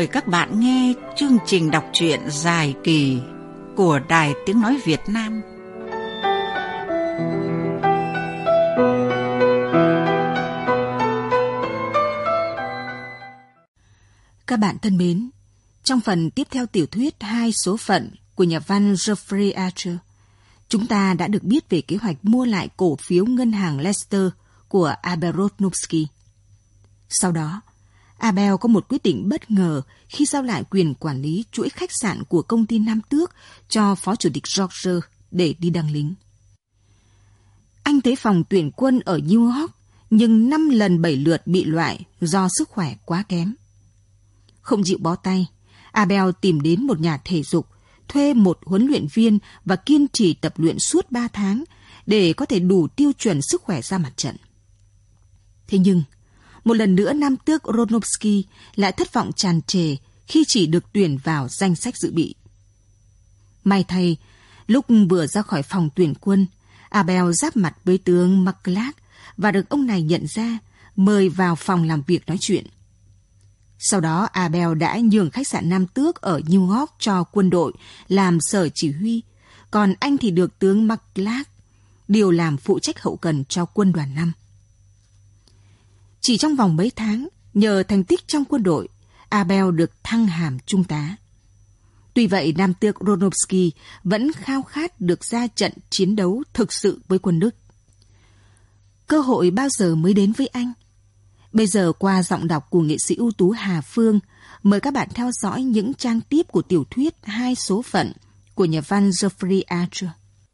mời các bạn nghe chương trình đọc truyện dài kỳ của Đài Tiếng Nói Việt Nam. Các bạn thân mến, trong phần tiếp theo tiểu thuyết 2 số phận của nhà văn Geoffrey Archer, chúng ta đã được biết về kế hoạch mua lại cổ phiếu ngân hàng Leicester của Abel Rodnowski. Sau đó, Abel có một quyết định bất ngờ khi giao lại quyền quản lý chuỗi khách sạn của công ty Nam Tước cho Phó Chủ tịch George để đi đăng lính. Anh tới phòng tuyển quân ở New York, nhưng 5 lần 7 lượt bị loại do sức khỏe quá kém. Không chịu bó tay, Abel tìm đến một nhà thể dục, thuê một huấn luyện viên và kiên trì tập luyện suốt 3 tháng để có thể đủ tiêu chuẩn sức khỏe ra mặt trận. Thế nhưng, một lần nữa Nam Tước Rodnowski lại thất vọng tràn trề khi chỉ được tuyển vào danh sách dự bị. May thay, lúc vừa ra khỏi phòng tuyển quân, Abel giáp mặt với tướng McClark và được ông này nhận ra, mời vào phòng làm việc nói chuyện. Sau đó Abel đã nhường khách sạn Nam Tước ở New York cho quân đội làm sở chỉ huy, còn anh thì được tướng McClark điều làm phụ trách hậu cần cho quân đoàn 5. Chỉ trong vòng mấy tháng, nhờ thành tích trong quân đội, Abel được thăng hàm trung tá. Tuy vậy, Nam Tước Rodnowski vẫn khao khát được ra trận chiến đấu thực sự với quân Đức. Cơ hội bao giờ mới đến với anh? Bây giờ qua giọng đọc của nghệ sĩ ưu tú Hà Phương, mời các bạn theo dõi những trang tiếp của tiểu thuyết 2 số phận của nhà văn Geoffrey Archer.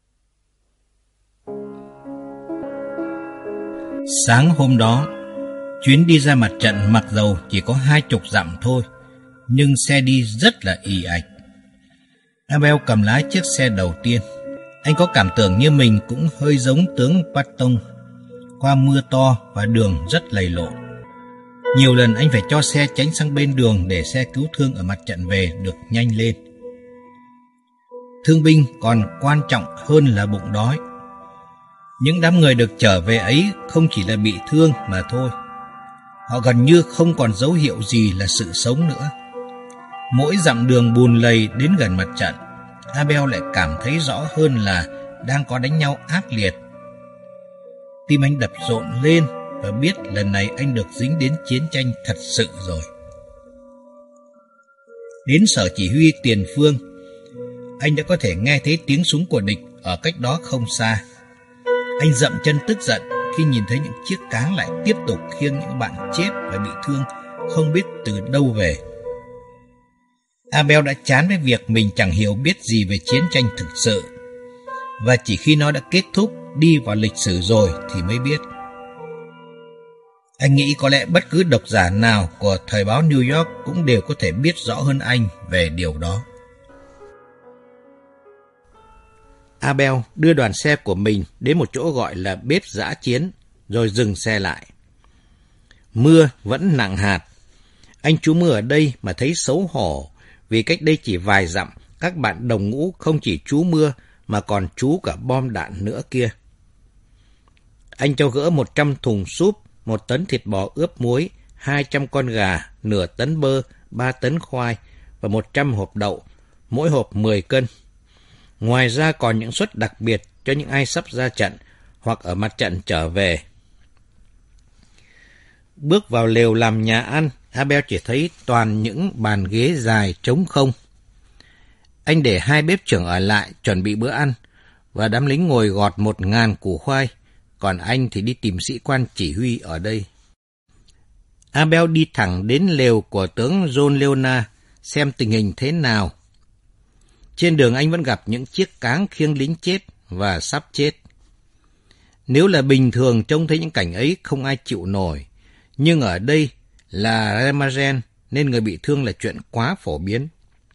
Sáng hôm đó, chuyến đi ra mặt trận mặc dầu chỉ có 20 dặm thôi, nhưng xe đi rất là ì ạch. Abel cầm lái chiếc xe đầu tiên. Anh có cảm tưởng như mình cũng hơi giống tướng Patton, qua mưa to và đường rất lầy lội. Nhiều lần anh phải cho xe tránh sang bên đường để xe cứu thương ở mặt trận về được nhanh lên. Thương binh còn quan trọng hơn là bụng đói. Những đám người được trở về ấy không chỉ là bị thương mà thôi. Họ gần như không còn dấu hiệu gì là sự sống nữa. Mỗi dặm đường bùn lầy đến gần mặt trận, Abel lại cảm thấy rõ hơn là đang có đánh nhau ác liệt. Tim anh đập rộn lên và biết lần này anh được dính đến chiến tranh thật sự rồi. Đến sở chỉ huy tiền phương, anh đã có thể nghe thấy tiếng súng của địch ở cách đó không xa. Anh dậm chân tức giận khi nhìn thấy những chiếc cáng lại tiếp tục khiêng những bạn chết và bị thương không biết từ đâu về. Abel đã chán với việc mình chẳng hiểu biết gì về chiến tranh thực sự, và chỉ khi nó đã kết thúc, đi vào lịch sử rồi thì mới biết. Anh nghĩ có lẽ bất cứ độc giả nào của thời báo New York cũng đều có thể biết rõ hơn anh về điều đó. Abel đưa đoàn xe của mình đến một chỗ gọi là bếp dã chiến, rồi dừng xe lại. Mưa vẫn nặng hạt. Anh trú mưa ở đây mà thấy xấu hổ, vì cách đây chỉ vài dặm, các bạn đồng ngũ không chỉ trú mưa mà còn trú cả bom đạn nữa kia. Anh cho gỡ 100 thùng súp, 1 tấn thịt bò ướp muối, 200 con gà, nửa tấn bơ, 3 tấn khoai và 100 hộp đậu, mỗi hộp 10 cân. Ngoài ra còn những suất đặc biệt cho những ai sắp ra trận hoặc ở mặt trận trở về. Bước vào lều làm nhà ăn, Abel chỉ thấy toàn những bàn ghế dài trống không. Anh để 2 bếp trưởng ở lại chuẩn bị bữa ăn, và đám lính ngồi gọt 1.000 củ khoai, còn anh thì đi tìm sĩ quan chỉ huy ở đây. Abel đi thẳng đến lều của tướng John Leona xem tình hình thế nào. Trên đường anh vẫn gặp những chiếc cáng khiêng lính chết và sắp chết. Nếu là bình thường trông thấy những cảnh ấy không ai chịu nổi, nhưng ở đây là Remagen nên người bị thương là chuyện quá phổ biến.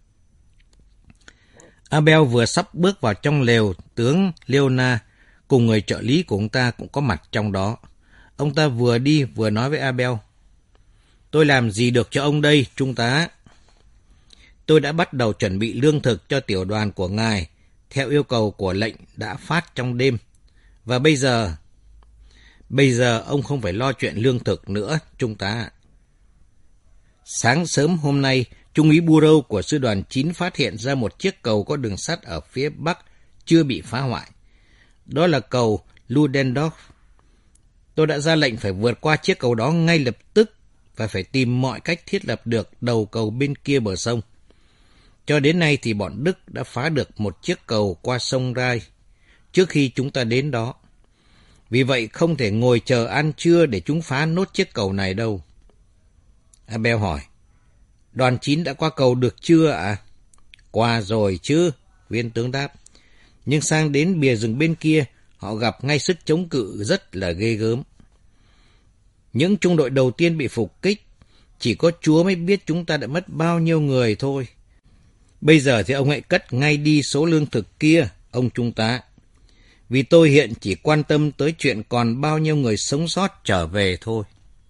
Abel vừa sắp bước vào trong lều, tướng Leona cùng người trợ lý của ông ta cũng có mặt trong đó. Ông ta vừa đi vừa nói với Abel: "Tôi làm gì được cho ông đây, trung tá? Tôi đã bắt đầu chuẩn bị lương thực cho tiểu đoàn của ngài, theo yêu cầu của lệnh đã phát trong đêm. Và bây giờ ông không phải lo chuyện lương thực nữa, trung tá." Sáng sớm hôm nay, Trung úy Burrow của sư đoàn 9 phát hiện ra một chiếc cầu có đường sắt ở phía bắc chưa bị phá hoại. Đó là cầu Ludendorff. Tôi đã ra lệnh phải vượt qua chiếc cầu đó ngay lập tức và phải tìm mọi cách thiết lập được đầu cầu bên kia bờ sông. Cho đến nay thì bọn Đức đã phá được một chiếc cầu qua sông Rai trước khi chúng ta đến đó. Vì vậy không thể ngồi chờ ăn trưa để chúng phá nốt chiếc cầu này đâu. Abel hỏi, đoàn 9 đã qua cầu được chưa ạ? Qua rồi chứ, viên tướng đáp. Nhưng sang đến bìa rừng bên kia, họ gặp ngay sức chống cự rất là ghê gớm. Những trung đội đầu tiên bị phục kích, chỉ có Chúa mới biết chúng ta đã mất bao nhiêu người thôi. Bây giờ thì ông hãy cất ngay đi số lương thực kia, ông trung tá. Vì tôi hiện chỉ quan tâm tới chuyện còn bao nhiêu người sống sót trở về thôi.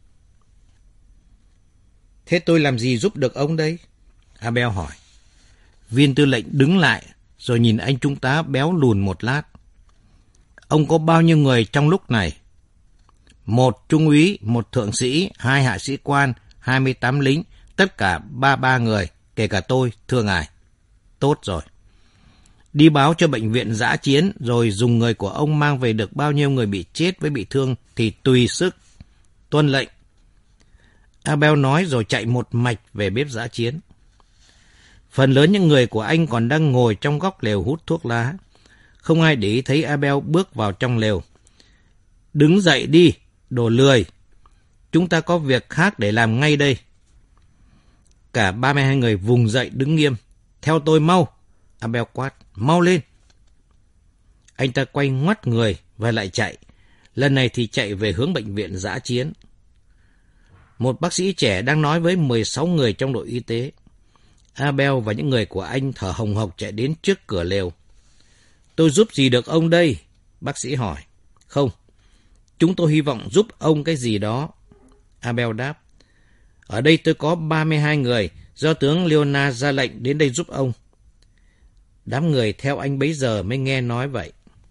Thế tôi làm gì giúp được ông đây? Abel hỏi. Viên tư lệnh đứng lại, rồi nhìn anh trung tá béo lùn một lát. Ông có bao nhiêu người trong lúc này? 1 trung úy, 1 thượng sĩ, 2 hạ sĩ quan, 28 lính, tất cả 33 người, kể cả tôi, thưa ngài. Tốt rồi. Đi báo cho bệnh viện dã chiến, rồi dùng người của ông mang về được bao nhiêu người bị chết với bị thương thì tùy sức. Tuân lệnh. Abel nói rồi chạy một mạch về bếp dã chiến. Phần lớn những người của anh còn đang ngồi trong góc lều hút thuốc lá. Không ai để ý thấy Abel bước vào trong lều. Đứng dậy đi, đồ lười. Chúng ta có việc khác để làm ngay đây. Cả 32 người vùng dậy đứng nghiêm. Theo tôi mau. Abel quát, mau lên. Anh ta quay ngoắt người và lại chạy. Lần này thì chạy về hướng bệnh viện dã chiến. Một bác sĩ trẻ đang nói với 16 người trong đội y tế. Abel và những người của anh thở hồng hộc chạy đến trước cửa lều. Tôi giúp gì được ông đây? Bác sĩ hỏi. Không, chúng tôi hy vọng giúp ông cái gì đó. Abel đáp. Ở đây tôi có 32 người, do tướng Leonard ra lệnh đến đây giúp ông. Đám người theo anh bấy giờ mới nghe nói vậy.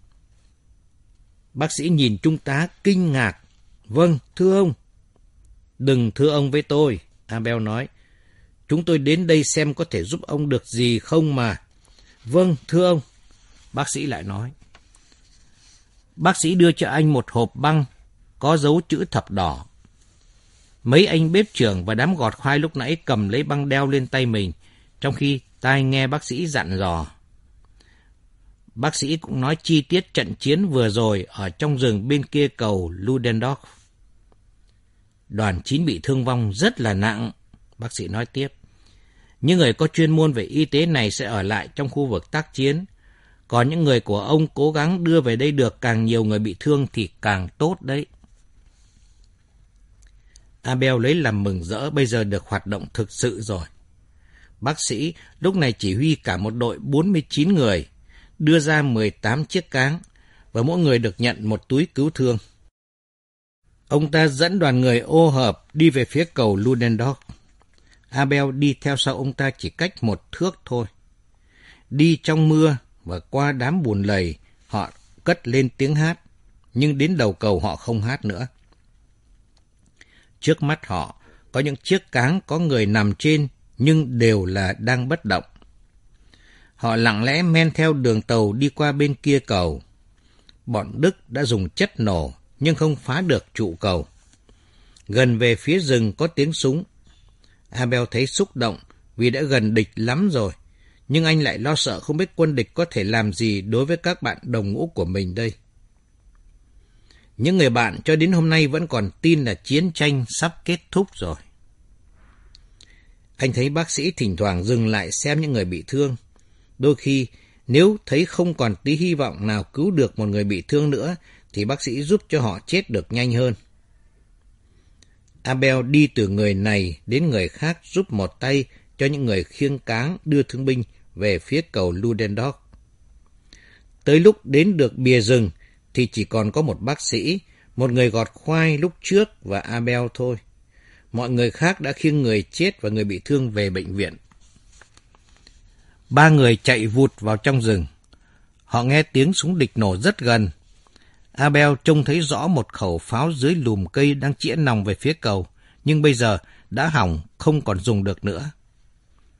Bác sĩ nhìn trung tá kinh ngạc. Vâng, thưa ông. Đừng thưa ông với tôi, Abel nói. Chúng tôi đến đây xem có thể giúp ông được gì không mà. Vâng, thưa ông. Bác sĩ lại nói. Bác sĩ đưa cho anh một hộp băng có dấu chữ thập đỏ. Mấy anh bếp trưởng và đám gọt khoai lúc nãy cầm lấy băng đeo lên tay mình, trong khi tai nghe bác sĩ dặn dò. Bác sĩ cũng nói chi tiết trận chiến vừa rồi ở trong rừng bên kia cầu Ludendorff. Đoàn 9 bị thương vong rất là nặng, bác sĩ nói tiếp. Những người có chuyên môn về y tế này sẽ ở lại trong khu vực tác chiến. Còn những người của ông cố gắng đưa về đây được càng nhiều người bị thương thì càng tốt đấy. Abel lấy làm mừng rỡ, bây giờ được hoạt động thực sự rồi. Bác sĩ lúc này chỉ huy cả một đội 49 người, đưa ra 18 chiếc cáng, và mỗi người được nhận một túi cứu thương. Ông ta dẫn đoàn người ô hợp đi về phía cầu Ludendorff. Abel đi theo sau ông ta chỉ cách 1 thước thôi. Đi trong mưa và qua đám bùn lầy, họ cất lên tiếng hát, nhưng đến đầu cầu họ không hát nữa. Trước mắt họ có những chiếc cáng có người nằm trên, nhưng đều là đang bất động. Họ lặng lẽ men theo đường tàu đi qua bên kia cầu. Bọn Đức đã dùng chất nổ, nhưng không phá được trụ cầu. Gần về phía rừng có tiếng súng. Abel thấy xúc động vì đã gần địch lắm rồi, nhưng anh lại lo sợ không biết quân địch có thể làm gì đối với các bạn đồng ngũ của mình đây. Những người bạn cho đến hôm nay vẫn còn tin là chiến tranh sắp kết thúc rồi. Anh thấy bác sĩ thỉnh thoảng dừng lại xem những người bị thương. Đôi khi, nếu thấy không còn tí hy vọng nào cứu được một người bị thương nữa, thì bác sĩ giúp cho họ chết được nhanh hơn. Abel đi từ người này đến người khác giúp một tay cho những người khiêng cáng đưa thương binh về phía cầu Ludendorff. Tới lúc đến được bìa rừng thì chỉ còn có một bác sĩ, một người gọt khoai lúc trước và Abel thôi. Mọi người khác đã khiêng người chết và người bị thương về bệnh viện. 3 người chạy vụt vào trong rừng. Họ nghe tiếng súng địch nổ rất gần. Abel trông thấy rõ một khẩu pháo dưới lùm cây đang chĩa nòng về phía cầu, nhưng bây giờ đã hỏng, không còn dùng được nữa.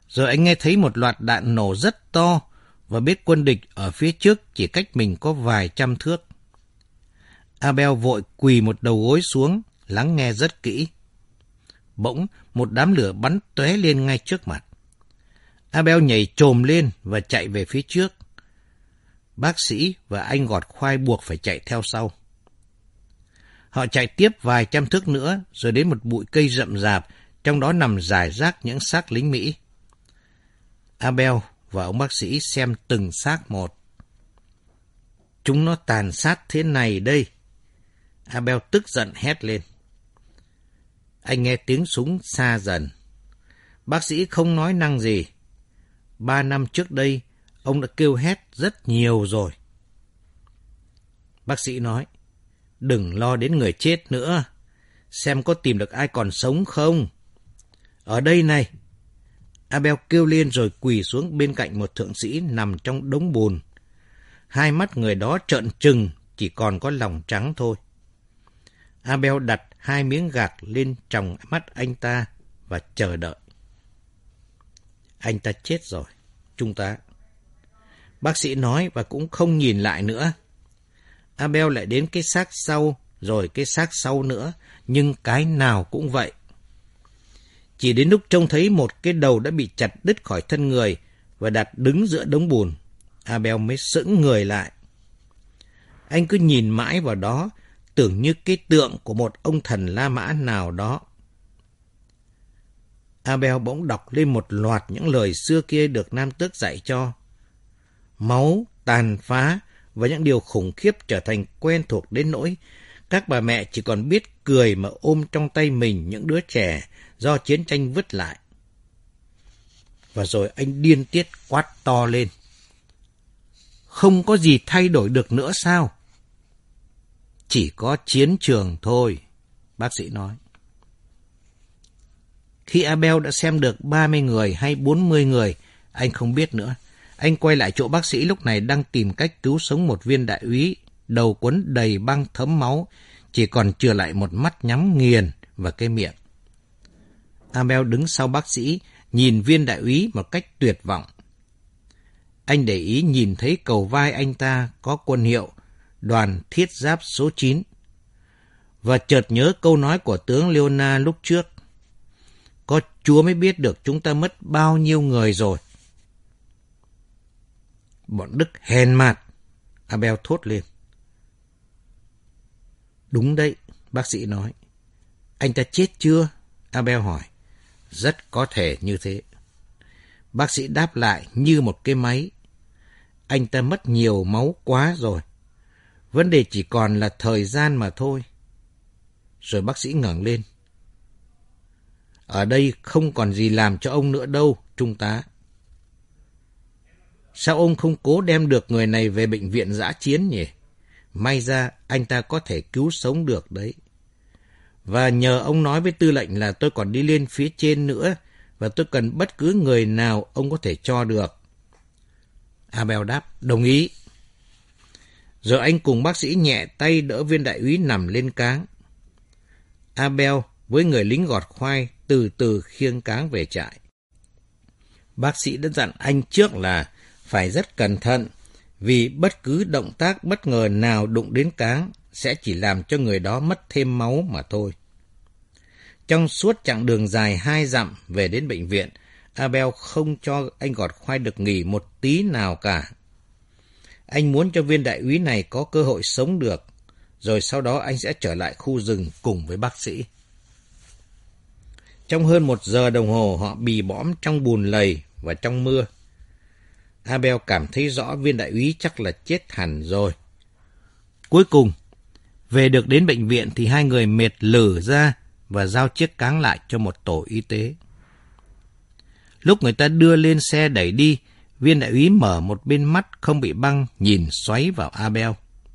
Rồi anh nghe thấy một loạt đạn nổ rất to và biết quân địch ở phía trước chỉ cách mình có vài trăm thước. Abel vội quỳ một đầu gối xuống, lắng nghe rất kỹ. Bỗng một đám lửa bắn tóe lên ngay trước mặt. Abel nhảy chồm lên và chạy về phía trước. Bác sĩ và anh gọt khoai buộc phải chạy theo sau. Họ chạy tiếp vài trăm thước nữa rồi đến một bụi cây rậm rạp, trong đó nằm rải rác những xác lính Mỹ. Abel và ông bác sĩ xem từng xác một. Chúng nó tàn sát thế này đây. Abel tức giận hét lên. Anh nghe tiếng súng xa dần. Bác sĩ không nói năng gì. 3 năm trước đây, ông đã kêu hét rất nhiều rồi. Bác sĩ nói, đừng lo đến người chết nữa. Xem có tìm được ai còn sống không. Ở đây này. Abel kêu lên rồi quỳ xuống bên cạnh một thượng sĩ nằm trong đống bùn. Hai mắt người đó trợn trừng, chỉ còn có lòng trắng thôi. Abel đặt 2 miếng gạc lên tròng mắt anh ta và chờ đợi. Anh ta chết rồi, trung tá. Bác sĩ nói và cũng không nhìn lại nữa. Abel lại đến cái xác sau, rồi cái xác sau nữa, nhưng cái nào cũng vậy. Chỉ đến lúc trông thấy một cái đầu đã bị chặt đứt khỏi thân người và đặt đứng giữa đống bùn, Abel mới sững người lại. Anh cứ nhìn mãi vào đó, tưởng như cái tượng của một ông thần La Mã nào đó. Abel bỗng đọc lên một loạt những lời xưa kia được Nam Tước dạy cho. Máu, tàn phá và những điều khủng khiếp trở thành quen thuộc đến nỗi các bà mẹ chỉ còn biết cười mà ôm trong tay mình những đứa trẻ do chiến tranh vứt lại. Và rồi anh điên tiết quát to lên. Không có gì thay đổi được nữa sao? Chỉ có chiến trường thôi, bác sĩ nói. Khi Abel đã xem được 30 người hay 40 người, anh không biết nữa. Anh quay lại chỗ bác sĩ lúc này đang tìm cách cứu sống một viên đại úy, đầu quấn đầy băng thấm máu, chỉ còn chừa lại một mắt nhắm nghiền và cái miệng. Abel đứng sau bác sĩ, nhìn viên đại úy một cách tuyệt vọng. Anh để ý nhìn thấy cầu vai anh ta có quân hiệu Đoàn Thiết Giáp số 9. Và chợt nhớ câu nói của tướng Leona lúc trước. Có Chúa mới biết được chúng ta mất bao nhiêu người rồi. Bọn Đức hèn mạt, Abel thốt lên. Đúng đấy, bác sĩ nói. Anh ta chết chưa? Abel hỏi. Rất có thể như thế. Bác sĩ đáp lại như một cái máy. Anh ta mất nhiều máu quá rồi. Vấn đề chỉ còn là thời gian mà thôi. Rồi bác sĩ ngẩng lên. Ở đây không còn gì làm cho ông nữa đâu, trung tá. Sao ông không cố đem được người này về bệnh viện dã chiến nhỉ? May ra anh ta có thể cứu sống được đấy. Và nhờ ông nói với tư lệnh là tôi còn đi lên phía trên nữa và tôi cần bất cứ người nào ông có thể cho được. Abel đáp, đồng ý. Rồi anh cùng bác sĩ nhẹ tay đỡ viên đại úy nằm lên cáng. Abel với người lính gọt khoai từ từ khiêng cáng về trại. Bác sĩ đã dặn anh trước là phải rất cẩn thận vì bất cứ động tác bất ngờ nào đụng đến cáng sẽ chỉ làm cho người đó mất thêm máu mà thôi. Trong suốt chặng đường dài 2 dặm về đến bệnh viện, Abel không cho anh gọt khoai được nghỉ một tí nào cả. Anh muốn cho viên đại úy này có cơ hội sống được, rồi sau đó anh sẽ trở lại khu rừng cùng với bác sĩ. Trong hơn 1 giờ đồng hồ họ bì bõm trong bùn lầy và trong mưa. Abel cảm thấy rõ viên đại úy chắc là chết hẳn rồi. Cuối cùng, về được đến bệnh viện thì hai người mệt lử ra và giao chiếc cáng lại cho một tổ y tế. Lúc người ta đưa lên xe đẩy đi, viên đại úy mở một bên mắt không bị băng nhìn xoáy vào Abel.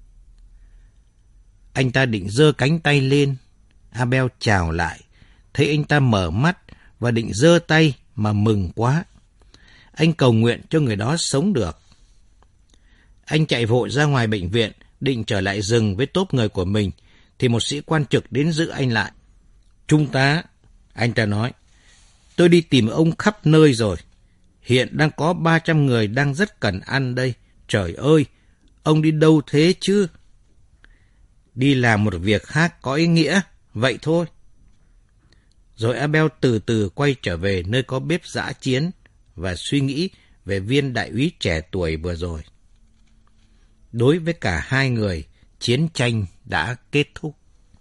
Anh ta định giơ cánh tay lên. Abel chào lại. Thấy anh ta mở mắt và định giơ tay mà mừng quá. Anh cầu nguyện cho người đó sống được. Anh chạy vội ra ngoài bệnh viện, định trở lại rừng với tốp người của mình, thì một sĩ quan trực đến giữ anh lại. Trung tá, anh ta nói, tôi đi tìm ông khắp nơi rồi. Hiện đang có 300 người đang rất cần ăn đây. Trời ơi, ông đi đâu thế chứ? Đi làm một việc khác có ý nghĩa, vậy thôi. Rồi Abel từ từ quay trở về nơi có bếp dã chiến và suy nghĩ về viên đại úy trẻ tuổi vừa rồi. Đối với cả hai người, chiến tranh đã kết thúc.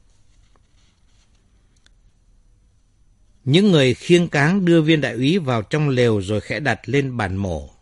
Những người khiêng cáng đưa viên đại úy vào trong lều rồi khẽ đặt lên bàn mổ.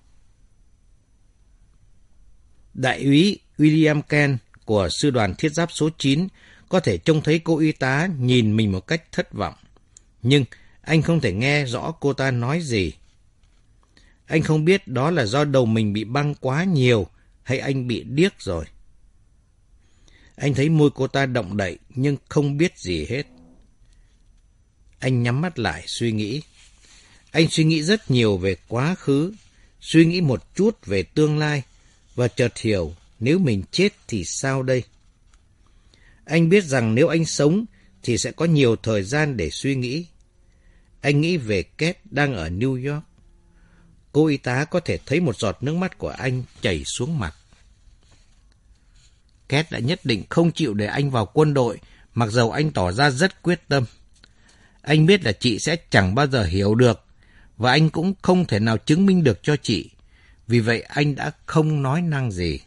Đại úy William Kent của sư đoàn thiết giáp số 9 có thể trông thấy cô y tá nhìn mình một cách thất vọng. Nhưng anh không thể nghe rõ cô ta nói gì. Anh không biết đó là do đầu mình bị băng quá nhiều hay anh bị điếc rồi. Anh thấy môi cô ta động đậy nhưng không biết gì hết. Anh nhắm mắt lại suy nghĩ. Anh suy nghĩ rất nhiều về quá khứ, suy nghĩ một chút về tương lai và chợt hiểu nếu mình chết thì sao đây? Anh biết rằng nếu anh sống thì sẽ có nhiều thời gian để suy nghĩ. Anh nghĩ về Kate đang ở New York. Cô y tá có thể thấy một giọt nước mắt của anh chảy xuống mặt. Kate đã nhất định không chịu để anh vào quân đội, mặc dầu anh tỏ ra rất quyết tâm. Anh biết là chị sẽ chẳng bao giờ hiểu được, và anh cũng không thể nào chứng minh được cho chị. Vì vậy anh đã không nói năng gì.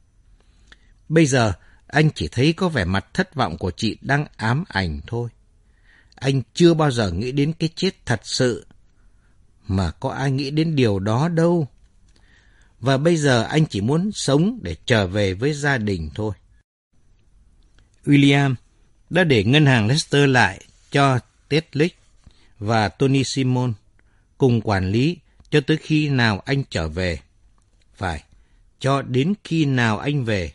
Bây giờ anh chỉ thấy có vẻ mặt thất vọng của chị đang ám ảnh thôi. Anh chưa bao giờ nghĩ đến cái chết thật sự. Mà có ai nghĩ đến điều đó đâu. Và bây giờ anh chỉ muốn sống để trở về với gia đình thôi. William đã để ngân hàng Leicester lại cho Ted Lick và Tony Simon cùng quản lý cho tới khi nào anh trở về. Phải, cho đến khi nào anh về.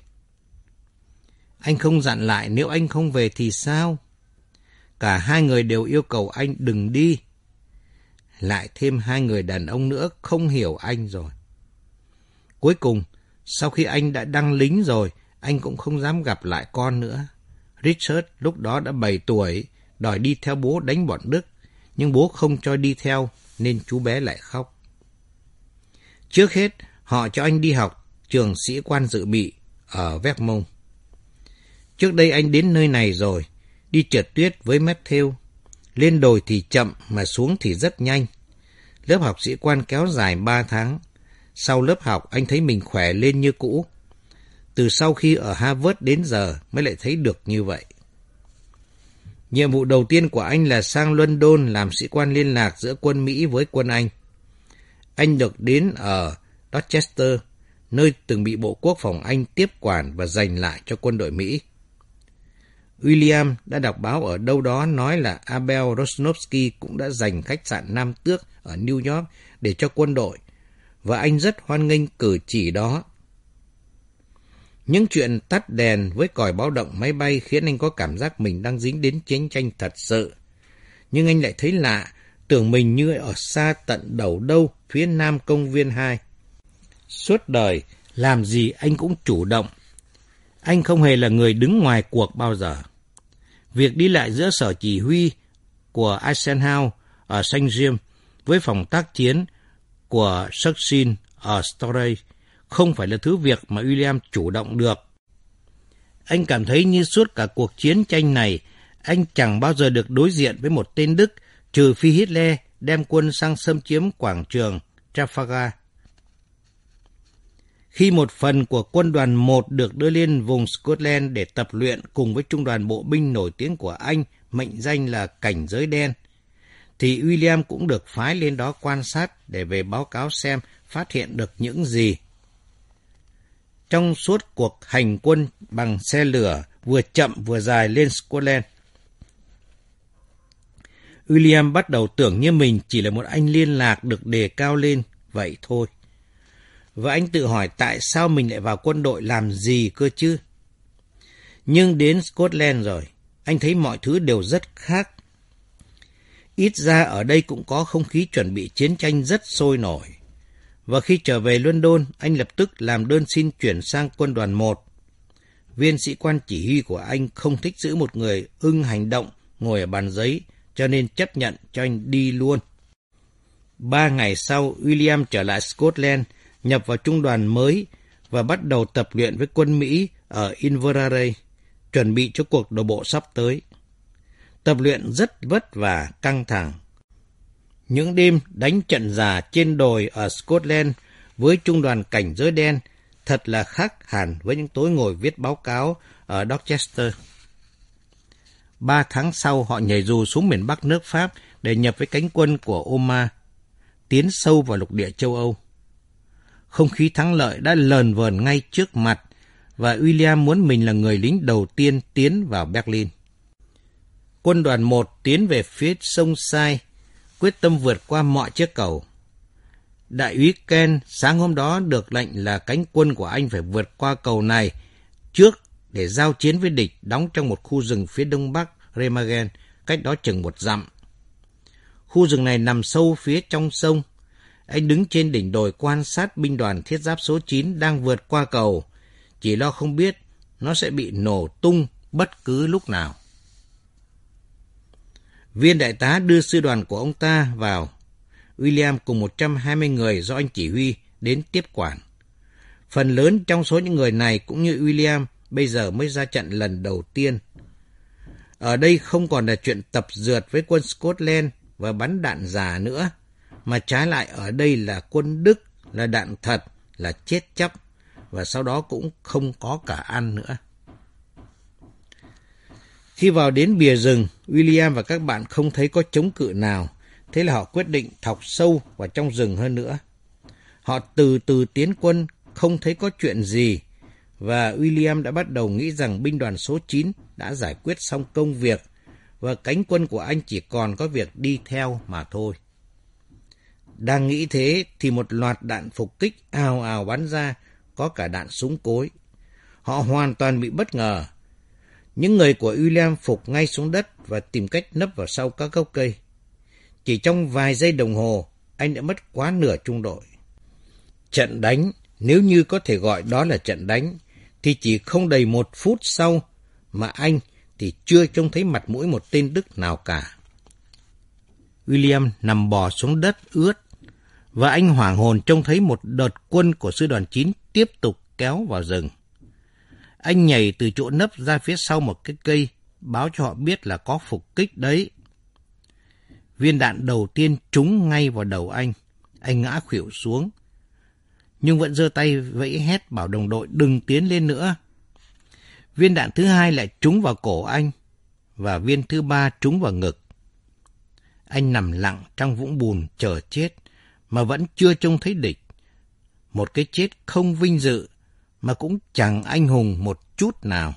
Anh không dặn lại nếu anh không về thì sao? Cả hai người đều yêu cầu anh đừng đi. Lại thêm hai người đàn ông nữa không hiểu anh rồi. Cuối cùng, sau khi anh đã đăng lính rồi, anh cũng không dám gặp lại con nữa. Richard lúc đó đã 7 tuổi, đòi đi theo bố đánh bọn Đức, nhưng bố không cho đi theo nên chú bé lại khóc. Trước hết, họ cho anh đi học trường sĩ quan dự bị ở Vermont. Trước đây anh đến nơi này rồi, đi trượt tuyết với Matthew. Lên đồi thì chậm mà xuống thì rất nhanh. Lớp học sĩ quan kéo dài 3 tháng. Sau lớp học anh thấy mình khỏe lên như cũ. Từ sau khi ở Harvard đến giờ mới lại thấy được như vậy. Nhiệm vụ đầu tiên của anh là sang London làm sĩ quan liên lạc giữa quân Mỹ với quân Anh. Anh được đến ở Dorchester, nơi từng bị Bộ Quốc phòng Anh tiếp quản và dành lại cho quân đội Mỹ. William đã đọc báo ở đâu đó nói là Abel Rosnovsky cũng đã dành khách sạn Nam Tước ở New York để cho quân đội, và anh rất hoan nghênh cử chỉ đó. Những chuyện tắt đèn với còi báo động máy bay khiến anh có cảm giác mình đang dính đến chiến tranh thật sự. Nhưng anh lại thấy lạ, tưởng mình như ở xa tận đầu đâu, phía nam công viên 2. Suốt đời, làm gì anh cũng chủ động. Anh không hề là người đứng ngoài cuộc bao giờ. Việc đi lại giữa sở chỉ huy của Eisenhower ở St. James với phòng tác chiến của Churchill ở Storey không phải là thứ việc mà William chủ động được. Anh cảm thấy như suốt cả cuộc chiến tranh này, anh chẳng bao giờ được đối diện với một tên Đức, trừ phi Hitler đem quân sang xâm chiếm quảng trường Trafalgar. Khi một phần của quân đoàn 1 được đưa lên vùng Scotland để tập luyện cùng với trung đoàn bộ binh nổi tiếng của Anh, mệnh danh là Cảnh giới đen, thì William cũng được phái lên đó quan sát để về báo cáo xem phát hiện được những gì. Trong suốt cuộc hành quân bằng xe lửa vừa chậm vừa dài lên Scotland, William bắt đầu tưởng như mình chỉ là một anh liên lạc được đề cao lên vậy thôi. Và anh tự hỏi tại sao mình lại vào quân đội làm gì cơ chứ? Nhưng đến Scotland rồi, anh thấy mọi thứ đều rất khác. Ít ra ở đây cũng có không khí chuẩn bị chiến tranh rất sôi nổi. Và khi trở về London, anh lập tức làm đơn xin chuyển sang quân đoàn 1. Viên sĩ quan chỉ huy của anh không thích giữ một người ưng hành động ngồi ở bàn giấy, cho nên chấp nhận cho anh đi luôn. 3 ngày sau, William trở lại Scotland, nhập vào trung đoàn mới và bắt đầu tập luyện với quân Mỹ ở Inveraray, chuẩn bị cho cuộc đổ bộ sắp tới. Tập luyện rất vất vả, căng thẳng. Những đêm đánh trận già trên đồi ở Scotland với trung đoàn cảnh giới đen thật là khác hẳn với những tối ngồi viết báo cáo ở Dorchester. 3 tháng sau, họ nhảy dù xuống miền Bắc nước Pháp để nhập với cánh quân của Oma, tiến sâu vào lục địa châu Âu. Không khí thắng lợi đã lờn vờn ngay trước mặt và William muốn mình là người lính đầu tiên tiến vào Berlin. Quân đoàn 1 tiến về phía sông Sai, quyết tâm vượt qua mọi chiếc cầu. Đại úy Ken sáng hôm đó được lệnh là cánh quân của anh phải vượt qua cầu này trước để giao chiến với địch đóng trong một khu rừng phía đông bắc Remagen, cách đó chừng 1 dặm. Khu rừng này nằm sâu phía trong sông. Anh đứng trên đỉnh đồi quan sát binh đoàn thiết giáp số 9 đang vượt qua cầu, chỉ lo không biết nó sẽ bị nổ tung bất cứ lúc nào. Viên đại tá đưa sư đoàn của ông ta vào. William cùng 120 người do anh chỉ huy đến tiếp quản. Phần lớn trong số những người này cũng như William bây giờ mới ra trận lần đầu tiên. Ở đây không còn là chuyện tập dượt với quân Scotland và bắn đạn giả nữa, mà trái lại ở đây là quân Đức, là đạn thật, là chết chóc, và sau đó cũng không có cả ăn nữa. Khi vào đến bìa rừng, William và các bạn không thấy có chống cự nào, thế là họ quyết định thọc sâu vào trong rừng hơn nữa. Họ từ từ tiến quân, không thấy có chuyện gì, và William đã bắt đầu nghĩ rằng binh đoàn số 9 đã giải quyết xong công việc, và cánh quân của anh chỉ còn có việc đi theo mà thôi. Đang nghĩ thế thì một loạt đạn phục kích ào ào bắn ra, có cả đạn súng cối. Họ hoàn toàn bị bất ngờ. Những người của William phục ngay xuống đất và tìm cách nấp vào sau các gốc cây. Chỉ trong vài giây đồng hồ, anh đã mất quá nửa trung đội. Trận đánh, nếu như có thể gọi đó là trận đánh, thì chỉ không đầy 1 phút sau mà anh thì chưa trông thấy mặt mũi một tên Đức nào cả. William nằm bò xuống đất ướt, và anh hoảng hồn trông thấy một đợt quân của sư đoàn 9 tiếp tục kéo vào rừng. Anh nhảy từ chỗ nấp ra phía sau một cái cây, báo cho họ biết là có phục kích đấy. Viên đạn đầu tiên trúng ngay vào đầu anh ngã khuỵu xuống, nhưng vẫn giơ tay vẫy hét bảo đồng đội đừng tiến lên nữa. Viên đạn thứ hai lại trúng vào cổ anh, và viên thứ 3 trúng vào ngực. Anh nằm lặng trong vũng bùn chờ chết, mà vẫn chưa trông thấy địch. Một cái chết không vinh dự, mà cũng chẳng anh hùng một chút nào.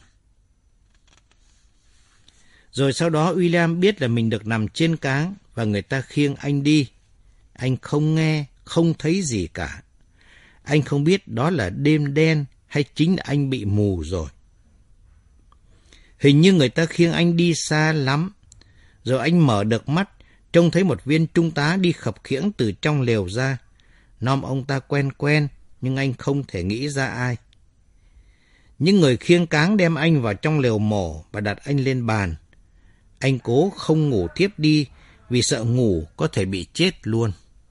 Rồi sau đó William biết là mình được nằm trên cáng, và người ta khiêng anh đi. Anh không nghe, không thấy gì cả. Anh không biết đó là đêm đen hay chính là anh bị mù rồi. Hình như người ta khiêng anh đi xa lắm. Rồi anh mở được mắt, trông thấy một viên trung tá đi khập khiễng từ trong lều ra. Nom ông ta quen quen, nhưng anh không thể nghĩ ra ai. Những người khiêng cáng đem anh vào trong lều mổ và đặt anh lên bàn. Anh cố không ngủ thiếp đi vì sợ ngủ có thể bị chết luôn.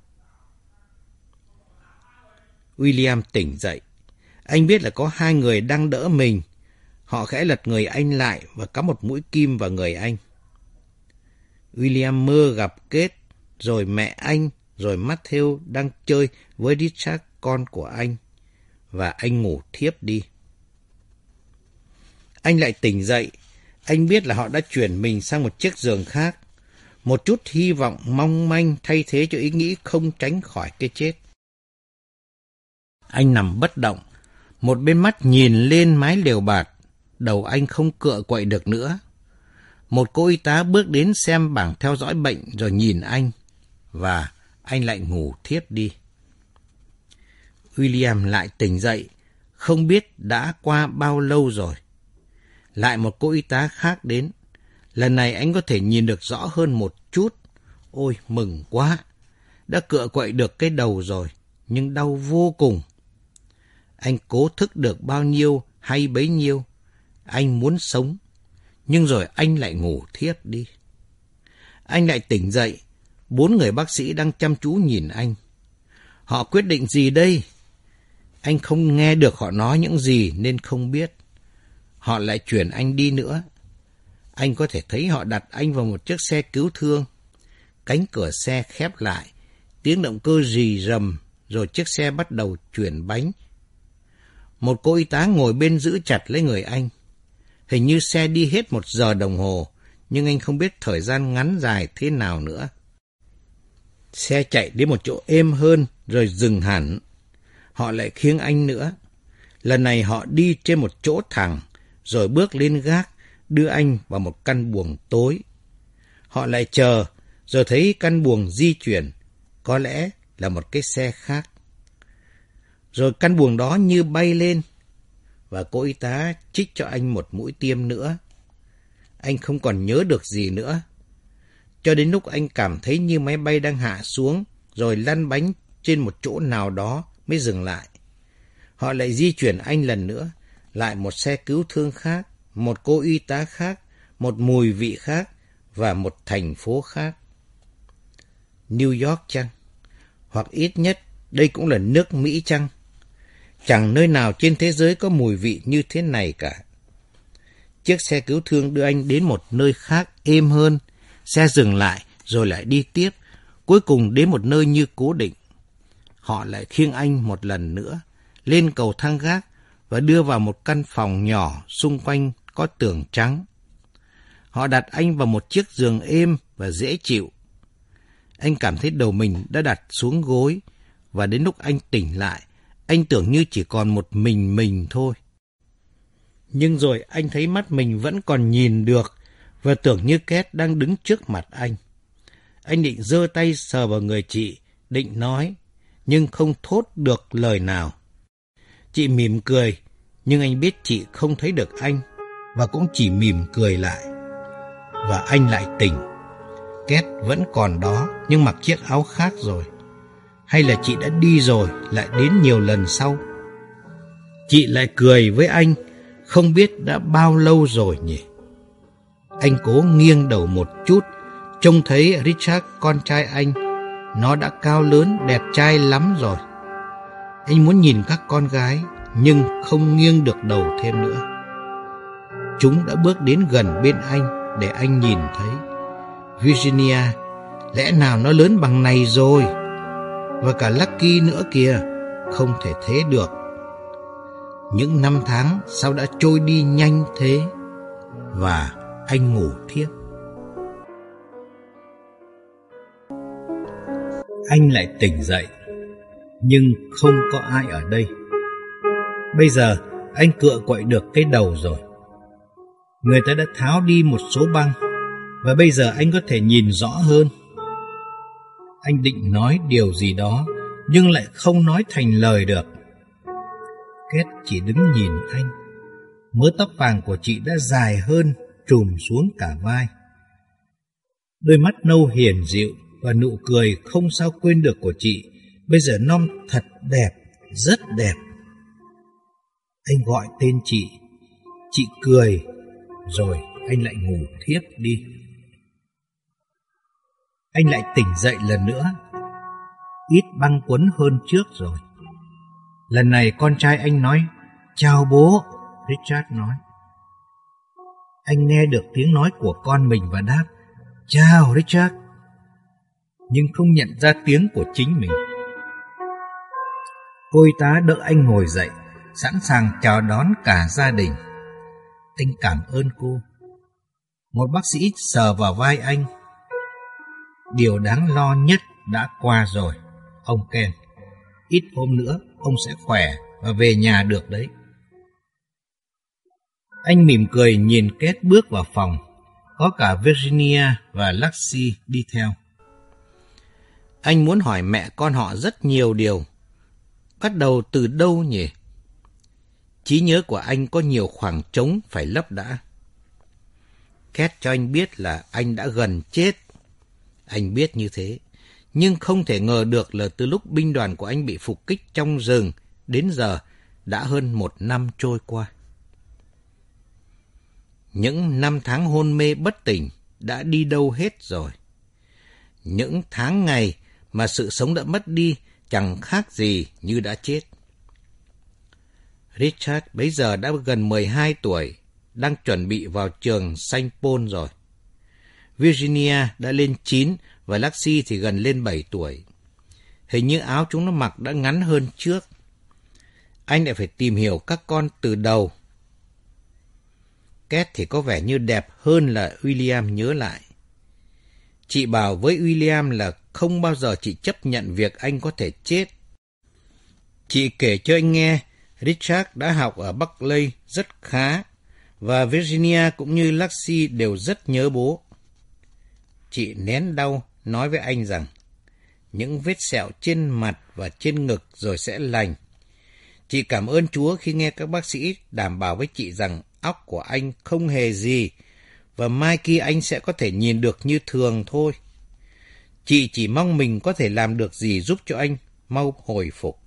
William tỉnh dậy. Anh biết là có 2 người đang đỡ mình. Họ khẽ lật người anh lại và cắm một mũi kim vào người anh. William mơ gặp Kate, rồi mẹ anh, rồi Matthew đang chơi với Richard, con của anh. Và anh ngủ thiếp đi. Anh lại tỉnh dậy. Anh biết là họ đã chuyển mình sang một chiếc giường khác. Một chút hy vọng mong manh thay thế cho ý nghĩ không tránh khỏi cái chết. Anh nằm bất động, một bên mắt nhìn lên mái lều bạt, đầu anh không cựa quậy được nữa. Một cô y tá bước đến xem bảng theo dõi bệnh rồi nhìn anh, và anh lại ngủ thiếp đi. William lại tỉnh dậy, không biết đã qua bao lâu rồi. Lại một cô y tá khác đến. Lần này anh có thể nhìn được rõ hơn một chút. Ôi, mừng quá! Đã cựa quậy được cái đầu rồi, nhưng đau vô cùng. Anh cố thức được bao nhiêu hay bấy nhiêu. Anh muốn sống, nhưng rồi anh lại ngủ thiếp đi. Anh lại tỉnh dậy, 4 người bác sĩ đang chăm chú nhìn anh. Họ quyết định gì đây? Anh không nghe được họ nói những gì nên không biết. Họ lại chuyển anh đi nữa. Anh có thể thấy họ đặt anh vào một chiếc xe cứu thương. Cánh cửa xe khép lại, tiếng động cơ rì rầm, rồi chiếc xe bắt đầu chuyển bánh. Một cô y tá ngồi bên giữ chặt lấy người anh. Hình như xe đi hết 1 giờ đồng hồ, nhưng anh không biết thời gian ngắn dài thế nào nữa. Xe chạy đến một chỗ êm hơn, rồi dừng hẳn. Họ lại khiêng anh nữa. Lần này họ đi trên một chỗ thẳng, rồi bước lên gác, đưa anh vào một căn buồng tối. Họ lại chờ, rồi thấy căn buồng di chuyển, có lẽ là một cái xe khác. Rồi căn buồng đó như bay lên, và cô y tá chích cho anh một mũi tiêm nữa. Anh không còn nhớ được gì nữa, cho đến lúc anh cảm thấy như máy bay đang hạ xuống, rồi lăn bánh trên một chỗ nào đó mới dừng lại. Họ lại di chuyển anh lần nữa, lại một xe cứu thương khác, một cô y tá khác, một mùi vị khác và một thành phố khác. New York chăng? Hoặc ít nhất đây cũng là nước Mỹ chăng? Chẳng nơi nào trên thế giới có mùi vị như thế này cả. Chiếc xe cứu thương đưa anh đến một nơi khác êm hơn. Xe dừng lại rồi lại đi tiếp, cuối cùng đến một nơi như cố định. Họ lại khiêng anh một lần nữa, lên cầu thang gác và đưa vào một căn phòng nhỏ xung quanh có tường trắng. Họ đặt anh vào một chiếc giường êm và dễ chịu. Anh cảm thấy đầu mình đã đặt xuống gối, và đến lúc anh tỉnh lại, anh tưởng như chỉ còn một mình thôi. Nhưng rồi anh thấy mắt mình vẫn còn nhìn được, và tưởng như Két đang đứng trước mặt anh. Anh định giơ tay sờ vào người chị, định nói, nhưng không thốt được lời nào. Chị mỉm cười, nhưng anh biết chị không thấy được anh, và cũng chỉ mỉm cười lại. Và anh lại tỉnh. Két vẫn còn đó, nhưng mặc chiếc áo khác rồi. Hay là chị đã đi rồi, lại đến nhiều lần sau? Chị lại cười với anh, không biết đã bao lâu rồi nhỉ? Anh cố nghiêng đầu một chút, trông thấy Richard, con trai anh. Nó đã cao lớn, đẹp trai lắm rồi. Anh muốn nhìn các con gái, nhưng không nghiêng được đầu thêm nữa. Chúng đã bước đến gần bên anh để anh nhìn thấy. Virginia, lẽ nào nó lớn bằng này rồi? Và cả Lucky nữa kìa, không thể thế được. Những 5 tháng sao đã trôi đi nhanh thế? Và anh ngủ thiếp. Anh lại tỉnh dậy, nhưng không có ai ở đây. Bây giờ anh cựa quậy được cái đầu rồi. Người ta đã tháo đi một số băng, và bây giờ anh có thể nhìn rõ hơn. Anh định nói điều gì đó, nhưng lại không nói thành lời được. Két chỉ đứng nhìn anh. Mớ tóc vàng của chị đã dài hơn, trùm xuống cả vai. Đôi mắt nâu hiền dịu và nụ cười không sao quên được của chị bây giờ non thật đẹp, rất đẹp. Anh gọi tên chị cười, rồi anh lại ngủ thiếp đi. Anh lại tỉnh dậy lần nữa, ít băng quấn hơn trước rồi. Lần này con trai anh nói, chào bố, Richard nói. Anh nghe được tiếng nói của con mình và đáp, chào Richard, nhưng không nhận ra tiếng của chính mình. Cô y tá đỡ anh ngồi dậy, sẵn sàng chào đón cả gia đình. Anh cảm ơn cô. Một bác sĩ sờ vào vai anh. Điều đáng lo nhất đã qua rồi, ông Ken. Ít hôm nữa ông sẽ khỏe và về nhà được đấy. Anh mỉm cười nhìn Két bước vào phòng. Có cả Virginia và Lucy đi theo. Anh muốn hỏi mẹ con họ rất nhiều điều. Bắt đầu từ đâu nhỉ? Trí nhớ của anh có nhiều khoảng trống phải lấp đã. Két cho anh biết là anh đã gần chết. Anh biết như thế, nhưng không thể ngờ được là từ lúc binh đoàn của anh bị phục kích trong rừng đến giờ đã hơn 1 năm trôi qua. Những 5 tháng hôn mê bất tỉnh đã đi đâu hết rồi. những tháng ngày mà sự sống đã mất đi chẳng khác gì như đã chết. Richard bấy giờ đã gần 12 tuổi, đang chuẩn bị vào trường St. Paul rồi. Virginia đã lên 9 và Lexi thì gần lên 7 tuổi. Hình như áo chúng nó mặc đã ngắn hơn trước. Anh lại phải tìm hiểu các con từ đầu. Kate thì có vẻ như đẹp hơn là William nhớ lại. Chị bảo với William là không bao giờ chị chấp nhận việc anh có thể chết. Chị kể cho anh nghe, Richard đã học ở Berkeley rất khá, và Virginia cũng như Lexi đều rất nhớ bố. Chị nén đau nói với anh rằng, những vết sẹo trên mặt và trên ngực rồi sẽ lành. Chị cảm ơn Chúa khi nghe các bác sĩ đảm bảo với chị rằng óc của anh không hề gì, và mai kia anh sẽ có thể nhìn được như thường thôi. Chị chỉ mong mình có thể làm được gì giúp cho anh mau hồi phục.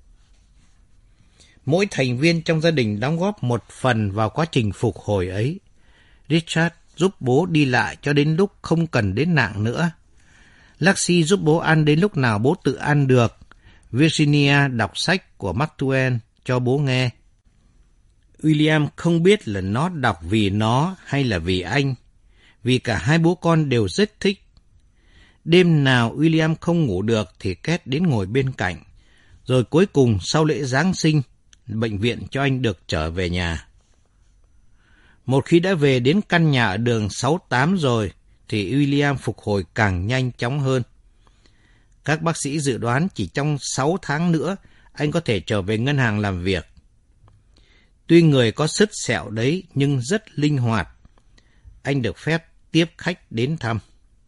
Mỗi thành viên trong gia đình đóng góp một phần vào quá trình phục hồi ấy. Richard giúp bố đi lại cho đến lúc không cần đến nạng nữa. Lexi giúp bố ăn đến lúc nào bố tự ăn được. Virginia đọc sách của Mark Twain cho bố nghe. William không biết là nó đọc vì nó hay là vì anh, vì cả hai bố con đều rất thích. Đêm nào William không ngủ được thì Kate đến ngồi bên cạnh. Rồi cuối cùng sau lễ Giáng sinh, bệnh viện cho anh được trở về nhà. Một khi đã về đến căn nhà ở đường 68 rồi, thì William phục hồi càng nhanh chóng hơn. Các bác sĩ dự đoán chỉ trong 6 tháng nữa, anh có thể trở về ngân hàng làm việc. Tuy người có sứt sẹo đấy, nhưng rất linh hoạt. Anh được phép tiếp khách đến thăm.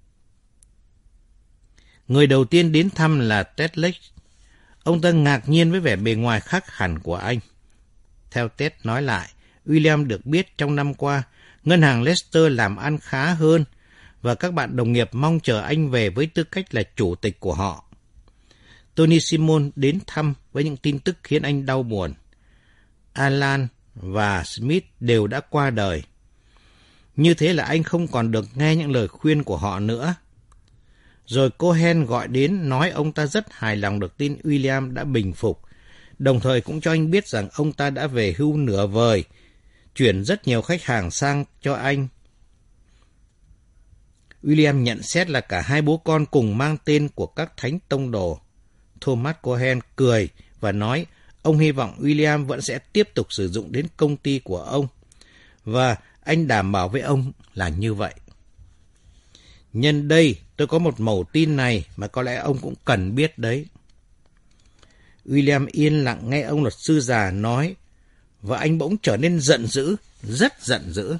Người đầu tiên đến thăm là Ted Lake. Ông ta ngạc nhiên với vẻ bề ngoài khác hẳn của anh. Theo Ted nói lại, William được biết trong năm qua, ngân hàng Leicester làm ăn khá hơn, và các bạn đồng nghiệp mong chờ anh về với tư cách là chủ tịch của họ. Tony Simon đến thăm với những tin tức khiến anh đau buồn. Alan và Smith đều đã qua đời. Như thế là anh không còn được nghe những lời khuyên của họ nữa. Rồi Cohen gọi đến nói ông ta rất hài lòng được tin William đã bình phục, đồng thời cũng cho anh biết rằng ông ta đã về hưu nửa vời, chuyển rất nhiều khách hàng sang cho anh. William nhận xét là cả hai bố con cùng mang tên của các thánh tông đồ. Thomas Cohen cười và nói ông hy vọng William vẫn sẽ tiếp tục sử dụng đến công ty của ông, và anh đảm bảo với ông là như vậy. Nhân đây, tôi có một mẩu tin này mà có lẽ ông cũng cần biết đấy. William yên lặng nghe ông luật sư già nói, và anh bỗng trở nên giận dữ, rất giận dữ.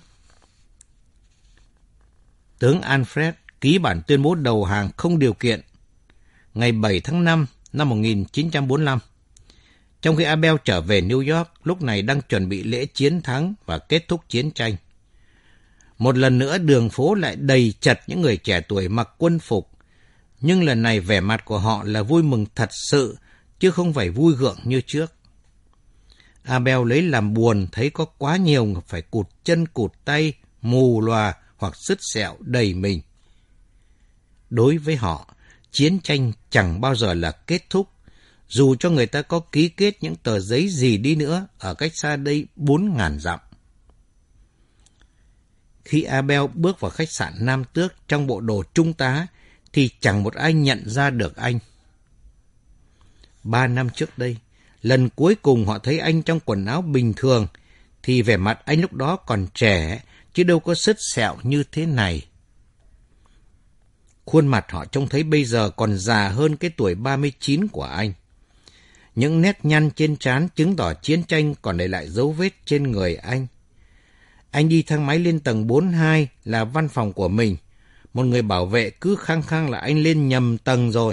Tướng Alfred ký bản tuyên bố đầu hàng không điều kiện ngày 7 tháng 5 năm 1945. Trong khi Abel trở về New York, lúc này đang chuẩn bị lễ chiến thắng và kết thúc chiến tranh. Một lần nữa đường phố lại đầy chật những người trẻ tuổi mặc quân phục, nhưng lần này vẻ mặt của họ là vui mừng thật sự, chứ không phải vui gượng như trước. Abel lấy làm buồn thấy có quá nhiều người phải cụt chân cụt tay, mù lòa hoặc sứt sẹo đầy mình. Đối với họ, chiến tranh chẳng bao giờ là kết thúc, dù cho người ta có ký kết những tờ giấy gì đi nữa ở cách xa đây 4.000 dặm. Khi Abel bước vào khách sạn Nam Tước trong bộ đồ trung tá, thì chẳng một ai nhận ra được anh. 3 năm trước đây, lần cuối cùng họ thấy anh trong quần áo bình thường, thì vẻ mặt anh lúc đó còn trẻ, chứ đâu có sứt sẹo như thế này. Khuôn mặt họ trông thấy bây giờ còn già hơn cái tuổi 39 của anh. Những nét nhăn trên trán chứng tỏ chiến tranh còn để lại dấu vết trên người anh. Anh đi thang máy lên tầng 42 là văn phòng của mình. Một người bảo vệ cứ khăng khăng là anh lên nhầm tầng rồi.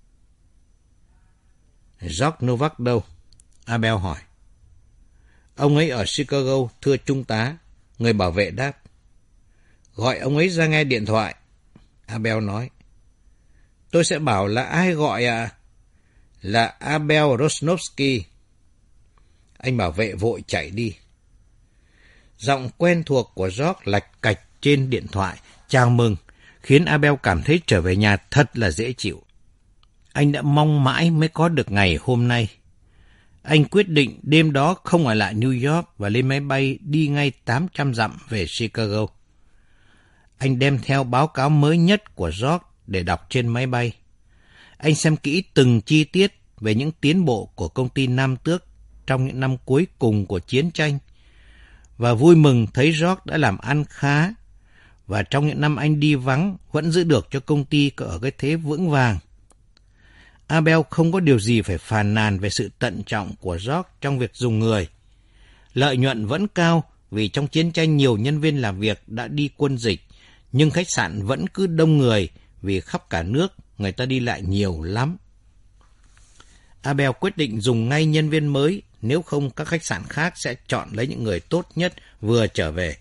George Novak đâu? Abel hỏi. Ông ấy ở Chicago, thưa trung tá. Người bảo vệ đáp. Gọi ông ấy ra nghe điện thoại. Abel nói. Tôi sẽ bảo là ai gọi ạ? Là Abel Rosnovsky. Anh bảo vệ vội chạy đi. Giọng quen thuộc của George lạch cạch trên điện thoại. Chào mừng. khiến Abel cảm thấy trở về nhà thật là dễ chịu. Anh đã mong mãi mới có được ngày hôm nay. Anh quyết định đêm đó không ở lại New York và lên máy bay đi ngay 800 dặm về Chicago. Anh đem theo báo cáo mới nhất của George để đọc trên máy bay. Anh xem kỹ từng chi tiết về những tiến bộ của công ty Nam Tước trong những năm cuối cùng của chiến tranh và vui mừng thấy George đã làm ăn khá và trong những năm anh đi vắng vẫn giữ được cho công ty ở cái thế vững vàng. Abel không có điều gì phải phàn nàn về sự tận trọng của George trong việc dùng người. Lợi nhuận vẫn cao vì trong chiến tranh nhiều nhân viên làm việc đã đi quân dịch, nhưng khách sạn vẫn cứ đông người vì khắp cả nước người ta đi lại nhiều lắm. Abel quyết định dùng ngay nhân viên mới, nếu không các khách sạn khác sẽ chọn lấy những người tốt nhất vừa trở về.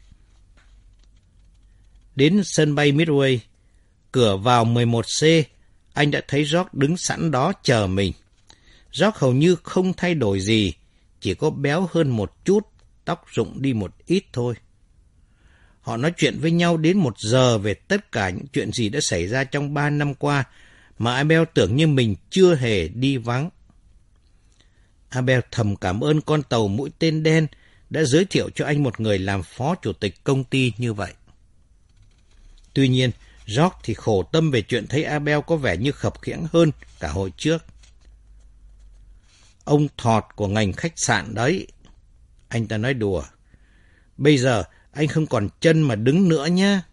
Đến sân bay Midway, cửa vào 11C, anh đã thấy George đứng sẵn đó chờ mình. George hầu như không thay đổi gì, chỉ có béo hơn một chút, tóc rụng đi một ít thôi. Họ nói chuyện với nhau đến 1 giờ về tất cả những chuyện gì đã xảy ra trong 3 năm qua mà Abel tưởng như mình chưa hề đi vắng. Abel thầm cảm ơn con tàu mũi tên đen đã giới thiệu cho anh một người làm phó chủ tịch công ty như vậy. Tuy nhiên, George thì khổ tâm về chuyện thấy Abel có vẻ như khập khiễng hơn cả hồi trước. Ông thọt của ngành khách sạn đấy, anh ta nói đùa. Bây giờ anh không còn chân mà đứng nữa nhá.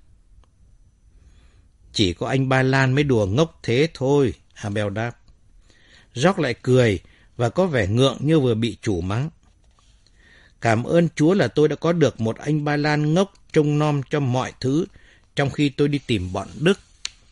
Chỉ có anh Ba Lan mới đùa ngốc thế thôi, Abel đáp. George lại cười và có vẻ ngượng như vừa bị chủ mắng. Cảm ơn Chúa là tôi đã có được một anh Ba Lan ngốc trông nom cho mọi thứ trong khi tôi đi tìm bọn Đức.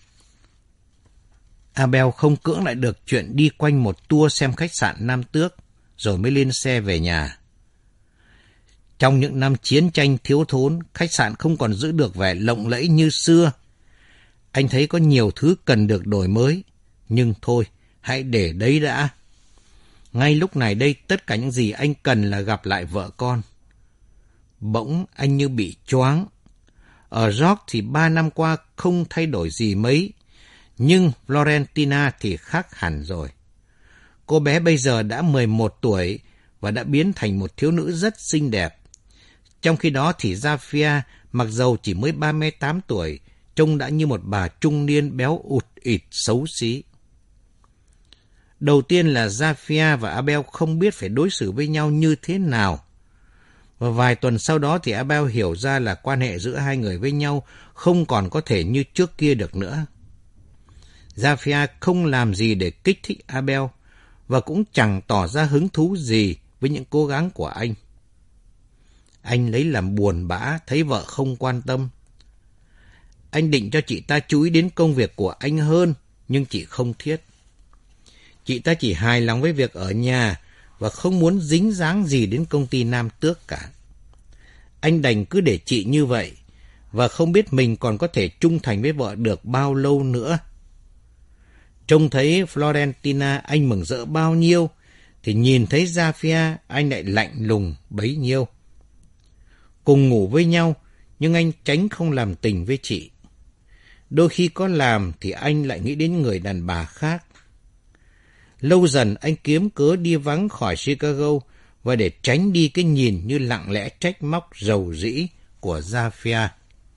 Abel không cưỡng lại được chuyện đi quanh một tour xem khách sạn Nam Tước, rồi mới lên xe về nhà. Trong những năm chiến tranh thiếu thốn, khách sạn không còn giữ được vẻ lộng lẫy như xưa. Anh thấy có nhiều thứ cần được đổi mới, nhưng thôi, hãy để đấy đã. Ngay lúc này đây, tất cả những gì anh cần là gặp lại vợ con. Bỗng anh như bị choáng. Ở George thì 3 năm qua không thay đổi gì mấy, nhưng Florentina thì khác hẳn rồi. Cô bé bây giờ đã 11 tuổi và đã biến thành một thiếu nữ rất xinh đẹp. Trong khi đó thì Zafia, mặc dầu chỉ mới 38 tuổi, trông đã như một bà trung niên béo ụt ịt xấu xí. Đầu tiên là Zafia và Abel không biết phải đối xử với nhau như thế nào. Và vài tuần sau đó thì Abel hiểu ra là quan hệ giữa hai người với nhau không còn có thể như trước kia được nữa. Zafia không làm gì để kích thích Abel và cũng chẳng tỏ ra hứng thú gì với những cố gắng của anh. Anh lấy làm buồn bã thấy vợ không quan tâm. Anh định cho chị ta chú ý đến công việc của anh hơn, nhưng chị không thiết. Chị ta chỉ hài lòng với việc ở nhà và không muốn dính dáng gì đến công ty Nam Tước cả. Anh đành cứ để chị như vậy và không biết mình còn có thể trung thành với vợ được bao lâu nữa. Trông thấy Florentina anh mừng rỡ bao nhiêu, thì nhìn thấy Zafia anh lại lạnh lùng bấy nhiêu. Cùng ngủ với nhau, nhưng anh tránh không làm tình với chị. Đôi khi có làm thì anh lại nghĩ đến người đàn bà khác. Lâu dần anh kiếm cớ đi vắng khỏi Chicago và để tránh đi cái nhìn như lặng lẽ trách móc rầu rĩ của Zafia.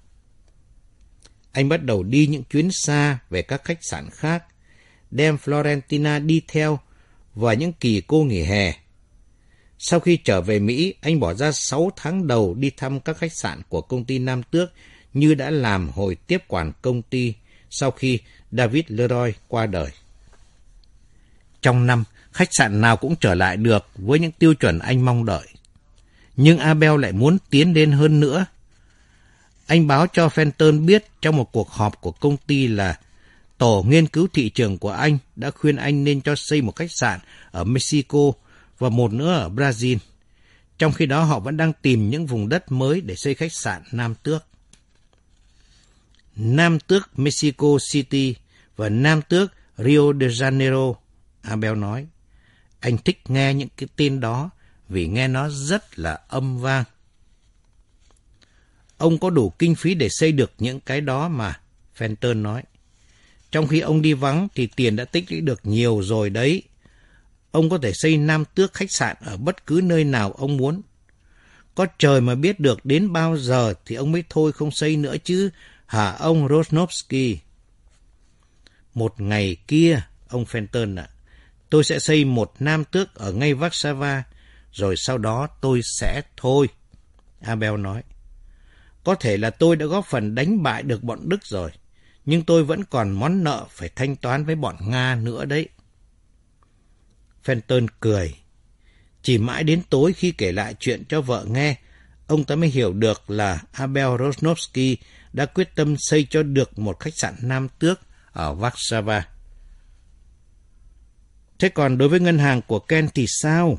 Anh bắt đầu đi những chuyến xa về các khách sạn khác, đem Florentina đi theo vào những kỳ cô nghỉ hè. Sau khi trở về Mỹ, anh bỏ ra 6 tháng đầu đi thăm các khách sạn của công ty Nam Tước như đã làm hồi tiếp quản công ty sau khi David Leroy qua đời. Trong năm, khách sạn nào cũng trở lại được với những tiêu chuẩn anh mong đợi. Nhưng Abel lại muốn tiến lên hơn nữa. Anh báo cho Fenton biết trong một cuộc họp của công ty là tổ nghiên cứu thị trường của anh đã khuyên anh nên cho xây một khách sạn ở Mexico và một nữa ở Brazil. Trong khi đó họ vẫn đang tìm những vùng đất mới để xây khách sạn Nam Tước. Nam Tước Mexico City và Nam Tước Rio de Janeiro, Abel nói. Anh thích nghe những cái tên đó vì nghe nó rất là âm vang. Ông có đủ kinh phí để xây được những cái đó mà, Fenton nói. Trong khi ông đi vắng thì tiền đã tích lũy được nhiều rồi đấy. Ông có thể xây Nam Tước khách sạn ở bất cứ nơi nào ông muốn. Có trời mà biết được đến bao giờ thì ông mới thôi không xây nữa chứ, hả ông Rosnovsky? Một ngày kia, ông Fenton ạ, tôi sẽ xây một Nam Tước ở ngay Warsaw, rồi sau đó tôi sẽ thôi. Abel nói. Có thể là tôi đã góp phần đánh bại được bọn Đức rồi, nhưng tôi vẫn còn món nợ phải thanh toán với bọn Nga nữa đấy. Fenton cười. Chỉ mãi đến tối khi kể lại chuyện cho vợ nghe, ông ta mới hiểu được là Abel Rosnovsky đã quyết tâm xây cho được một khách sạn Nam Tước ở Warsaw. Thế còn đối với ngân hàng của Ken thì sao?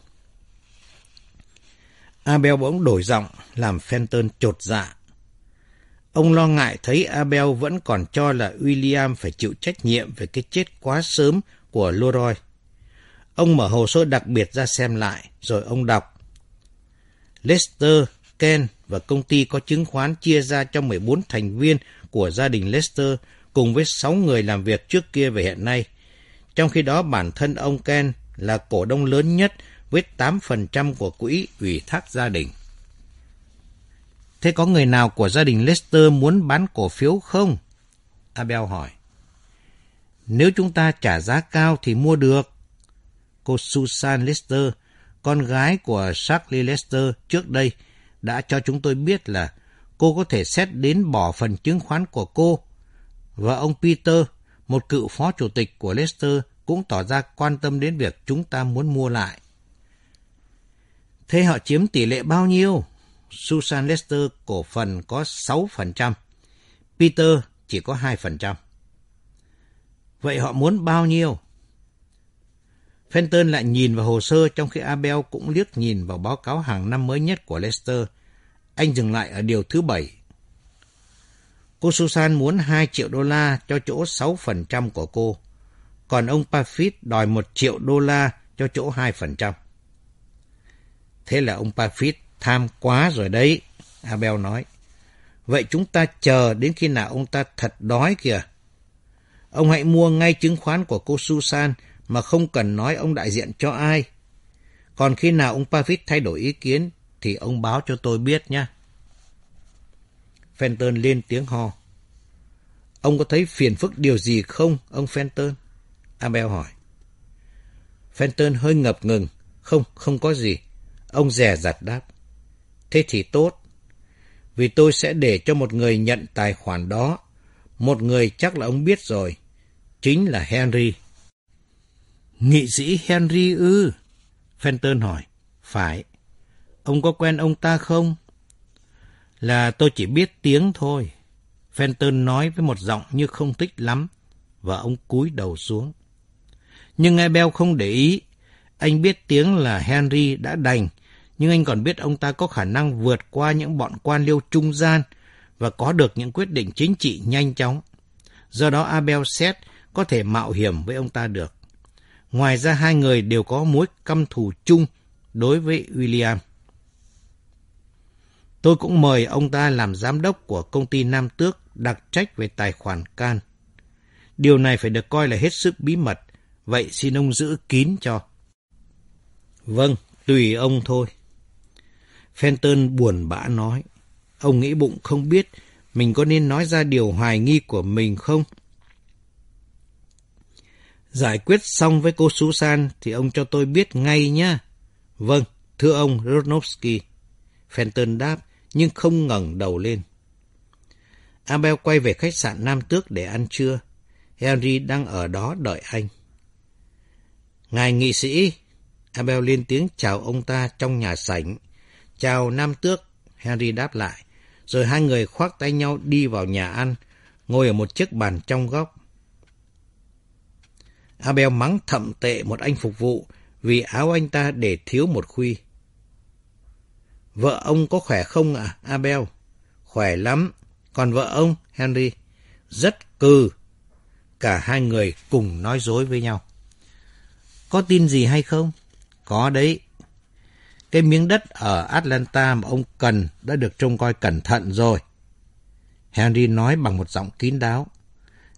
Abel bỗng đổi giọng, làm Fenton chột dạ. Ông lo ngại thấy Abel vẫn còn cho là William phải chịu trách nhiệm về cái chết quá sớm của Leroy. Ông mở hồ sơ đặc biệt ra xem lại, rồi ông đọc. Lester, Ken và công ty có chứng khoán chia ra cho 14 thành viên của gia đình Lester cùng với 6 người làm việc trước kia về hiện nay. Trong khi đó bản thân ông Ken là cổ đông lớn nhất với 8% của quỹ ủy thác gia đình. Thế có người nào của gia đình Lester muốn bán cổ phiếu không? Abel hỏi. Nếu chúng ta trả giá cao thì mua được. Cô Susan Lester, con gái của Charlie Lester trước đây, đã cho chúng tôi biết là cô có thể xét đến bỏ phần chứng khoán của cô. Và ông Peter, một cựu phó chủ tịch của Lester, cũng tỏ ra quan tâm đến việc chúng ta muốn mua lại. Thế họ chiếm tỷ lệ bao nhiêu? Susan Lester cổ phần có 6%, Peter chỉ có 2%. Vậy họ muốn bao nhiêu? Fenton lại nhìn vào hồ sơ trong khi Abel cũng liếc nhìn vào báo cáo hàng năm mới nhất của Lester. Anh dừng lại ở điều thứ 7. Cô Susan muốn 2 triệu đô la cho chỗ 6% của cô, còn ông Parfit đòi 1 triệu đô la cho chỗ 2%. Thế là ông Parfit tham quá rồi đấy, Abel nói. Vậy chúng ta chờ đến khi nào ông ta thật đói kìa. Ông hãy mua ngay chứng khoán của cô Susan mà không cần nói ông đại diện cho ai. Còn khi nào ông Parfit thay đổi ý kiến thì ông báo cho tôi biết nhé. Fenton lên tiếng ho. Ông có thấy phiền phức điều gì không, ông Fenton? Abel hỏi. Fenton hơi ngập ngừng. Không có gì. Ông dè dặt đáp. Thế thì tốt. Vì tôi sẽ để cho một người nhận tài khoản đó. Một người chắc là ông biết rồi. Chính là Henry. Nghị sĩ Henry ư? Fenton hỏi. Phải. Ông có quen ông ta không? Là tôi chỉ biết tiếng thôi. Fenton nói với một giọng như không thích lắm, và ông cúi đầu xuống. Nhưng Abel không để ý. Anh biết tiếng là Henry đã đành, nhưng anh còn biết ông ta có khả năng vượt qua những bọn quan liêu trung gian và có được những quyết định chính trị nhanh chóng. Do đó Abel xét có thể mạo hiểm với ông ta được. Ngoài ra hai người đều có mối căm thù chung đối với William. Tôi cũng mời ông ta làm giám đốc của công ty Nam Tước đặc trách về tài khoản Can. Điều này phải được coi là hết sức bí mật, vậy xin ông giữ kín cho. Vâng, tùy ông thôi. Fenton buồn bã nói. Ông nghĩ bụng không biết mình có nên nói ra điều hoài nghi của mình không? Giải quyết xong với cô Susan thì ông cho tôi biết ngay nhé. Vâng, thưa ông Rosnovsky. Fenton đáp nhưng không ngẩng đầu lên. Abel quay về khách sạn Nam Tước để ăn trưa. Henry đang ở đó đợi anh. Ngài nghị sĩ, Abel lên tiếng chào ông ta trong nhà sảnh. Chào Nam Tước, Henry đáp lại. Rồi hai người khoác tay nhau đi vào nhà ăn, ngồi ở một chiếc bàn trong góc. Abel mắng thậm tệ một anh phục vụ vì áo anh ta để thiếu một khuy. Vợ ông có khỏe không ạ, Abel? Khỏe lắm. Còn vợ ông, Henry? Rất cừ. Cả hai người cùng nói dối với nhau. Có tin gì hay không? Có đấy. Cái miếng đất ở Atlanta mà ông cần đã được trông coi cẩn thận rồi. Henry nói bằng một giọng kín đáo.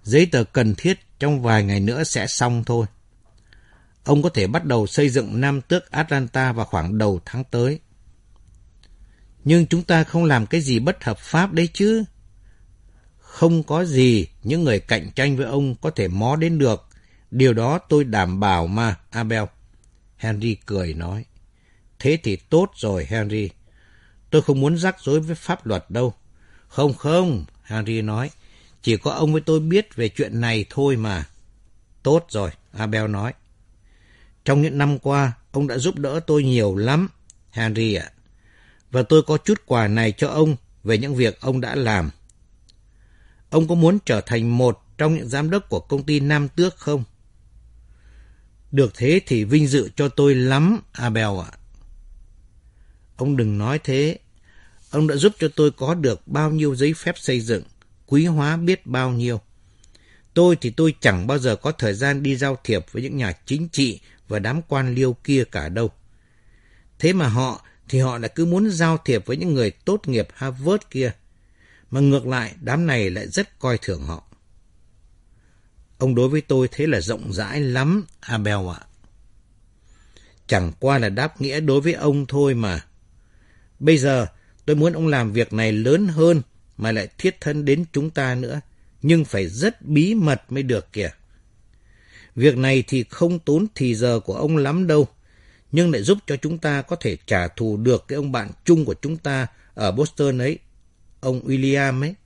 Giấy tờ cần thiết trong vài ngày nữa sẽ xong thôi. Ông có thể bắt đầu xây dựng Nam Tước Atlanta vào khoảng đầu tháng tới. Nhưng chúng ta không làm cái gì bất hợp pháp đấy chứ. Không có gì những người cạnh tranh với ông có thể mó đến được. Điều đó tôi đảm bảo mà, Abel. Henry cười nói. Thế thì tốt rồi, Henry. Tôi không muốn rắc rối với pháp luật đâu. Không, Henry nói. Chỉ có ông với tôi biết về chuyện này thôi mà. Tốt rồi, Abel nói. Trong những năm qua, ông đã giúp đỡ tôi nhiều lắm, Henry ạ. Và tôi có chút quà này cho ông về những việc ông đã làm. Ông có muốn trở thành một trong những giám đốc của công ty Nam Tước không? Được thế thì vinh dự cho tôi lắm, Abel ạ. Ông đừng nói thế. Ông đã giúp cho tôi có được bao nhiêu giấy phép xây dựng, quý hóa biết bao nhiêu. Tôi chẳng bao giờ có thời gian đi giao thiệp với những nhà chính trị và đám quan liêu kia cả đâu. Thế mà họ lại cứ muốn giao thiệp với những người tốt nghiệp Harvard kia. Mà ngược lại, đám này lại rất coi thường họ. Ông đối với tôi thế là rộng rãi lắm, Abel ạ. Chẳng qua là đáp nghĩa đối với ông thôi mà. Bây giờ, tôi muốn ông làm việc này lớn hơn mà lại thiết thân đến chúng ta nữa. Nhưng phải rất bí mật mới được kìa. Việc này thì không tốn thì giờ của ông lắm đâu, nhưng lại giúp cho chúng ta có thể trả thù được cái ông bạn chung của chúng ta ở Boston ấy, ông William ấy.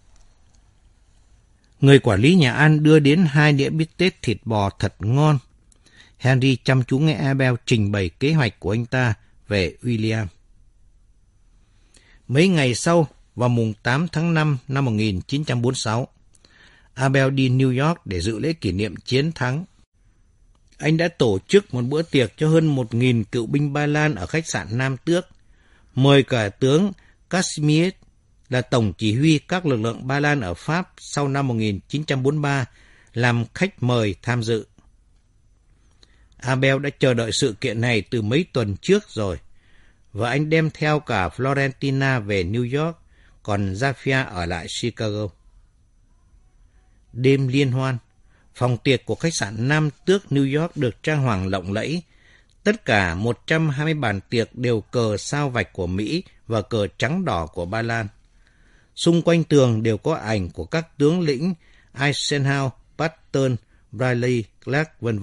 Người quản lý nhà ăn đưa đến 2 đĩa bít tết thịt bò thật ngon. Henry chăm chú nghe Abel trình bày kế hoạch của anh ta về William. Mấy ngày sau, vào mùng 8 tháng 5 năm 1946, Abel đi New York để dự lễ kỷ niệm chiến thắng. Anh đã tổ chức một bữa tiệc cho hơn 1.000 cựu binh Ba Lan ở khách sạn Nam Tước, mời cả tướng Casimir là tổng chỉ huy các lực lượng Ba Lan ở Pháp sau năm 1943 làm khách mời tham dự. Abel đã chờ đợi sự kiện này từ mấy tuần trước rồi, và anh đem theo cả Florentina về New York, còn Zafia ở lại Chicago. Đêm liên hoan, phòng tiệc của khách sạn Nam Tước New York được trang hoàng lộng lẫy. Tất cả 120 bàn tiệc đều cờ sao vạch của Mỹ và cờ trắng đỏ của Ba Lan. Xung quanh tường đều có ảnh của các tướng lĩnh Eisenhower, Patton, Bradley, Clark, v.v.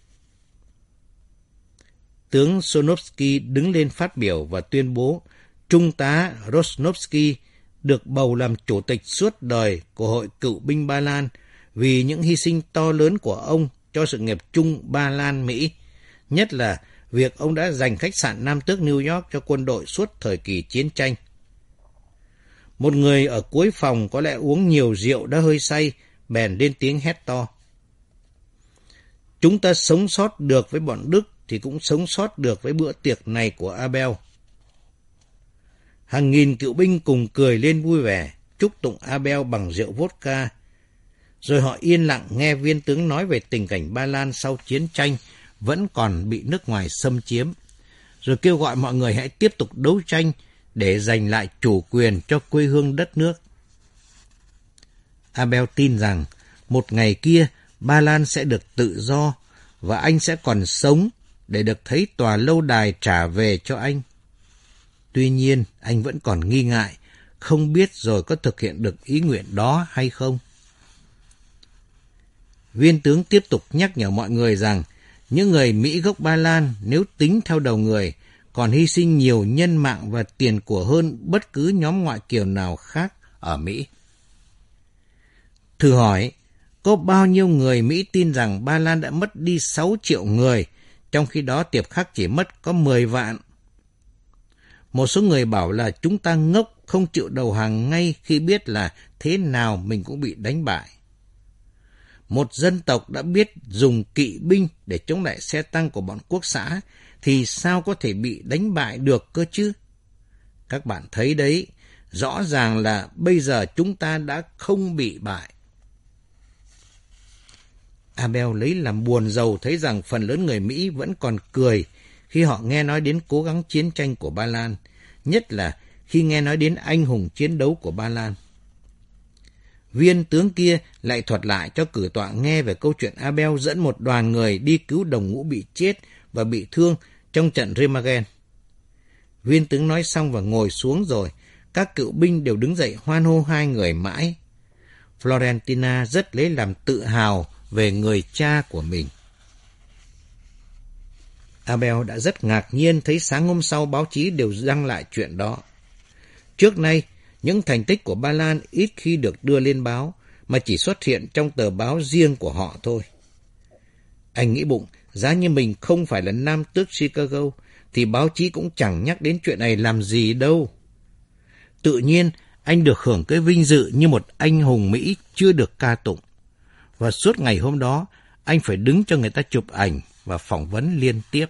Tướng Sonovsky đứng lên phát biểu và tuyên bố Trung tá Rosnovsky được bầu làm chủ tịch suốt đời của Hội Cựu binh Ba Lan vì những hy sinh to lớn của ông cho sự nghiệp chung Ba Lan-Mỹ, nhất là việc ông đã dành khách sạn Nam Tước New York cho quân đội suốt thời kỳ chiến tranh. Một người ở cuối phòng có lẽ uống nhiều rượu đã hơi say, bèn lên tiếng hét to. Chúng ta sống sót được với bọn Đức thì cũng sống sót được với bữa tiệc này của Abel. Hàng nghìn cựu binh cùng cười lên vui vẻ, chúc tụng Abel bằng rượu vodka. Rồi họ yên lặng nghe viên tướng nói về tình cảnh Ba Lan sau chiến tranh vẫn còn bị nước ngoài xâm chiếm, rồi kêu gọi mọi người hãy tiếp tục đấu tranh để giành lại chủ quyền cho quê hương đất nước. Abel tin rằng một ngày kia Ba Lan sẽ được tự do và anh sẽ còn sống để được thấy tòa lâu đài trả về cho anh. Tuy nhiên, anh vẫn còn nghi ngại, không biết rồi có thực hiện được ý nguyện đó hay không. Viên tướng tiếp tục nhắc nhở mọi người rằng những người Mỹ gốc Ba Lan nếu tính theo đầu người còn hy sinh nhiều nhân mạng và tiền của hơn bất cứ nhóm ngoại kiều nào khác ở Mỹ. Thử hỏi, có bao nhiêu người Mỹ tin rằng Ba Lan đã mất đi 6 triệu người, trong khi đó Tiệp Khắc chỉ mất có 10 vạn? Một số người bảo là chúng ta ngốc không chịu đầu hàng ngay khi biết là thế nào mình cũng bị đánh bại. Một dân tộc đã biết dùng kỵ binh để chống lại xe tăng của bọn quốc xã thì sao có thể bị đánh bại được cơ chứ? Các bạn thấy đấy, rõ ràng là bây giờ chúng ta đã không bị bại. Abel lấy làm buồn rầu thấy rằng phần lớn người Mỹ vẫn còn cười khi họ nghe nói đến cố gắng chiến tranh của Ba Lan, nhất là khi nghe nói đến anh hùng chiến đấu của Ba Lan. viên tướng kia lại thuật lại cho cử tọa nghe về câu chuyện Abel dẫn một đoàn người đi cứu đồng ngũ bị chết và bị thương trong trận Remagen. Viên tướng nói xong và ngồi xuống rồi, các cựu binh đều đứng dậy hoan hô hai người mãi. Florentina rất lấy làm tự hào về người cha của mình. Abel đã rất ngạc nhiên thấy sáng hôm sau báo chí đều đăng lại chuyện đó. Trước nay, những thành tích của Ba Lan ít khi được đưa lên báo, mà chỉ xuất hiện trong tờ báo riêng của họ thôi. Anh nghĩ bụng, giá như mình không phải là nam tước Chicago, thì báo chí cũng chẳng nhắc đến chuyện này làm gì đâu. Tự nhiên, anh được hưởng cái vinh dự như một anh hùng Mỹ chưa được ca tụng. Và suốt ngày hôm đó, anh phải đứng cho người ta chụp ảnh và phỏng vấn liên tiếp.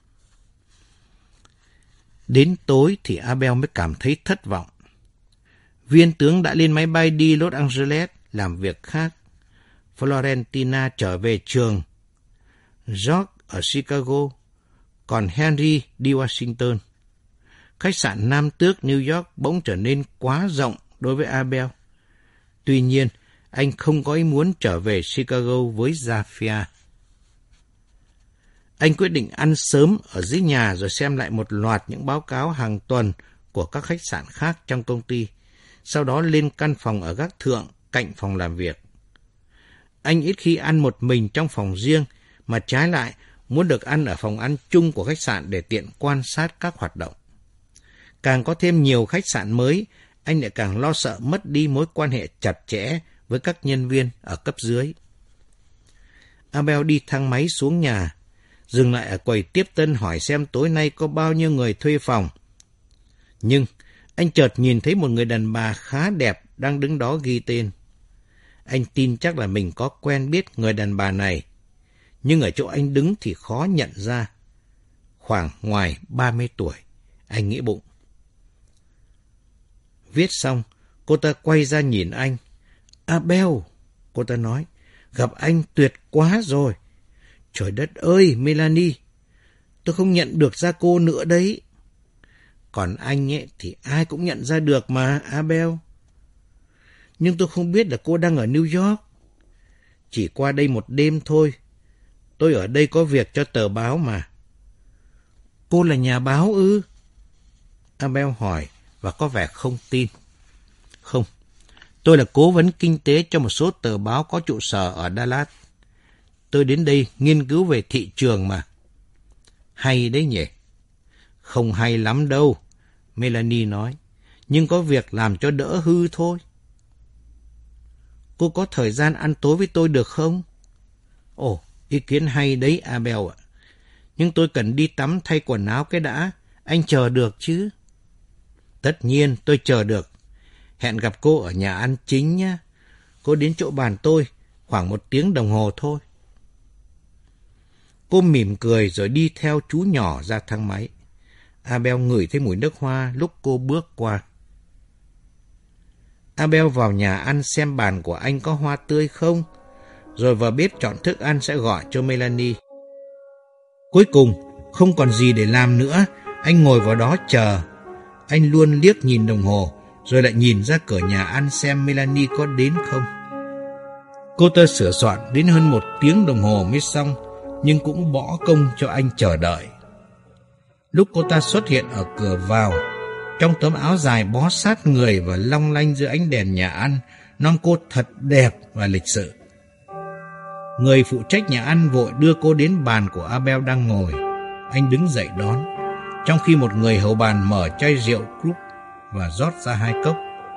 Đến tối thì Abel mới cảm thấy thất vọng. Viên tướng đã lên máy bay đi Los Angeles làm việc khác. Florentina trở về trường. George ở Chicago, còn Henry đi Washington. Khách sạn Nam Tước New York bỗng trở nên quá rộng đối với Abel. Tuy nhiên, anh không có ý muốn trở về Chicago với Zafia. Anh quyết định ăn sớm ở dưới nhà rồi xem lại một loạt những báo cáo hàng tuần của các khách sạn khác trong công ty. Sau đó lên căn phòng ở gác thượng cạnh phòng làm việc. Anh ít khi ăn một mình trong phòng riêng, mà trái lại muốn được ăn ở phòng ăn chung của khách sạn để tiện quan sát các hoạt động. Càng có thêm nhiều khách sạn mới, anh lại càng lo sợ mất đi mối quan hệ chặt chẽ với các nhân viên ở cấp dưới. Abel đi thang máy xuống nhà, dừng lại ở quầy tiếp tân hỏi xem tối nay có bao nhiêu người thuê phòng. Nhưng anh chợt nhìn thấy một người đàn bà khá đẹp đang đứng đó ghi tên. Anh tin chắc là mình có quen biết người đàn bà này, nhưng ở chỗ anh đứng thì khó nhận ra. Khoảng ngoài 30 tuổi, anh nghĩ bụng. Viết xong, cô ta quay ra nhìn anh. Abel, cô ta nói, gặp anh tuyệt quá rồi. Trời đất ơi, Melanie, tôi không nhận được ra cô nữa đấy. Còn anh ấy thì ai cũng nhận ra được mà, Abel. Nhưng tôi không biết là cô đang ở New York. Chỉ qua đây một đêm thôi. Tôi ở đây có việc cho tờ báo mà. Cô là nhà báo ư? Abel hỏi và có vẻ không tin. Không, tôi là cố vấn kinh tế cho một số tờ báo có trụ sở ở Dallas. Tôi đến đây nghiên cứu về thị trường mà. Hay đấy nhỉ? Không hay lắm đâu, Melanie nói. Nhưng có việc làm cho đỡ hư thôi. Cô có thời gian ăn tối với tôi được không? Ồ, ý kiến hay đấy, Abel ạ. Nhưng tôi cần đi tắm thay quần áo cái đã. Anh chờ được chứ? Tất nhiên tôi chờ được. Hẹn gặp cô ở nhà ăn chính nhé. Cô đến chỗ bàn tôi, khoảng 1 tiếng đồng hồ thôi. Cô mỉm cười rồi đi theo chú nhỏ ra thang máy. Abel ngửi thấy mùi nước hoa lúc cô bước qua. Abel vào nhà ăn xem bàn của anh có hoa tươi không, rồi vào bếp chọn thức ăn sẽ gọi cho Melanie. Cuối cùng, không còn gì để làm nữa, anh ngồi vào đó chờ. Anh luôn liếc nhìn đồng hồ, rồi lại nhìn ra cửa nhà ăn xem Melanie có đến không. Cô ta sửa soạn đến hơn 1 tiếng đồng hồ mới xong, nhưng cũng bỏ công cho anh chờ đợi. Lúc cô ta xuất hiện ở cửa vào, trong tấm áo dài bó sát người và long lanh dưới ánh đèn nhà ăn, non cô thật đẹp và lịch sự. Người phụ trách nhà ăn vội đưa cô đến bàn của Abel đang ngồi. Anh đứng dậy đón, trong khi một người hầu bàn mở chai rượu Krug và rót ra 2 cốc.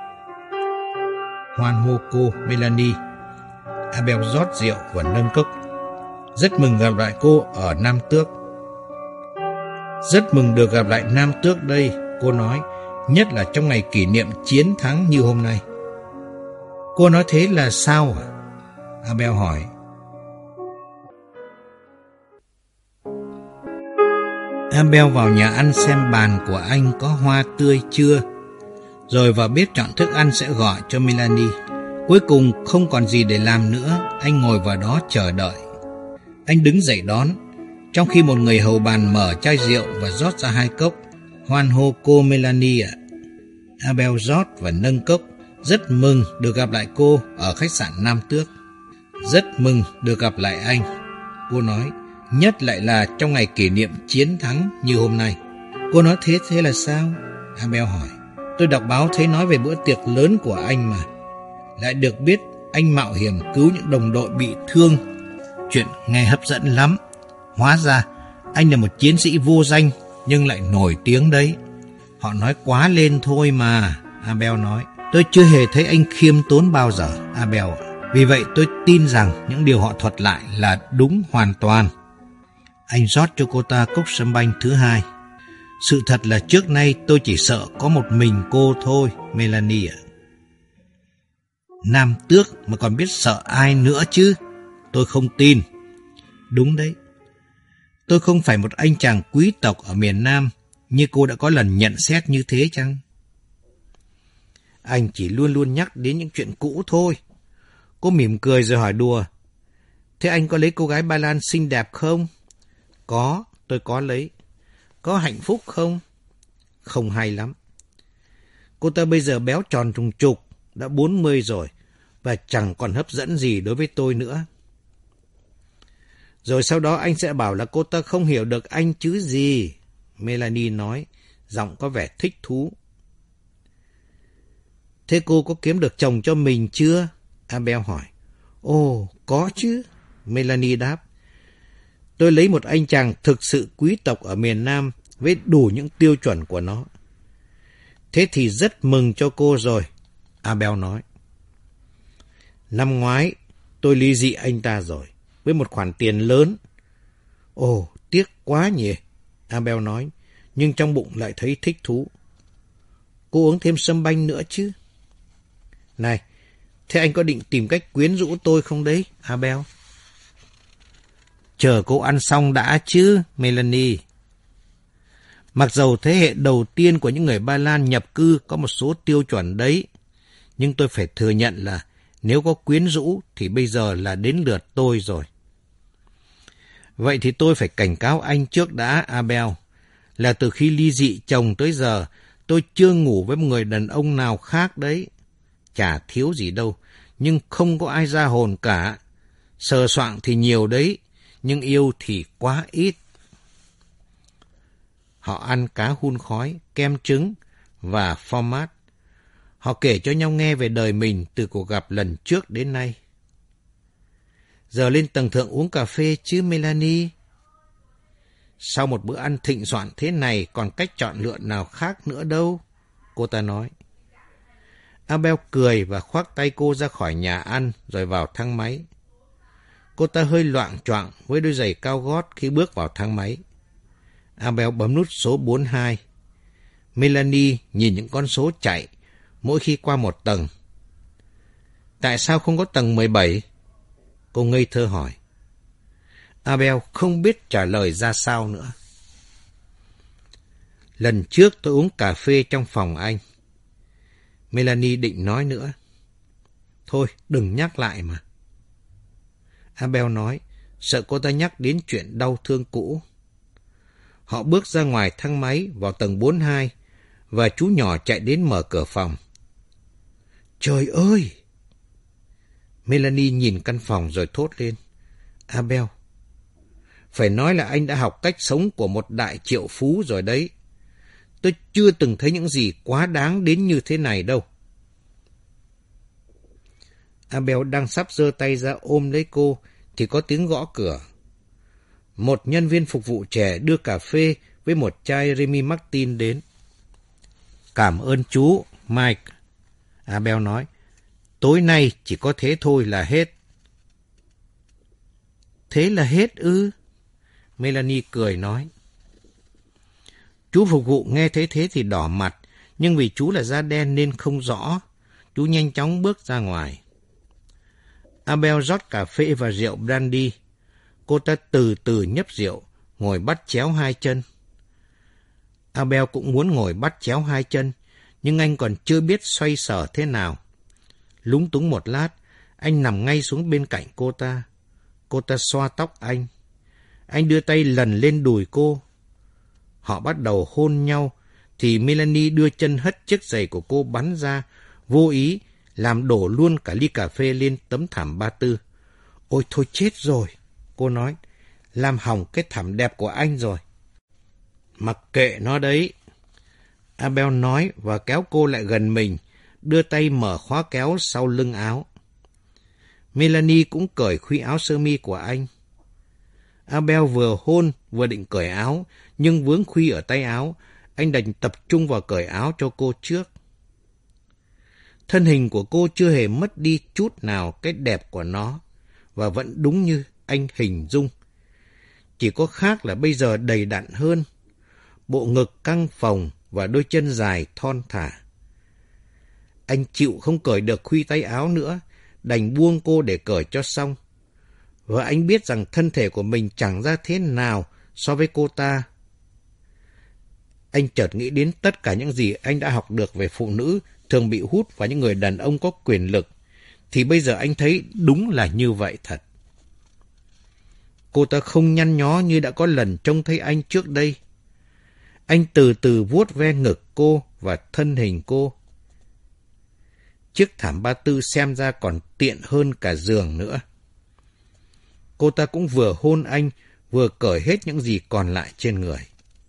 Hoan hô cô, Melanie. Abel rót rượu và nâng cốc. Rất mừng gặp lại cô ở Nam Tước. Rất mừng được gặp lại Nam Tước đây, cô nói, nhất là trong ngày kỷ niệm chiến thắng như hôm nay. Cô nói thế là sao à? Abel hỏi. Abel vào nhà ăn xem bàn của anh có hoa tươi chưa, rồi vào bếp chọn thức ăn sẽ gọi cho Melanie. Cuối cùng không còn gì để làm nữa, anh ngồi vào đó chờ đợi. Anh đứng dậy đón, trong khi một người hầu bàn mở chai rượu và rót ra 2 cốc. Hoan hô cô Melanie ạ. Abel rót và nâng cốc, Rất mừng được gặp lại cô ở khách sạn Nam Tước. Rất mừng được gặp lại anh, cô nói, nhất lại là trong ngày kỷ niệm chiến thắng như hôm nay. Cô nói thế là sao? Abel hỏi. Tôi đọc báo thấy nói về bữa tiệc lớn của anh mà. Lại được biết anh mạo hiểm cứu những đồng đội bị thương. Chuyện nghe hấp dẫn lắm. Hóa ra anh là một chiến sĩ vô danh nhưng lại nổi tiếng đấy. Họ nói quá lên thôi mà, Abel nói. Tôi chưa hề thấy anh khiêm tốn bao giờ, Abel. Vì vậy tôi tin rằng những điều họ thuật lại là đúng hoàn toàn. Anh rót cho cô ta cốc sâm banh thứ hai. Sự thật là trước nay tôi chỉ sợ có một mình cô thôi, Melanie ạ. Nam Tước mà còn biết sợ ai nữa chứ? Tôi không tin. Đúng đấy. Tôi không phải một anh chàng quý tộc ở miền Nam, như cô đã có lần nhận xét như thế chăng? Anh chỉ luôn luôn nhắc đến những chuyện cũ thôi. Cô mỉm cười rồi hỏi đùa. Thế anh có lấy cô gái Ba Lan xinh đẹp không? Có, tôi có lấy. Có hạnh phúc không? Không hay lắm. Cô ta bây giờ béo tròn trùng trục, đã 40 rồi, và chẳng còn hấp dẫn gì đối với tôi nữa. Rồi sau đó anh sẽ bảo là cô ta không hiểu được anh chứ gì, Melanie nói, giọng có vẻ thích thú. Thế cô có kiếm được chồng cho mình chưa? Abel hỏi. Ồ, có chứ, Melanie đáp. Tôi lấy một anh chàng thực sự quý tộc ở miền Nam với đủ những tiêu chuẩn của nó. Thế thì rất mừng cho cô rồi, Abel nói. Năm ngoái, tôi ly dị anh ta rồi, với một khoản tiền lớn. Ồ, tiếc quá nhỉ, Abel nói, nhưng trong bụng lại thấy thích thú. Cô uống thêm sâm banh nữa chứ? Này, thế anh có định tìm cách quyến rũ tôi không đấy, Abel? Chờ cô ăn xong đã chứ, Melanie. Mặc dầu thế hệ đầu tiên của những người Ba Lan nhập cư có một số tiêu chuẩn đấy, nhưng tôi phải thừa nhận là nếu có quyến rũ thì bây giờ là đến lượt tôi rồi. Vậy thì tôi phải cảnh cáo anh trước đã, Abel, là từ khi ly dị chồng tới giờ, tôi chưa ngủ với một người đàn ông nào khác đấy. Chả thiếu gì đâu, nhưng không có ai ra hồn cả. Sờ soạng thì nhiều đấy, nhưng yêu thì quá ít. Họ ăn cá hun khói, kem trứng và phô mát. Họ kể cho nhau nghe về đời mình từ cuộc gặp lần trước đến nay. Giờ lên tầng thượng uống cà phê chứ, Melanie? Sau một bữa ăn thịnh soạn thế này còn cách chọn lựa nào khác nữa đâu, cô ta nói. Abel cười và khoác tay cô ra khỏi nhà ăn rồi vào thang máy. Cô ta hơi loạng choạng với đôi giày cao gót khi bước vào thang máy. Abel bấm nút số 42. Melanie nhìn những con số chạy mỗi khi qua một tầng. Tại sao không có tầng 17? Cô ngây thơ hỏi. Abel không biết trả lời ra sao nữa. Lần trước tôi uống cà phê trong phòng anh. Melanie định nói nữa. Thôi, đừng nhắc lại mà. Abel nói, sợ cô ta nhắc đến chuyện đau thương cũ. Họ bước ra ngoài thang máy vào tầng 42 và chú nhỏ chạy đến mở cửa phòng. Trời ơi! Melanie nhìn căn phòng rồi thốt lên. Abel, phải nói là anh đã học cách sống của một đại triệu phú rồi đấy. Tôi chưa từng thấy những gì quá đáng đến như thế này đâu. Abel đang sắp giơ tay ra ôm lấy cô thì có tiếng gõ cửa. Một nhân viên phục vụ trẻ đưa cà phê với một chai Remy Martin đến. Cảm ơn chú, Mike. Abel nói. Tối nay chỉ có thế thôi là hết. Thế là hết ư? Melanie cười nói. Chú phục vụ nghe thấy thế thì đỏ mặt, nhưng vì chú là da đen nên không rõ. Chú nhanh chóng bước ra ngoài. Abel rót cà phê và rượu brandy. Cô ta từ từ nhấp rượu, ngồi bắt chéo hai chân. Abel cũng muốn ngồi bắt chéo hai chân, nhưng anh còn chưa biết xoay sở thế nào. Lúng túng một lát, anh nằm ngay xuống bên cạnh cô ta. Cô ta xoa tóc anh. Anh đưa tay lần lên đùi cô. Họ bắt đầu hôn nhau, thì Melanie đưa chân hất chiếc giày của cô bắn ra, vô ý làm đổ luôn cả ly cà phê lên tấm thảm ba tư. Ôi thôi chết rồi, cô nói, làm hỏng cái thảm đẹp của anh rồi. Mặc kệ nó đấy, Abel nói và kéo cô lại gần mình, đưa tay mở khóa kéo sau lưng áo. Melanie cũng cởi khuy áo sơ mi của anh. Abel vừa hôn vừa định cởi áo, nhưng vướng khuy ở tay áo, anh đành tập trung vào cởi áo cho cô trước. Thân hình của cô chưa hề mất đi chút nào cái đẹp của nó, và vẫn đúng như anh hình dung. Chỉ có khác là bây giờ đầy đặn hơn, bộ ngực căng phồng và đôi chân dài thon thả. Anh chịu không cởi được khuy tay áo nữa, đành buông cô để cởi cho xong. Và anh biết rằng thân thể của mình chẳng ra thế nào so với cô ta. Anh chợt nghĩ đến tất cả những gì anh đã học được về phụ nữ thường bị hút vào những người đàn ông có quyền lực, thì bây giờ anh thấy đúng là như vậy thật. Cô ta không nhăn nhó như đã có lần trông thấy anh trước đây. Anh từ từ vuốt ve ngực cô và thân hình cô. Chiếc thảm ba tư xem ra còn tiện hơn cả giường nữa. Cô ta cũng vừa hôn anh, vừa cởi hết những gì còn lại trên người.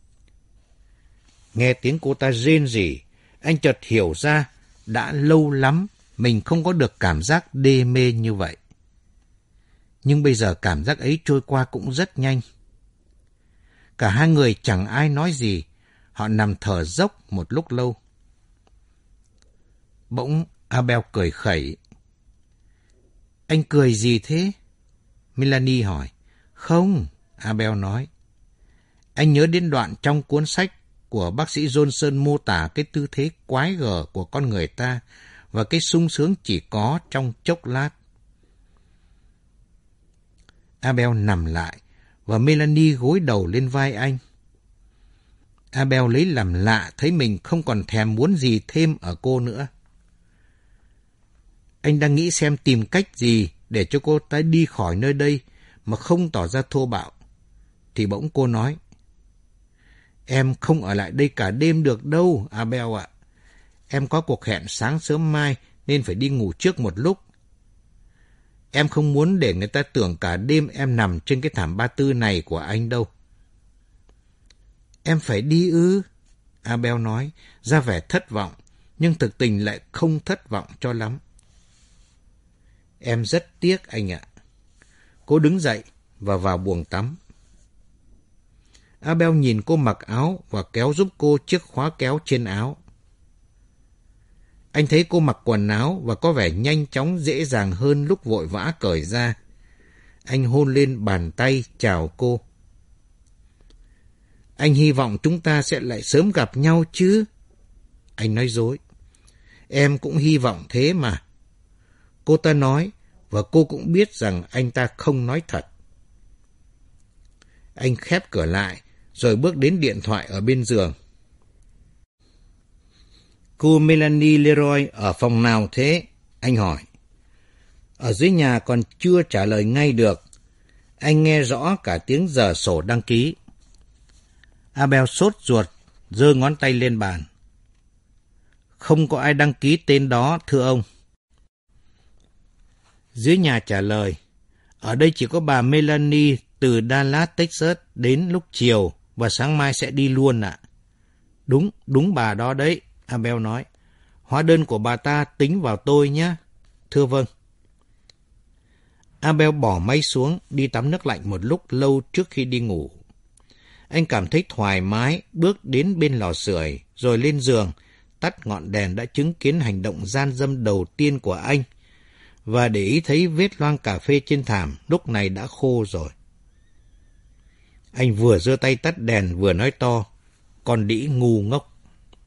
Nghe tiếng cô ta rên rỉ, anh chợt hiểu ra đã lâu lắm mình không có được cảm giác đê mê như vậy. Nhưng bây giờ cảm giác ấy trôi qua cũng rất nhanh. Cả hai người chẳng ai nói gì, họ nằm thở dốc một lúc lâu. Bỗng Abel cười khẩy. Anh cười gì thế? Melanie hỏi. Không, Abel nói. Anh nhớ đến đoạn trong cuốn sách của bác sĩ Johnson mô tả cái tư thế quái gở của con người ta và cái sung sướng chỉ có trong chốc lát. Abel nằm lại và Melanie gối đầu lên vai anh. Abel lấy làm lạ thấy mình không còn thèm muốn gì thêm ở cô nữa. Anh đang nghĩ xem tìm cách gì để cho cô ta đi khỏi nơi đây mà không tỏ ra thô bạo. Thì bỗng cô nói, em không ở lại đây cả đêm được đâu, Abel ạ. Em có cuộc hẹn sáng sớm mai nên phải đi ngủ trước một lúc. Em không muốn để người ta tưởng cả đêm em nằm trên cái thảm ba tư này của anh đâu. Em phải đi ư? Abel nói, ra vẻ thất vọng, nhưng thực tình lại không thất vọng cho lắm. Em rất tiếc anh ạ. Cô đứng dậy và vào buồng tắm. Abel nhìn cô mặc áo và kéo giúp cô chiếc khóa kéo trên áo. Anh thấy cô mặc quần áo và có vẻ nhanh chóng dễ dàng hơn lúc vội vã cởi ra. Anh hôn lên bàn tay chào cô. Anh hy vọng chúng ta sẽ lại sớm gặp nhau chứ? Anh nói dối. Em cũng hy vọng thế mà. Cô ta nói, và cô cũng biết rằng anh ta không nói thật. Anh khép cửa lại, rồi bước đến điện thoại ở bên giường. Cô Melanie Leroy ở phòng nào thế? Anh hỏi. Ở dưới nhà còn chưa trả lời ngay được. Anh nghe rõ cả tiếng giờ sổ đăng ký. Abel sốt ruột, giơ ngón tay lên bàn. Không có ai đăng ký tên đó, thưa ông. Dưới nhà trả lời. Ở đây chỉ có bà Melanie từ Dallas, Texas đến lúc chiều và sáng mai sẽ đi luôn ạ. Đúng bà đó đấy, Abel nói. Hóa đơn của bà ta tính vào tôi nhé. Thưa vâng. Abel bỏ máy xuống, đi tắm nước lạnh một lúc lâu trước khi đi ngủ. Anh cảm thấy thoải mái, bước đến bên lò sưởi, rồi lên giường, tắt ngọn đèn đã chứng kiến hành động gian dâm đầu tiên của anh, và để ý thấy vết loang cà phê trên thảm lúc này đã khô rồi. Anh vừa giơ tay tắt đèn vừa nói to, con đĩ ngu ngốc.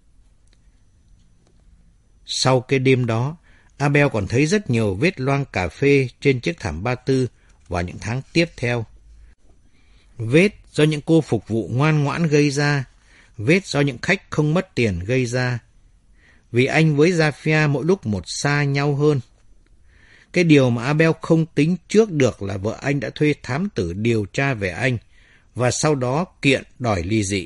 Sau cái đêm đó, Abel còn thấy rất nhiều vết loang cà phê trên chiếc thảm ba tư vào những tháng tiếp theo. Vết do những cô phục vụ ngoan ngoãn gây ra, vết do những khách không mất tiền gây ra. Vì anh với Zafia mỗi lúc một xa nhau hơn. Cái điều mà Abel không tính trước được là vợ anh đã thuê thám tử điều tra về anh và sau đó kiện đòi ly dị.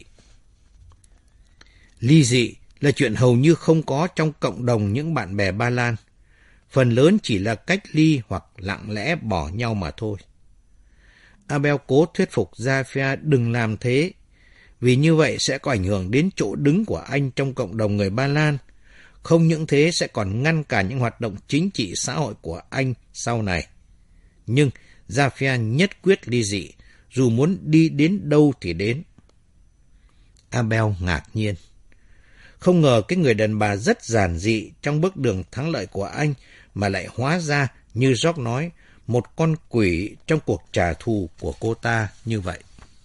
Ly dị là chuyện hầu như không có trong cộng đồng những bạn bè Ba Lan. phần lớn chỉ là cách ly hoặc lặng lẽ bỏ nhau mà thôi. Abel cố thuyết phục Zafia đừng làm thế, vì như vậy sẽ có ảnh hưởng đến chỗ đứng của anh trong cộng đồng người Ba Lan. Không những thế sẽ còn ngăn cản những hoạt động chính trị xã hội của anh sau này. Nhưng Zafia nhất quyết ly dị, dù muốn đi đến đâu thì đến. Abel ngạc nhiên. Không ngờ cái người đàn bà rất giản dị trong bước đường thắng lợi của anh mà lại hóa ra, như George nói, một con quỷ trong cuộc trả thù của cô ta như vậy.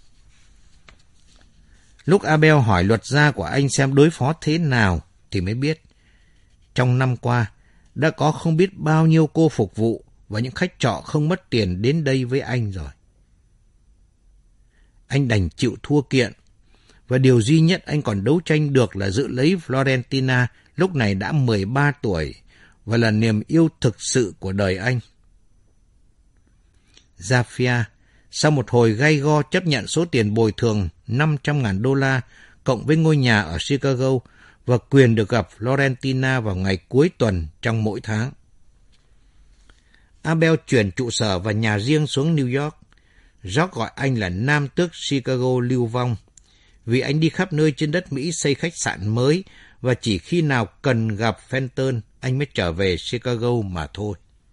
Lúc Abel hỏi luật gia của anh xem đối phó thế nào thì mới biết. Trong năm qua, đã có không biết bao nhiêu cô phục vụ và những khách trọ không mất tiền đến đây với anh rồi. Anh đành chịu thua kiện, và điều duy nhất anh còn đấu tranh được là giữ lấy Florentina, lúc này đã 13 tuổi, và là niềm yêu thực sự của đời anh. Zafia, sau một hồi gay go chấp nhận số tiền bồi thường $500,000 cộng với ngôi nhà ở Chicago và quyền được gặp Florentina vào ngày cuối tuần trong mỗi tháng. Abel chuyển trụ sở và nhà riêng xuống New York. George gọi anh là Nam tước Chicago lưu vong, vì anh đi khắp nơi trên đất Mỹ xây khách sạn mới và chỉ khi nào cần gặp Fenton, anh mới trở về Chicago mà thôi.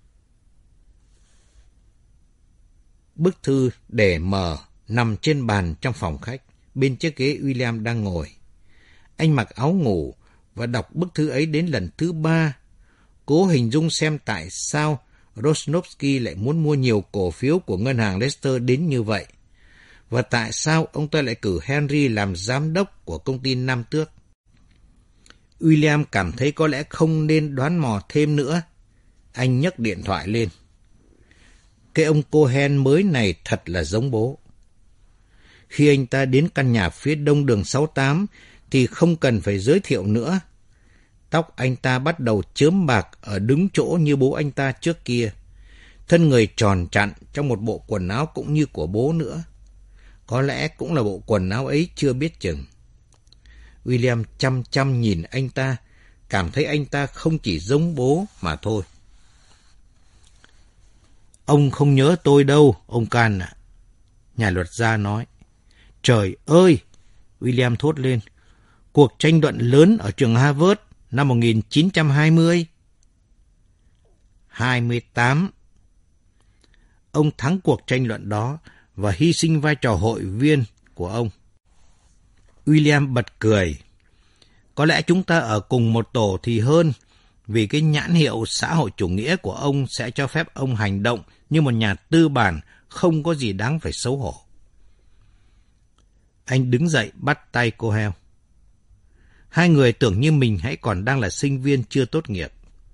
Bức thư để mở nằm trên bàn trong phòng khách, bên chiếc ghế William đang ngồi. Anh mặc áo ngủ và đọc bức thư ấy đến lần thứ 3, cố hình dung xem tại sao Rosnovsky lại muốn mua nhiều cổ phiếu của ngân hàng Leicester đến như vậy, và tại sao ông ta lại cử Henry làm giám đốc của công ty Nam Tước. William cảm thấy có lẽ không nên đoán mò thêm nữa. Anh nhấc điện thoại lên. Cái ông Cohen mới này thật là giống bố. Khi anh ta đến căn nhà phía đông đường 68 thì không cần phải giới thiệu nữa. Tóc anh ta bắt đầu chớm bạc ở đúng chỗ như bố anh ta trước kia. Thân người tròn trặn trong một bộ quần áo cũng như của bố nữa. Có lẽ cũng là bộ quần áo ấy chưa biết chừng. William chăm chăm nhìn anh ta, cảm thấy anh ta không chỉ giống bố mà thôi. Ông không nhớ tôi đâu, ông Can ạ. Nhà luật gia nói. Trời ơi! William thốt lên. Cuộc tranh luận lớn ở trường Harvard năm 1920. 28. Ông thắng cuộc tranh luận đó và hy sinh vai trò hội viên của ông. William bật cười. Có lẽ chúng ta ở cùng một tổ thì hơn, vì cái nhãn hiệu xã hội chủ nghĩa của ông sẽ cho phép ông hành động như một nhà tư bản, không có gì đáng phải xấu hổ. Anh đứng dậy bắt tay cô Heo. Hai người tưởng như mình hãy còn đang là sinh viên chưa tốt nghiệp.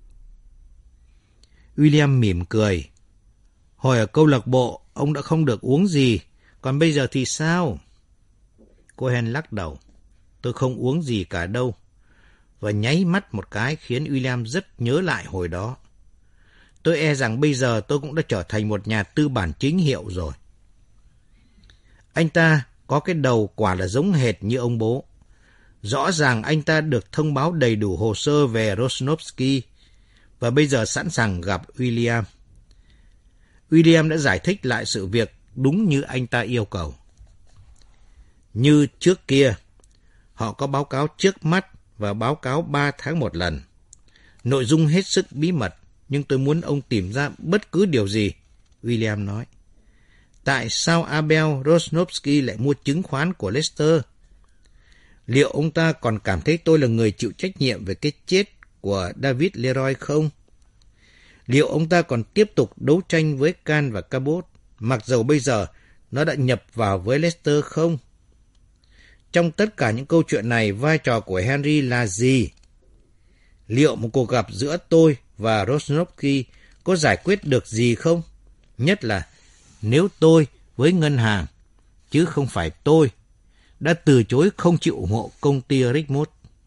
William mỉm cười. Hồi ở câu lạc bộ, ông đã không được uống gì, còn bây giờ thì sao? Cohen lắc đầu. Tôi không uống gì cả đâu. Và nháy mắt một cái khiến William rất nhớ lại hồi đó. Tôi e rằng bây giờ tôi cũng đã trở thành một nhà tư bản chính hiệu rồi. Anh ta có cái đầu quả là giống hệt như ông bố. Rõ ràng anh ta được thông báo đầy đủ hồ sơ về Rosnovsky và bây giờ sẵn sàng gặp William. William đã giải thích lại sự việc đúng như anh ta yêu cầu. Như trước kia, họ có báo cáo trước mắt và báo cáo 3 tháng một lần. Nội dung hết sức bí mật, nhưng tôi muốn ông tìm ra bất cứ điều gì, William nói. Tại sao Abel Rosnovsky lại mua chứng khoán của Leicester? Liệu ông ta còn cảm thấy tôi là người chịu trách nhiệm về cái chết của David Leroy không? Liệu ông ta còn tiếp tục đấu tranh với Can và Cabot, mặc dầu bây giờ nó đã nhập vào với Leicester không? Trong tất cả những câu chuyện này, vai trò của Henry là gì? Liệu một cuộc gặp giữa tôi và Rosnovsky có giải quyết được gì không? Nhất là nếu tôi với ngân hàng, chứ không phải tôi, đã từ chối không chịu ủng hộ công ty Richmond.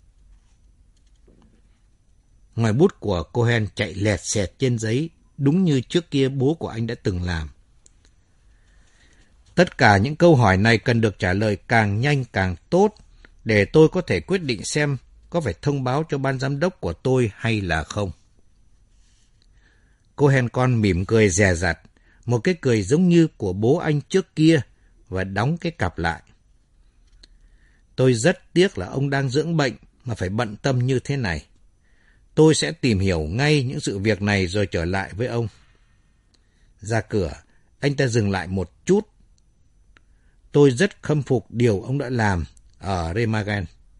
Ngòi bút của Cohen chạy lẹt xẹt trên giấy, đúng như trước kia bố của anh đã từng làm. Tất cả những câu hỏi này cần được trả lời càng nhanh càng tốt, để tôi có thể quyết định xem có phải thông báo cho ban giám đốc của tôi hay là không. Cohen con mỉm cười dè dặt, một cái cười giống như của bố anh trước kia, và đóng cái cặp lại. Tôi rất tiếc là ông đang dưỡng bệnh mà phải bận tâm như thế này. Tôi sẽ tìm hiểu ngay những sự việc này rồi trở lại với ông. Ra cửa, anh ta dừng lại một chút. Tôi rất khâm phục điều ông đã làm ở Remagen.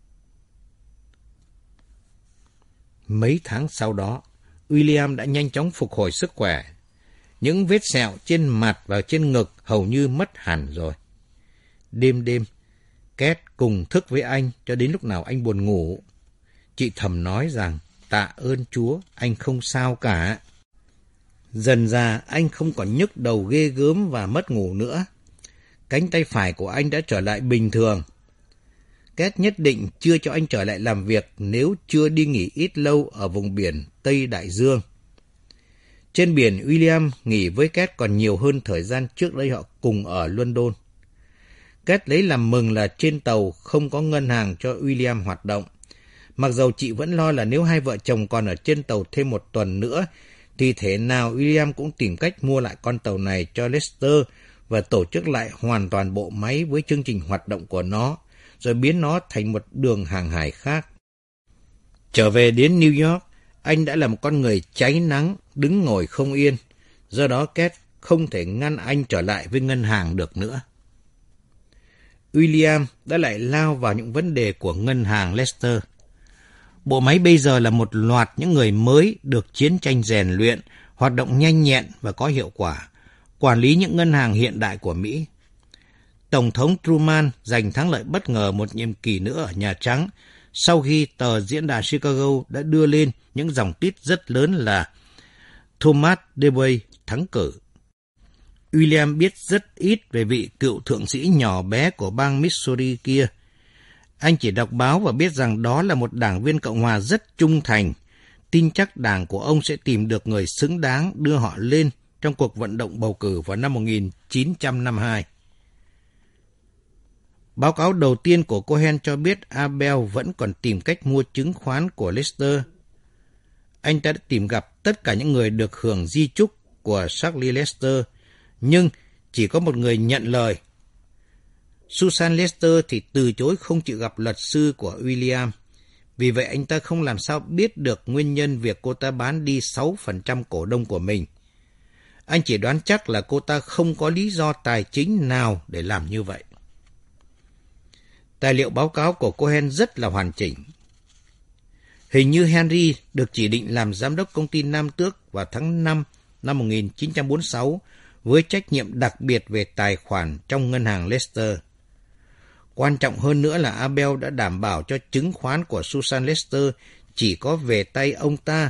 Mấy tháng sau đó, William đã nhanh chóng phục hồi sức khỏe. Những vết sẹo trên mặt và trên ngực hầu như mất hẳn rồi. Đêm đêm, Kate cùng thức với anh cho đến lúc nào anh buồn ngủ. Chị thầm nói rằng, tạ ơn Chúa, anh không sao cả. Dần ra, anh không còn nhức đầu ghê gớm và mất ngủ nữa. Cánh tay phải của anh đã trở lại bình thường. Kate nhất định chưa cho anh trở lại làm việc nếu chưa đi nghỉ ít lâu ở vùng biển Tây Đại Dương. Trên biển, William nghỉ với Kate còn nhiều hơn thời gian trước đây họ cùng ở London. Kate lấy làm mừng là trên tàu không có ngân hàng cho William hoạt động. Mặc dầu chị vẫn lo là nếu hai vợ chồng còn ở trên tàu thêm một tuần nữa, thì thế nào William cũng tìm cách mua lại con tàu này cho Lester và tổ chức lại hoàn toàn bộ máy với chương trình hoạt động của nó, rồi biến nó thành một đường hàng hải khác. Trở về đến New York, anh đã là một con người cháy nắng, đứng ngồi không yên. Do đó Kate không thể ngăn anh trở lại với ngân hàng được nữa. William đã lại lao vào những vấn đề của ngân hàng Lester. Bộ máy bây giờ là một loạt những người mới được chiến tranh rèn luyện, hoạt động nhanh nhẹn và có hiệu quả, quản lý những ngân hàng hiện đại của Mỹ. Tổng thống Truman giành thắng lợi bất ngờ một nhiệm kỳ nữa ở Nhà Trắng sau khi tờ Diễn đàn Chicago đã đưa lên những dòng tít rất lớn là Thomas Dewey thắng cử. William biết rất ít về vị cựu thượng sĩ nhỏ bé của bang Missouri kia. Anh chỉ đọc báo và biết rằng đó là một đảng viên Cộng hòa rất trung thành, tin chắc đảng của ông sẽ tìm được người xứng đáng đưa họ lên trong cuộc vận động bầu cử vào năm 1952. Báo cáo đầu tiên của Cohen cho biết Abel vẫn còn tìm cách mua chứng khoán của Lester. Anh ta đã tìm gặp tất cả những người được hưởng di chúc của Charlie Lester, nhưng chỉ có một người nhận lời. Susan Lester thì từ chối không chịu gặp luật sư của William. Vì vậy anh ta không làm sao biết được nguyên nhân việc cô ta bán đi 6% cổ đông của mình. Anh chỉ đoán chắc là cô ta không có lý do tài chính nào để làm như vậy. Tài liệu báo cáo của Cohen rất là hoàn chỉnh. Hình như Henry được chỉ định làm giám đốc công ty Nam Tước vào tháng 5 năm 1946 với trách nhiệm đặc biệt về tài khoản trong ngân hàng Lester. Quan trọng hơn nữa là Abel đã đảm bảo cho chứng khoán của Susan Lester chỉ có về tay ông ta.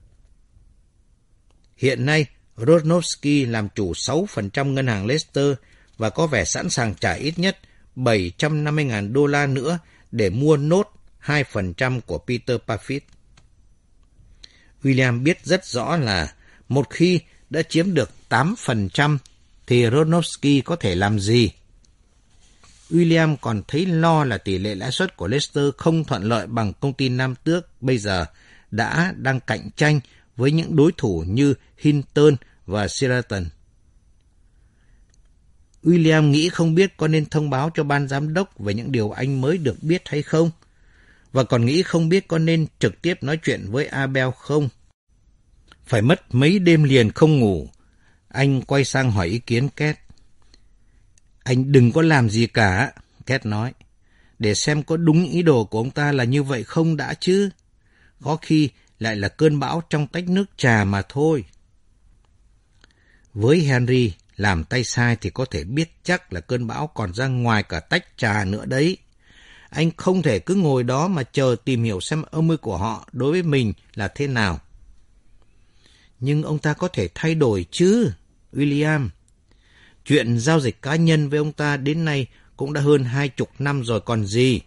Hiện nay, Rosnowski làm chủ 6% ngân hàng Lester và có vẻ sẵn sàng trả ít nhất $750,000 nữa để mua nốt 2% của Peter Parfit. William biết rất rõ là một khi đã chiếm được 8% thì Rosnowski có thể làm gì. William còn thấy lo là tỷ lệ lãi suất của Lester không thuận lợi bằng công ty Nam Tước bây giờ đang cạnh tranh với những đối thủ như Hinton và Sheraton. William nghĩ không biết có nên thông báo cho ban giám đốc về những điều anh mới được biết hay không, và còn nghĩ không biết có nên trực tiếp nói chuyện với Abel không. Phải mất mấy đêm liền không ngủ, anh quay sang hỏi ý kiến Kate. Anh đừng có làm gì cả, Kate nói, để xem có đúng ý đồ của ông ta là như vậy không đã chứ. Có khi lại là cơn bão trong tách nước trà mà thôi. Với Henry, làm tay sai thì có thể biết chắc là cơn bão còn ra ngoài cả tách trà nữa đấy. Anh không thể cứ ngồi đó mà chờ tìm hiểu xem âm mưu của họ đối với mình là thế nào. Nhưng ông ta có thể thay đổi chứ, William. Chuyện giao dịch cá nhân với ông ta đến nay cũng đã hơn 20 năm rồi còn gì.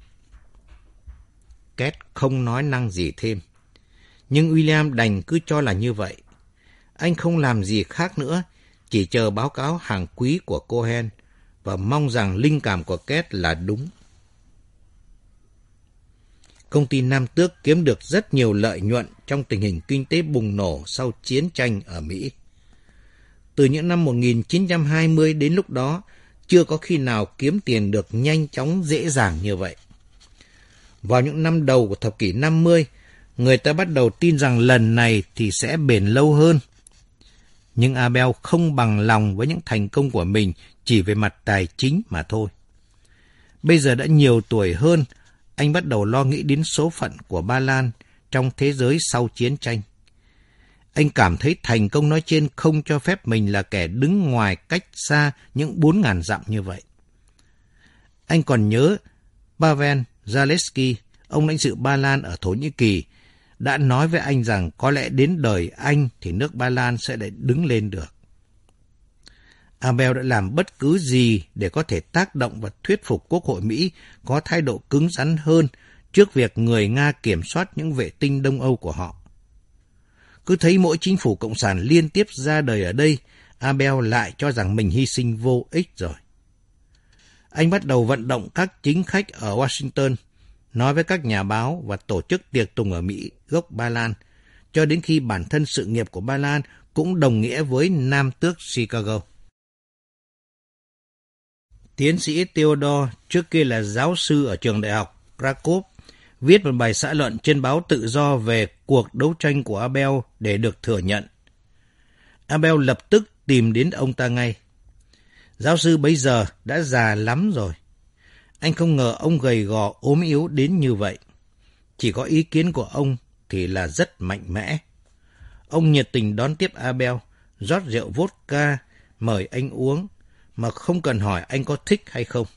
Kate không nói năng gì thêm. Nhưng William đành cứ cho là như vậy. Anh không làm gì khác nữa, chỉ chờ báo cáo hàng quý của Cohen và mong rằng linh cảm của Kate là đúng. Công ty Nam Tước kiếm được rất nhiều lợi nhuận trong tình hình kinh tế bùng nổ sau chiến tranh ở Mỹ. Từ những năm 1920 đến lúc đó, chưa có khi nào kiếm tiền được nhanh chóng dễ dàng như vậy. Vào những năm đầu của thập kỷ 50, người ta bắt đầu tin rằng lần này thì sẽ bền lâu hơn. Nhưng Abel không bằng lòng với những thành công của mình chỉ về mặt tài chính mà thôi. Bây giờ đã nhiều tuổi hơn, anh bắt đầu lo nghĩ đến số phận của Ba Lan trong thế giới sau chiến tranh. Anh cảm thấy thành công nói trên không cho phép mình là kẻ đứng ngoài cách xa những 4.000 dặm như vậy. Anh còn nhớ Pavel Zalewski, ông lãnh sự Ba Lan ở Thổ Nhĩ Kỳ, đã nói với anh rằng có lẽ đến đời anh thì nước Ba Lan sẽ lại đứng lên được. Abel đã làm bất cứ gì để có thể tác động và thuyết phục Quốc hội Mỹ có thái độ cứng rắn hơn trước việc người Nga kiểm soát những vệ tinh Đông Âu của họ. Cứ thấy mỗi chính phủ cộng sản liên tiếp ra đời ở đây, Abel lại cho rằng mình hy sinh vô ích rồi. Anh bắt đầu vận động các chính khách ở Washington, nói với các nhà báo và tổ chức tiệc tùng ở Mỹ gốc Ba Lan, cho đến khi bản thân sự nghiệp của Ba Lan cũng đồng nghĩa với Nam Tước Chicago. Tiến sĩ Theodore, trước kia là giáo sư ở trường đại học Krakow, viết một bài xã luận trên báo Tự Do về cuộc đấu tranh của Abel để được thừa nhận. Abel lập tức tìm đến ông ta ngay. Giáo sư bấy giờ đã già lắm rồi. Anh không ngờ ông gầy gò ốm yếu đến như vậy. Chỉ có ý kiến của ông thì là rất mạnh mẽ. Ông nhiệt tình đón tiếp Abel, rót rượu vodka, mời anh uống, mà không cần hỏi anh có thích hay không.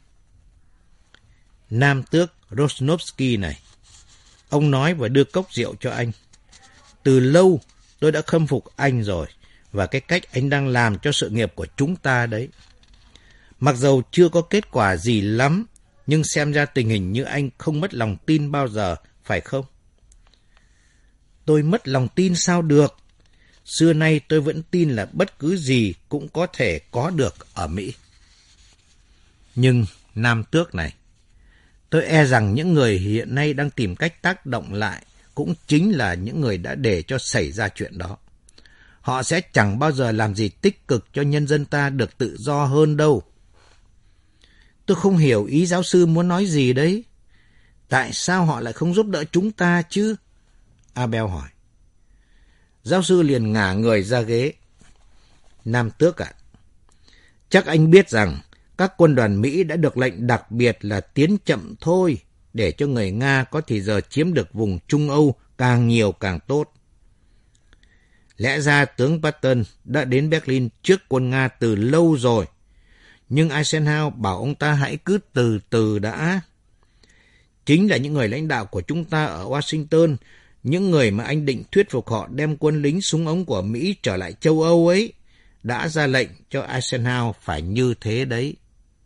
Nam Tước Rosnovsky này, ông nói và đưa cốc rượu cho anh. Từ lâu tôi đã khâm phục anh rồi, và cái cách anh đang làm cho sự nghiệp của chúng ta đấy. Mặc dầu chưa có kết quả gì lắm, nhưng xem ra tình hình như anh không mất lòng tin bao giờ, phải không? Tôi mất lòng tin sao được? Xưa nay tôi vẫn tin là bất cứ gì cũng có thể có được ở Mỹ. Nhưng Nam Tước này, tôi e rằng những người hiện nay đang tìm cách tác động lại cũng chính là những người đã để cho xảy ra chuyện đó. Họ sẽ chẳng bao giờ làm gì tích cực cho nhân dân ta được tự do hơn đâu. Tôi không hiểu ý giáo sư muốn nói gì đấy. Tại sao họ lại không giúp đỡ chúng ta chứ? Abel hỏi. Giáo sư liền ngả người ra ghế. Nam Tước ạ, chắc anh biết rằng các quân đoàn Mỹ đã được lệnh đặc biệt là tiến chậm thôi, để cho người Nga có thì giờ chiếm được vùng Trung Âu càng nhiều càng tốt. Lẽ ra tướng Patton đã đến Berlin trước quân Nga từ lâu rồi, nhưng Eisenhower bảo ông ta hãy cứ từ từ đã. Chính là những người lãnh đạo của chúng ta ở Washington, những người mà anh định thuyết phục họ đem quân lính súng ống của Mỹ trở lại châu Âu ấy, đã ra lệnh cho Eisenhower phải như thế đấy.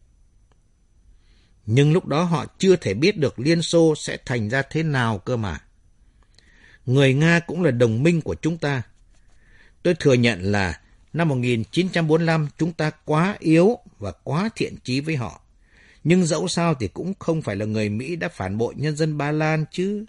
Nhưng lúc đó họ chưa thể biết được Liên Xô sẽ thành ra thế nào cơ mà. Người Nga cũng là đồng minh của chúng ta. Tôi thừa nhận là năm 1945 chúng ta quá yếu và quá thiện chí với họ. Nhưng dẫu sao thì cũng không phải là người Mỹ đã phản bội nhân dân Ba Lan chứ.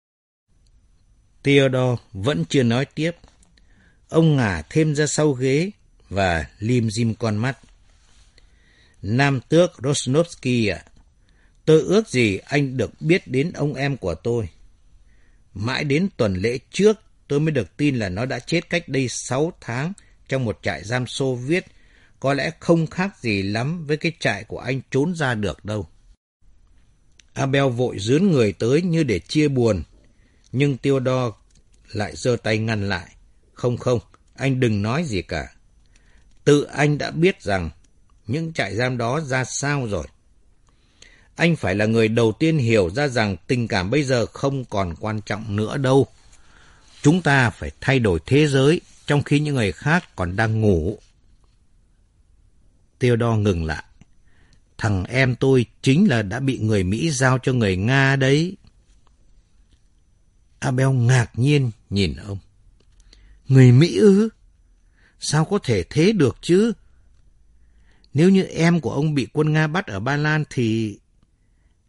Theodore vẫn chưa nói tiếp. Ông ngả thêm ra sau ghế và lim dim con mắt. Nam Tước Rosnovsky ạ, tôi ước gì anh được biết đến ông em của tôi. Mãi đến tuần lễ trước tôi mới được tin là nó đã chết cách đây 6 tháng trong một trại giam Xô Viết, có lẽ không khác gì lắm với cái trại của anh trốn ra được đâu. Abel vội rướn người tới như để chia buồn, nhưng Theodore lại giơ tay ngăn lại. Không, anh đừng nói gì cả. Tự anh đã biết rằng những trại giam đó ra sao rồi. Anh phải là người đầu tiên hiểu ra rằng tình cảm bây giờ không còn quan trọng nữa đâu. Chúng ta phải thay đổi thế giới trong khi những người khác còn đang ngủ. Theodore ngừng lại. Thằng em tôi chính là đã bị người Mỹ giao cho người Nga đấy. Abel ngạc nhiên nhìn ông. Người Mỹ ư? Sao có thể thế được chứ? Nếu như em của ông bị quân Nga bắt ở Ba Lan thì...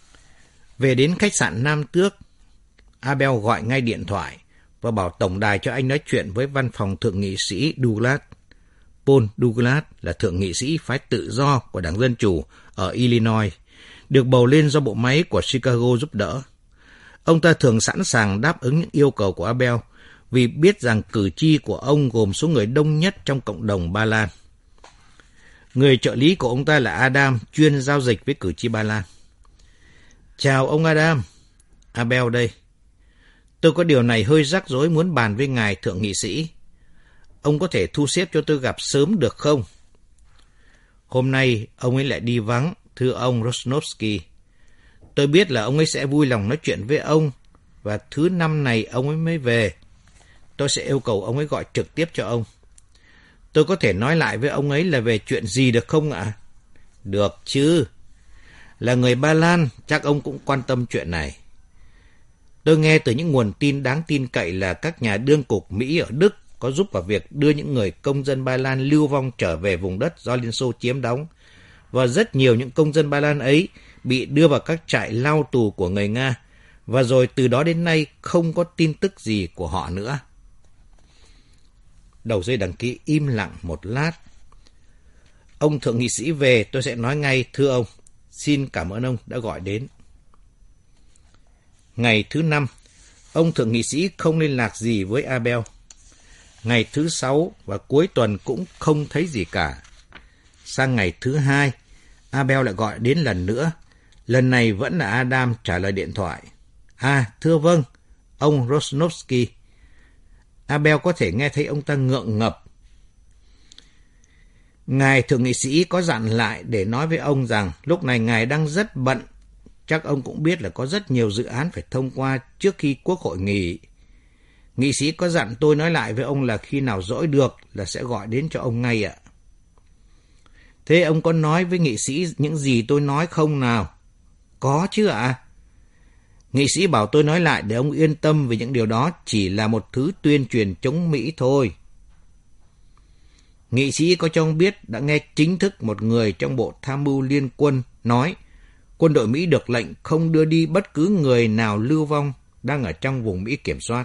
Về đến khách sạn Nam Tước, Abel gọi ngay điện thoại và bảo tổng đài cho anh nói chuyện với văn phòng thượng nghị sĩ Douglas. Paul Douglas là thượng nghị sĩ phái tự do của Đảng Dân Chủ ở Illinois, được bầu lên do bộ máy của Chicago giúp đỡ. Ông ta thường sẵn sàng đáp ứng những yêu cầu của Abel vì biết rằng cử tri của ông gồm số người đông nhất trong cộng đồng Ba Lan. Người trợ lý của ông ta là Adam, chuyên giao dịch với cử tri Ba Lan. Chào ông Adam, Abel đây. Tôi có điều này hơi rắc rối muốn bàn với ngài thượng nghị sĩ. Ông có thể thu xếp cho tôi gặp sớm được không? Hôm nay ông ấy lại đi vắng, thưa ông Rosnovsky. Tôi biết là ông ấy sẽ vui lòng nói chuyện với ông, và thứ năm này ông ấy mới về. Tôi sẽ yêu cầu ông ấy gọi trực tiếp cho ông. Tôi có thể nói lại với ông ấy là về chuyện gì được không ạ? Được chứ. Là người Ba Lan, chắc ông cũng quan tâm chuyện này. Tôi nghe từ những nguồn tin đáng tin cậy là các nhà đương cục Mỹ ở Đức có giúp vào việc đưa những người công dân Ba Lan lưu vong trở về vùng đất do Liên Xô chiếm đóng, và rất nhiều những công dân Ba Lan ấy bị đưa vào các trại lao tù của người Nga, và rồi từ đó đến nay không có tin tức gì của họ nữa. Đầu dây đăng ký im lặng một lát. Ông thượng nghị sĩ về, tôi sẽ nói ngay, thưa ông. Xin cảm ơn ông đã gọi đến. Ngày thứ 5, ông thượng nghị sĩ không liên lạc gì với Abel. Ngày thứ 6 và cuối tuần cũng không thấy gì cả. Sang ngày thứ 2, Abel lại gọi đến lần nữa. Lần này vẫn là Adam trả lời điện thoại. Thưa vâng, ông Rosnovsky. Abel có thể nghe thấy ông ta ngượng ngập. Ngài thượng nghị sĩ có dặn lại để nói với ông rằng lúc này ngài đang rất bận. Chắc ông cũng biết là có rất nhiều dự án phải thông qua trước khi Quốc hội nghỉ. Nghị sĩ có dặn tôi nói lại với ông là khi nào rỗi được là sẽ gọi đến cho ông ngay ạ. Thế ông có nói với nghị sĩ những gì tôi nói không nào? Có chứ ạ. Nghị sĩ bảo tôi nói lại để ông yên tâm vì những điều đó chỉ là một thứ tuyên truyền chống Mỹ thôi. Nghị sĩ có cho ông biết đã nghe chính thức một người trong Bộ Tham mưu Liên quân nói quân đội Mỹ được lệnh không đưa đi bất cứ người nào lưu vong đang ở trong vùng Mỹ kiểm soát.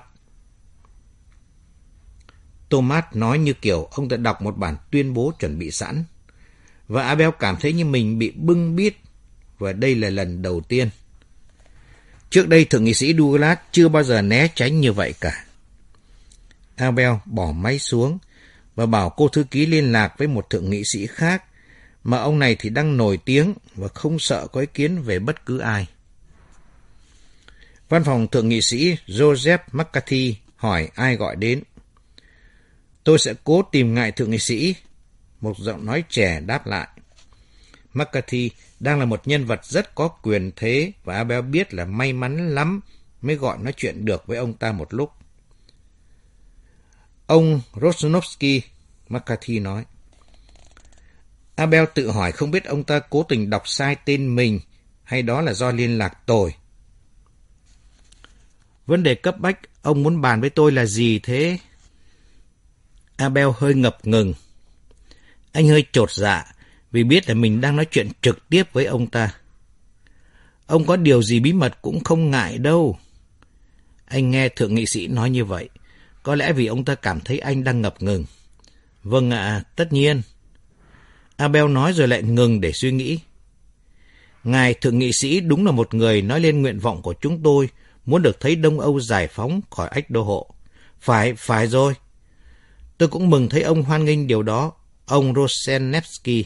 Thomas nói như kiểu ông đã đọc một bản tuyên bố chuẩn bị sẵn, và Abel cảm thấy như mình bị bưng bít, và đây là lần đầu tiên. Trước đây thượng nghị sĩ Douglas chưa bao giờ né tránh như vậy cả. Abel bỏ máy xuống và bảo cô thư ký liên lạc với một thượng nghị sĩ khác, mà ông này thì đang nổi tiếng và không sợ có ý kiến về bất cứ ai. Văn phòng thượng nghị sĩ Joseph McCarthy hỏi ai gọi đến. Tôi sẽ cố tìm ngài thượng nghị sĩ, một giọng nói trẻ đáp lại. McCarthy đang là một nhân vật rất có quyền thế và Abel biết là may mắn lắm mới gọi nói chuyện được với ông ta một lúc. Ông Rosnovsky, McCarthy nói. Abel tự hỏi không biết ông ta cố tình đọc sai tên mình hay đó là do liên lạc tồi. Vấn đề cấp bách ông muốn bàn với tôi là gì thế? Abel hơi ngập ngừng. Anh hơi chột dạ vì biết là mình đang nói chuyện trực tiếp với ông ta. Ông có điều gì bí mật cũng không ngại đâu. Anh nghe thượng nghị sĩ nói như vậy, có lẽ vì ông ta cảm thấy anh đang ngập ngừng. Vâng ạ, tất nhiên. Abel nói rồi lại ngừng để suy nghĩ. Ngài thượng nghị sĩ đúng là một người nói lên nguyện vọng của chúng tôi, muốn được thấy Đông Âu giải phóng khỏi ách đô hộ. Phải rồi. Tôi cũng mừng thấy ông hoan nghênh điều đó, ông Rosenevsky.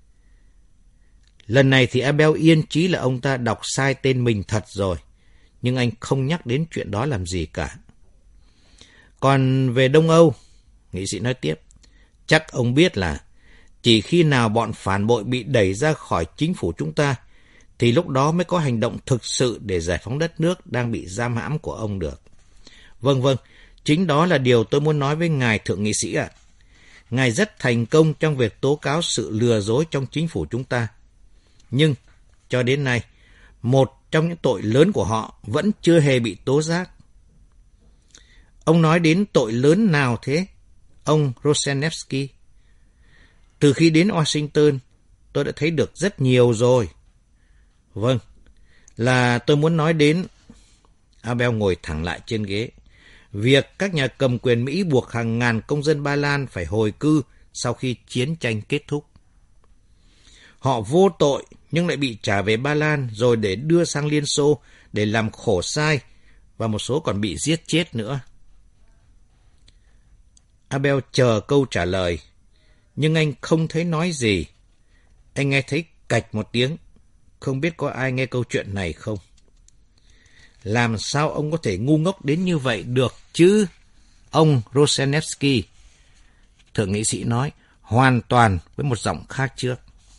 Lần này thì Abel yên chí là ông ta đọc sai tên mình thật rồi, nhưng anh không nhắc đến chuyện đó làm gì cả. Còn về Đông Âu, nghị sĩ nói tiếp, chắc ông biết là chỉ khi nào bọn phản bội bị đẩy ra khỏi chính phủ chúng ta, thì lúc đó mới có hành động thực sự để giải phóng đất nước đang bị giam hãm của ông được. Vâng, chính đó là điều tôi muốn nói với ngài thượng nghị sĩ ạ. Ngài rất thành công trong việc tố cáo sự lừa dối trong chính phủ chúng ta. Nhưng, cho đến nay, một trong những tội lớn của họ vẫn chưa hề bị tố giác. Ông nói đến tội lớn nào thế, ông Rosenevsky? Từ khi đến Washington, tôi đã thấy được rất nhiều rồi. Vâng, là tôi muốn nói đến... Abel ngồi thẳng lại trên ghế. Việc các nhà cầm quyền Mỹ buộc hàng ngàn công dân Ba Lan phải hồi cư sau khi chiến tranh kết thúc. Họ vô tội nhưng lại bị trả về Ba Lan rồi để đưa sang Liên Xô để làm khổ sai, và một số còn bị giết chết nữa. Abel chờ câu trả lời, nhưng anh không thấy nói gì. Anh nghe thấy cạch một tiếng. Không biết có ai nghe câu chuyện này không? Làm sao ông có thể ngu ngốc đến như vậy được chứ, ông Rosenevsky? Thượng nghị sĩ nói, hoàn toàn với một giọng khác trước.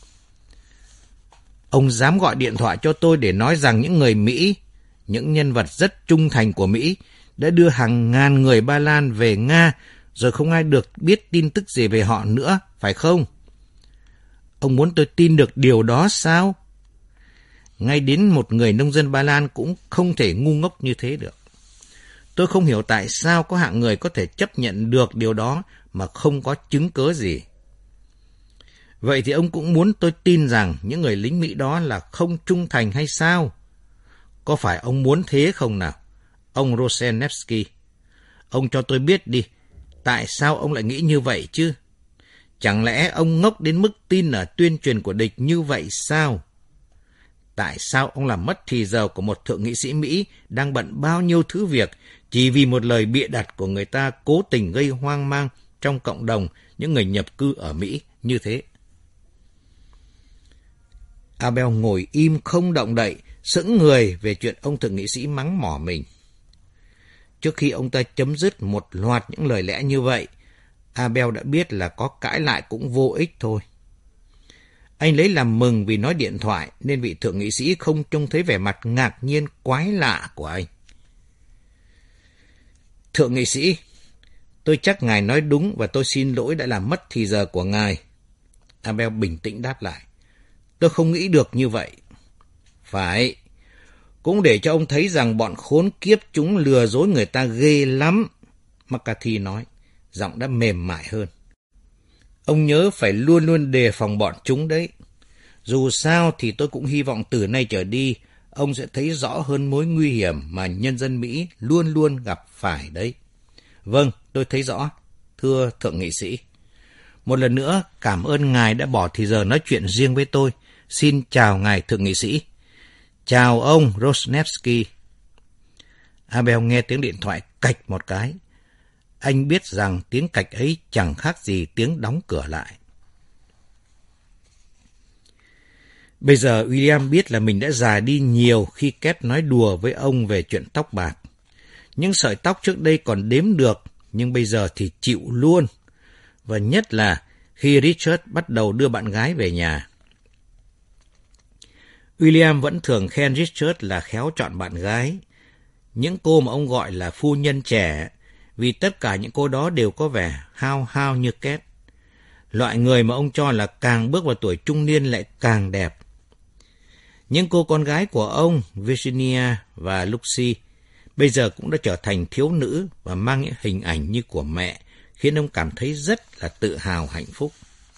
Ông dám gọi điện thoại cho tôi để nói rằng những người Mỹ, những nhân vật rất trung thành của Mỹ, đã đưa hàng ngàn người Ba Lan về Nga, rồi không ai được biết tin tức gì về họ nữa, phải không? Ông muốn tôi tin được điều đó sao? Ngay đến một người nông dân Ba Lan cũng không thể ngu ngốc như thế được. Tôi không hiểu tại sao có hạng người có thể chấp nhận được điều đó mà không có chứng cớ gì. Vậy thì ông cũng muốn tôi tin rằng những người lính Mỹ đó là không trung thành hay sao? Có phải ông muốn thế không nào, ông Rosenevsky? Ông cho tôi biết đi, tại sao ông lại nghĩ như vậy chứ? Chẳng lẽ ông ngốc đến mức tin ở tuyên truyền của địch như vậy sao? Tại sao ông làm mất thì giờ của một thượng nghị sĩ Mỹ đang bận bao nhiêu thứ việc chỉ vì một lời bịa đặt của người ta cố tình gây hoang mang trong cộng đồng những người nhập cư ở Mỹ như thế? Abel ngồi im không động đậy, sững người về chuyện ông thượng nghị sĩ mắng mỏ mình. Trước khi ông ta chấm dứt một loạt những lời lẽ như vậy, Abel đã biết là có cãi lại cũng vô ích thôi. Anh lấy làm mừng vì nói điện thoại nên vị thượng nghị sĩ không trông thấy vẻ mặt ngạc nhiên quái lạ của anh. Thượng nghị sĩ, tôi chắc ngài nói đúng và tôi xin lỗi đã làm mất thì giờ của ngài. Abel bình tĩnh đáp lại. Tôi không nghĩ được như vậy. Phải, cũng để cho ông thấy rằng bọn khốn kiếp chúng lừa dối người ta ghê lắm, McCarthy nói, giọng đã mềm mại hơn. Ông nhớ phải luôn luôn đề phòng bọn chúng đấy. Dù sao thì tôi cũng hy vọng từ nay trở đi, ông sẽ thấy rõ hơn mối nguy hiểm mà nhân dân Mỹ luôn luôn gặp phải đấy. Vâng, tôi thấy rõ, thưa thượng nghị sĩ. Một lần nữa, cảm ơn ngài đã bỏ thì giờ nói chuyện riêng với tôi. Xin chào ngài thượng nghị sĩ. Chào ông Rosenevsky. Abel nghe tiếng điện thoại cạch một cái. Anh biết rằng tiếng cạch ấy chẳng khác gì tiếng đóng cửa lại. Bây giờ William biết là mình đã già đi nhiều khi Kate nói đùa với ông về chuyện tóc bạc. Những sợi tóc trước đây còn đếm được, nhưng bây giờ thì chịu luôn. Và nhất là khi Richard bắt đầu đưa bạn gái về nhà. William vẫn thường khen Richard là khéo chọn bạn gái. Những cô mà ông gọi là phu nhân trẻ, vì tất cả những cô đó đều có vẻ hao hao như Kate. Loại người mà ông cho là càng bước vào tuổi trung niên lại càng đẹp. Những cô con gái của ông, Virginia và Lucy, bây giờ cũng đã trở thành thiếu nữ và mang những hình ảnh như của mẹ, khiến ông cảm thấy rất là tự hào hạnh phúc.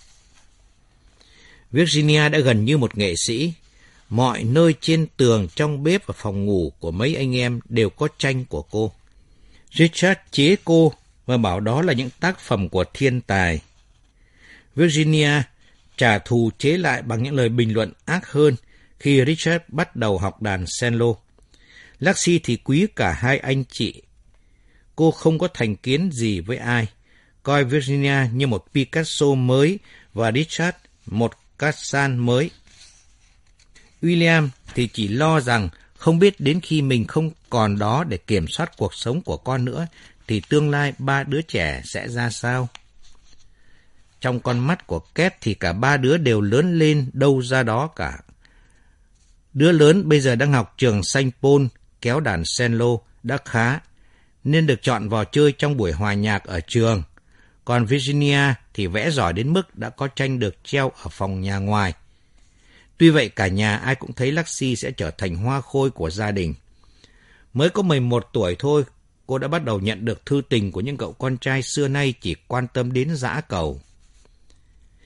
Virginia đã gần như một nghệ sĩ. Mọi nơi trên tường, trong bếp và phòng ngủ của mấy anh em đều có tranh của cô. Richard chế cô và bảo đó là những tác phẩm của thiên tài. Virginia trả thù chế lại bằng những lời bình luận ác hơn khi Richard bắt đầu học đàn cello. Lexi thì quý cả hai anh chị. Cô không có thành kiến gì với ai, coi Virginia như một Picasso mới và Richard một Cassan mới. William thì chỉ lo rằng không biết đến khi mình không còn đó để kiểm soát cuộc sống của con nữa thì tương lai ba đứa trẻ sẽ ra sao. Trong con mắt của Kate thì cả ba đứa đều lớn lên đâu ra đó cả. Đứa lớn bây giờ đang học trường Saint Paul, kéo đàn cello đã khá, nên được chọn vào chơi trong buổi hòa nhạc ở trường. Còn Virginia thì vẽ giỏi đến mức đã có tranh được treo ở phòng nhà ngoài. Tuy vậy cả nhà ai cũng thấy Lexi sẽ trở thành hoa khôi của gia đình. Mới có 11 tuổi thôi, cô đã bắt đầu nhận được thư tình của những cậu con trai xưa nay chỉ quan tâm đến dã cầu.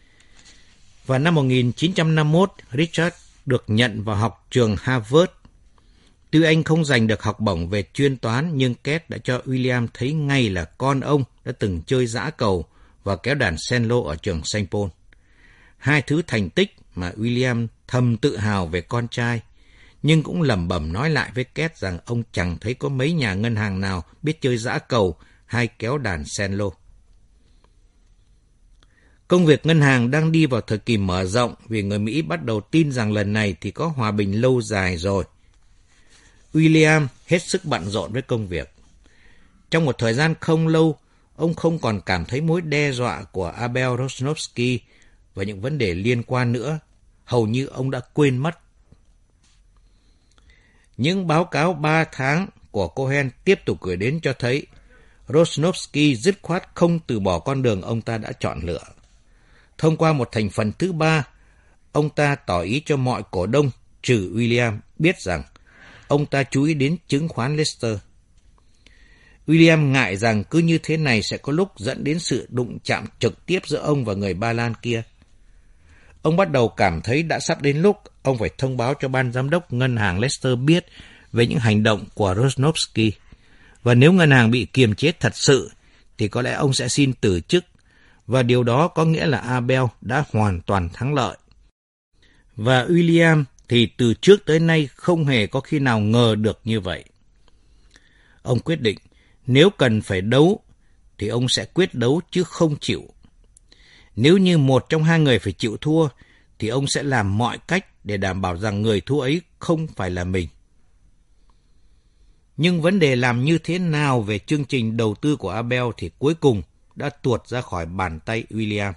Vào năm 1951, Richard được nhận vào học trường Harvard. Tuy anh không giành được học bổng về chuyên toán, nhưng Kate đã cho William thấy ngay là con ông đã từng chơi giã cầu và kéo đàn cello ở trường St. Paul. Hai thứ thành tích mà William thầm tự hào về con trai, nhưng cũng lẩm bẩm nói lại với Kate rằng ông chẳng thấy có mấy nhà ngân hàng nào biết chơi giã cầu hay kéo đàn cello. Công việc ngân hàng đang đi vào thời kỳ mở rộng vì người Mỹ bắt đầu tin rằng lần này thì có hòa bình lâu dài rồi. William hết sức bận rộn với công việc. Trong một thời gian không lâu, ông không còn cảm thấy mối đe dọa của Abel Rosnovsky và những vấn đề liên quan nữa. Hầu như ông đã quên mất. Những báo cáo 3 tháng của Cohen tiếp tục gửi đến cho thấy Rosnovsky dứt khoát không từ bỏ con đường ông ta đã chọn lựa. Thông qua một thành phần thứ ba, ông ta tỏ ý cho mọi cổ đông, trừ William, biết rằng ông ta chú ý đến chứng khoán Leicester. William ngại rằng cứ như thế này sẽ có lúc dẫn đến sự đụng chạm trực tiếp giữa ông và người Ba Lan kia. Ông bắt đầu cảm thấy đã sắp đến lúc ông phải thông báo cho ban giám đốc ngân hàng Leicester biết về những hành động của Rosnovsky. Và nếu ngân hàng bị kiềm chế thật sự, thì có lẽ ông sẽ xin từ chức. Và điều đó có nghĩa là Abel đã hoàn toàn thắng lợi. Và William thì từ trước tới nay không hề có khi nào ngờ được như vậy. Ông quyết định nếu cần phải đấu thì ông sẽ quyết đấu chứ không chịu. Nếu như một trong hai người phải chịu thua thì ông sẽ làm mọi cách để đảm bảo rằng người thua ấy không phải là mình. Nhưng vấn đề làm như thế nào về chương trình đầu tư của Abel thì cuối cùng đã tuột ra khỏi bàn tay William.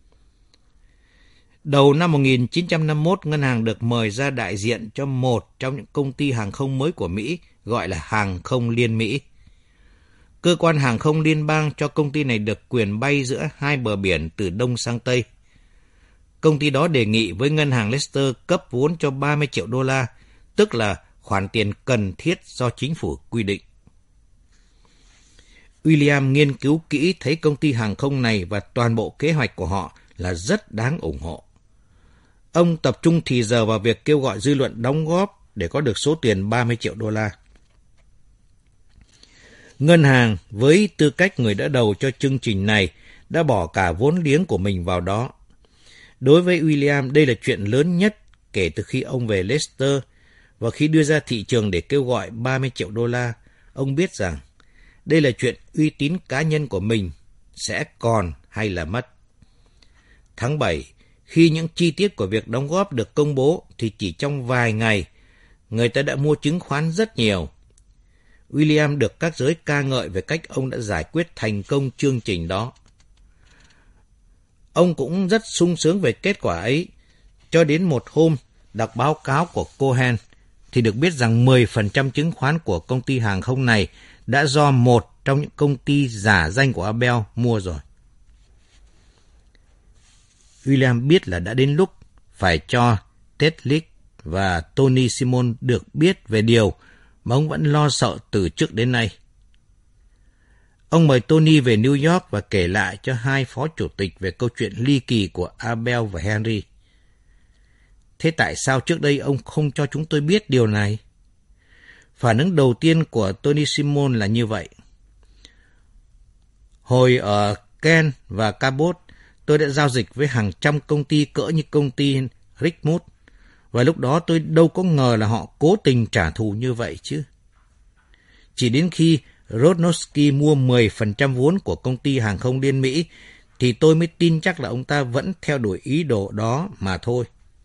Đầu năm 1951, ngân hàng được mời ra đại diện cho một trong những công ty hàng không mới của Mỹ, gọi là Hàng không Liên Mỹ. Cơ quan hàng không liên bang cho công ty này được quyền bay giữa hai bờ biển từ Đông sang Tây. Công ty đó đề nghị với ngân hàng Leicester cấp vốn cho 30 triệu đô la, tức là khoản tiền cần thiết do chính phủ quy định. William nghiên cứu kỹ thấy công ty hàng không này và toàn bộ kế hoạch của họ là rất đáng ủng hộ. Ông tập trung thì giờ vào việc kêu gọi dư luận đóng góp để có được số tiền 30 triệu đô la. Ngân hàng với tư cách người đỡ đầu cho chương trình này đã bỏ cả vốn liếng của mình vào đó. Đối với William, đây là chuyện lớn nhất kể từ khi ông về Leicester, và khi đưa ra thị trường để kêu gọi 30 triệu đô la, ông biết rằng đây là chuyện uy tín cá nhân của mình sẽ còn hay là mất. Tháng 7, khi những chi tiết của việc đóng góp được công bố thì chỉ trong vài ngày, người ta đã mua chứng khoán rất nhiều. William được các giới ca ngợi về cách ông đã giải quyết thành công chương trình đó. Ông cũng rất sung sướng về kết quả ấy, cho đến một hôm đọc báo cáo của Cohen thì được biết rằng 10% chứng khoán của công ty hàng không này đã do một trong những công ty giả danh của Abel mua rồi. William biết là đã đến lúc phải cho Ted Lick và Tony Simon được biết về điều mà ông vẫn lo sợ từ trước đến nay. Ông mời Tony về New York và kể lại cho hai phó chủ tịch về câu chuyện ly kỳ của Abel và Henry. Thế tại sao trước đây ông không cho chúng tôi biết điều này? Phản ứng đầu tiên của Tony Simon là như vậy. Hồi ở Kent và Cabot, tôi đã giao dịch với hàng trăm công ty cỡ như công ty Richmond, và lúc đó tôi đâu có ngờ là họ cố tình trả thù như vậy chứ. Chỉ đến khi Rosnovsky mua 10% vốn của công ty hàng không Liên Mỹ thì tôi mới tin chắc là ông ta vẫn theo đuổi ý đồ đó mà thôi.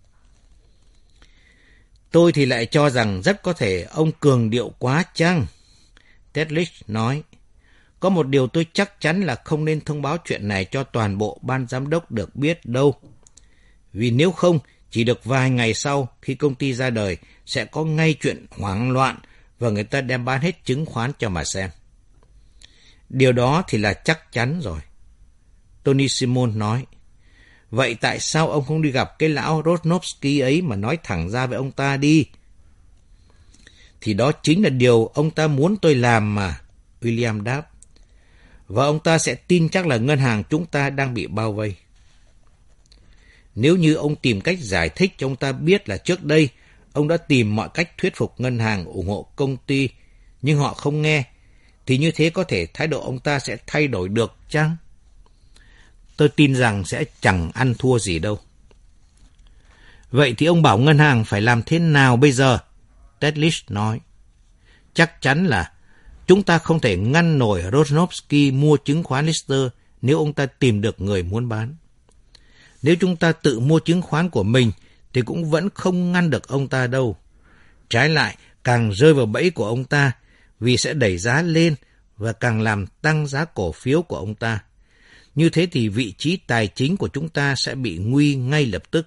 Tôi thì lại cho rằng rất có thể ông cường điệu quá chăng? Tedlich nói, có một điều tôi chắc chắn là không nên thông báo chuyện này cho toàn bộ ban giám đốc được biết đâu. Vì nếu không, chỉ được vài ngày sau khi công ty ra đời sẽ có ngay chuyện hoảng loạn và người ta đem bán hết chứng khoán cho mà xem. Điều đó thì là chắc chắn rồi. Tony Simon nói, vậy tại sao ông không đi gặp cái lão Rosnovsky ấy mà nói thẳng ra với ông ta đi? Thì đó chính là điều ông ta muốn tôi làm mà, William đáp. Và ông ta sẽ tin chắc là ngân hàng chúng ta đang bị bao vây. Nếu như ông tìm cách giải thích cho ông ta biết là trước đây ông đã tìm mọi cách thuyết phục ngân hàng ủng hộ công ty, nhưng họ không nghe, thì như thế có thể thái độ ông ta sẽ thay đổi được chăng? Tôi tin rằng sẽ chẳng ăn thua gì đâu. Vậy thì ông bảo ngân hàng phải làm thế nào bây giờ? Tetlich nói. Chắc chắn là chúng ta không thể ngăn nổi Rosnovsky mua chứng khoán Lister nếu ông ta tìm được người muốn bán. Nếu chúng ta tự mua chứng khoán của mình thì cũng vẫn không ngăn được ông ta đâu. Trái lại, càng rơi vào bẫy của ông ta vì sẽ đẩy giá lên và càng làm tăng giá cổ phiếu của ông ta. Như thế thì vị trí tài chính của chúng ta sẽ bị nguy ngay lập tức.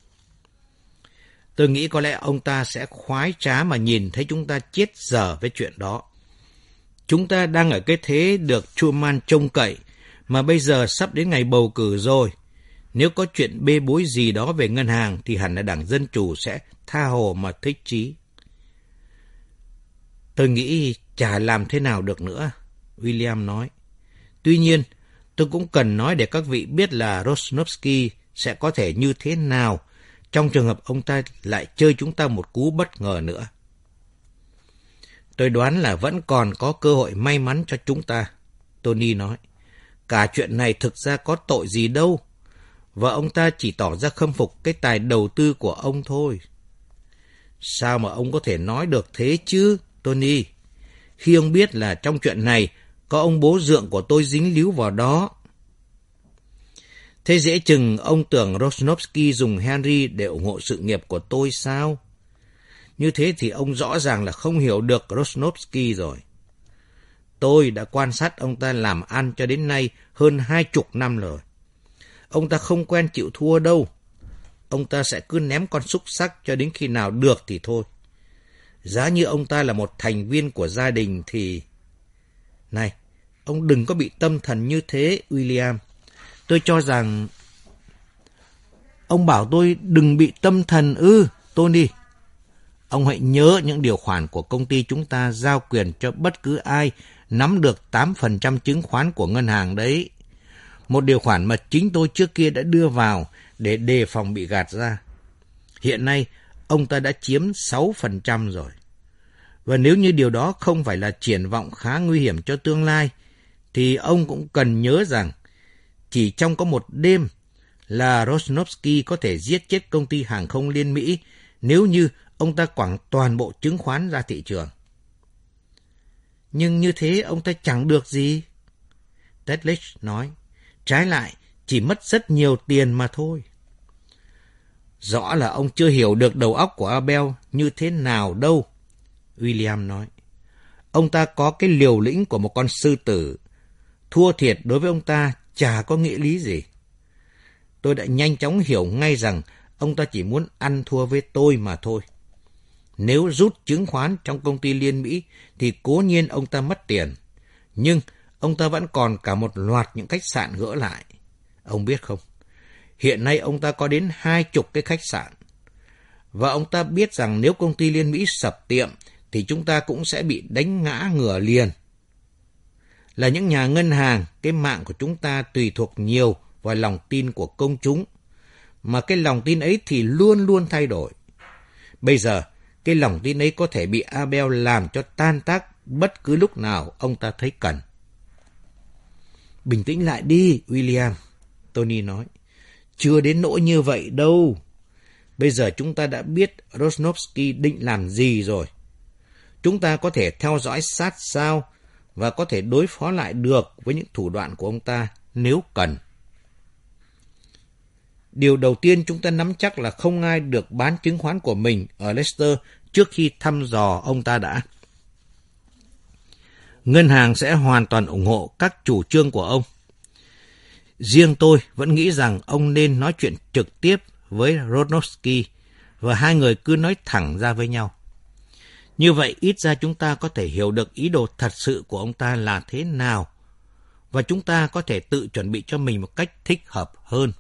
Tôi nghĩ có lẽ ông ta sẽ khoái trá mà nhìn thấy chúng ta chết dở với chuyện đó. Chúng ta đang ở cái thế được Truman trông cậy, mà bây giờ sắp đến ngày bầu cử rồi. Nếu có chuyện bê bối gì đó về ngân hàng thì hẳn là Đảng Dân Chủ sẽ tha hồ mà thích chí. Tôi nghĩ chả làm thế nào được nữa, William nói. Tuy nhiên, tôi cũng cần nói để các vị biết là Rosnovsky sẽ có thể như thế nào trong trường hợp ông ta lại chơi chúng ta một cú bất ngờ nữa. Tôi đoán là vẫn còn có cơ hội may mắn cho chúng ta, Tony nói. Cả chuyện này thực ra có tội gì đâu, và ông ta chỉ tỏ ra khâm phục cái tài đầu tư của ông thôi. Sao mà ông có thể nói được thế chứ, Tony, khi ông biết là trong chuyện này có ông bố dượng của tôi dính líu vào đó. Thế dễ chừng ông tưởng Rosnovsky dùng Henry để ủng hộ sự nghiệp của tôi sao? Như thế thì ông rõ ràng là không hiểu được Rosnovsky rồi. Tôi đã quan sát ông ta làm ăn cho đến nay hơn 20 năm rồi. Ông ta không quen chịu thua đâu. Ông ta sẽ cứ ném con xúc xắc cho đến khi nào được thì thôi. Giá như ông ta là một thành viên của gia đình thì... Này, ông đừng có bị tâm thần như thế, William. Tôi cho rằng... Ông bảo tôi đừng bị tâm thần Tony. Ông hãy nhớ những điều khoản của công ty chúng ta giao quyền cho bất cứ ai nắm được 8% chứng khoán của ngân hàng đấy. Một điều khoản mà chính tôi trước kia đã đưa vào để đề phòng bị gạt ra. Hiện nay, ông ta đã chiếm 6% rồi. Và nếu như điều đó không phải là triển vọng khá nguy hiểm cho tương lai, thì ông cũng cần nhớ rằng chỉ trong có một đêm là Rosnovsky có thể giết chết công ty hàng không Liên Mỹ nếu như ông ta quẳng toàn bộ chứng khoán ra thị trường. Nhưng như thế ông ta chẳng được gì. Tetlich nói, trái lại chỉ mất rất nhiều tiền mà thôi. Rõ là ông chưa hiểu được đầu óc của Abel như thế nào đâu, William nói. Ông ta có cái liều lĩnh của một con sư tử. Thua thiệt đối với ông ta chả có nghĩa lý gì. Tôi đã nhanh chóng hiểu ngay rằng ông ta chỉ muốn ăn thua với tôi mà thôi. Nếu rút chứng khoán trong công ty Liên Mỹ thì cố nhiên ông ta mất tiền. Nhưng ông ta vẫn còn cả một loạt những khách sạn gỡ lại. Ông biết không, hiện nay ông ta có đến 20 cái khách sạn. Và ông ta biết rằng nếu công ty Liên Mỹ sập tiệm thì chúng ta cũng sẽ bị đánh ngã ngửa liền. Là những nhà ngân hàng, cái mạng của chúng ta tùy thuộc nhiều vào lòng tin của công chúng. Mà cái lòng tin ấy thì luôn luôn thay đổi. Bây giờ, cái lòng tin ấy có thể bị Abel làm cho tan tác bất cứ lúc nào ông ta thấy cần. Bình tĩnh lại đi, William, Tony nói. Chưa đến nỗi như vậy đâu. Bây giờ chúng ta đã biết Rosnovsky định làm gì rồi. Chúng ta có thể theo dõi sát sao và có thể đối phó lại được với những thủ đoạn của ông ta nếu cần. Điều đầu tiên chúng ta nắm chắc là không ai được bán chứng khoán của mình ở Leicester trước khi thăm dò ông ta đã. Ngân hàng sẽ hoàn toàn ủng hộ các chủ trương của ông. Riêng tôi vẫn nghĩ rằng ông nên nói chuyện trực tiếp với Rosnovsky và hai người cứ nói thẳng ra với nhau. Như vậy ít ra chúng ta có thể hiểu được ý đồ thật sự của ông ta là thế nào và chúng ta có thể tự chuẩn bị cho mình một cách thích hợp hơn.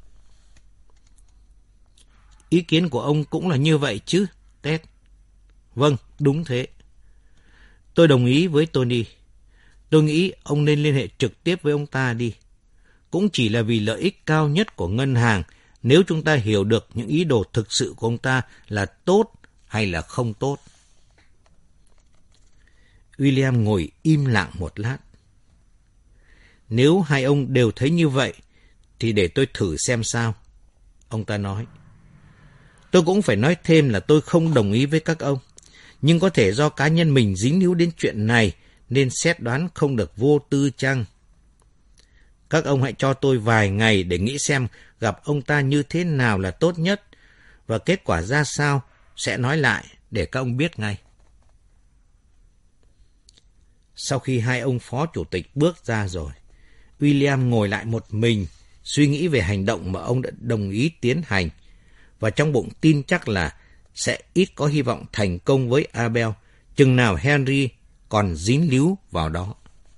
Ý kiến của ông cũng là như vậy chứ, Ted? Vâng, đúng thế. Tôi đồng ý với Tony. Tôi nghĩ ông nên liên hệ trực tiếp với ông ta đi. Cũng chỉ là vì lợi ích cao nhất của ngân hàng nếu chúng ta hiểu được những ý đồ thực sự của ông ta là tốt hay là không tốt? William ngồi im lặng một lát. Nếu hai ông đều thấy như vậy, thì để tôi thử xem sao, ông ta nói. Tôi cũng phải nói thêm là tôi không đồng ý với các ông, nhưng có thể do cá nhân mình dính líu đến chuyện này nên xét đoán không được vô tư chăng? Các ông hãy cho tôi vài ngày để nghĩ xem gặp ông ta như thế nào là tốt nhất, và kết quả ra sao sẽ nói lại để các ông biết ngay. Sau khi hai ông phó chủ tịch bước ra rồi, William ngồi lại một mình, suy nghĩ về hành động mà ông đã đồng ý tiến hành, và trong bụng tin chắc là sẽ ít có hy vọng thành công với Abel, chừng nào Henry còn dính líu vào đó.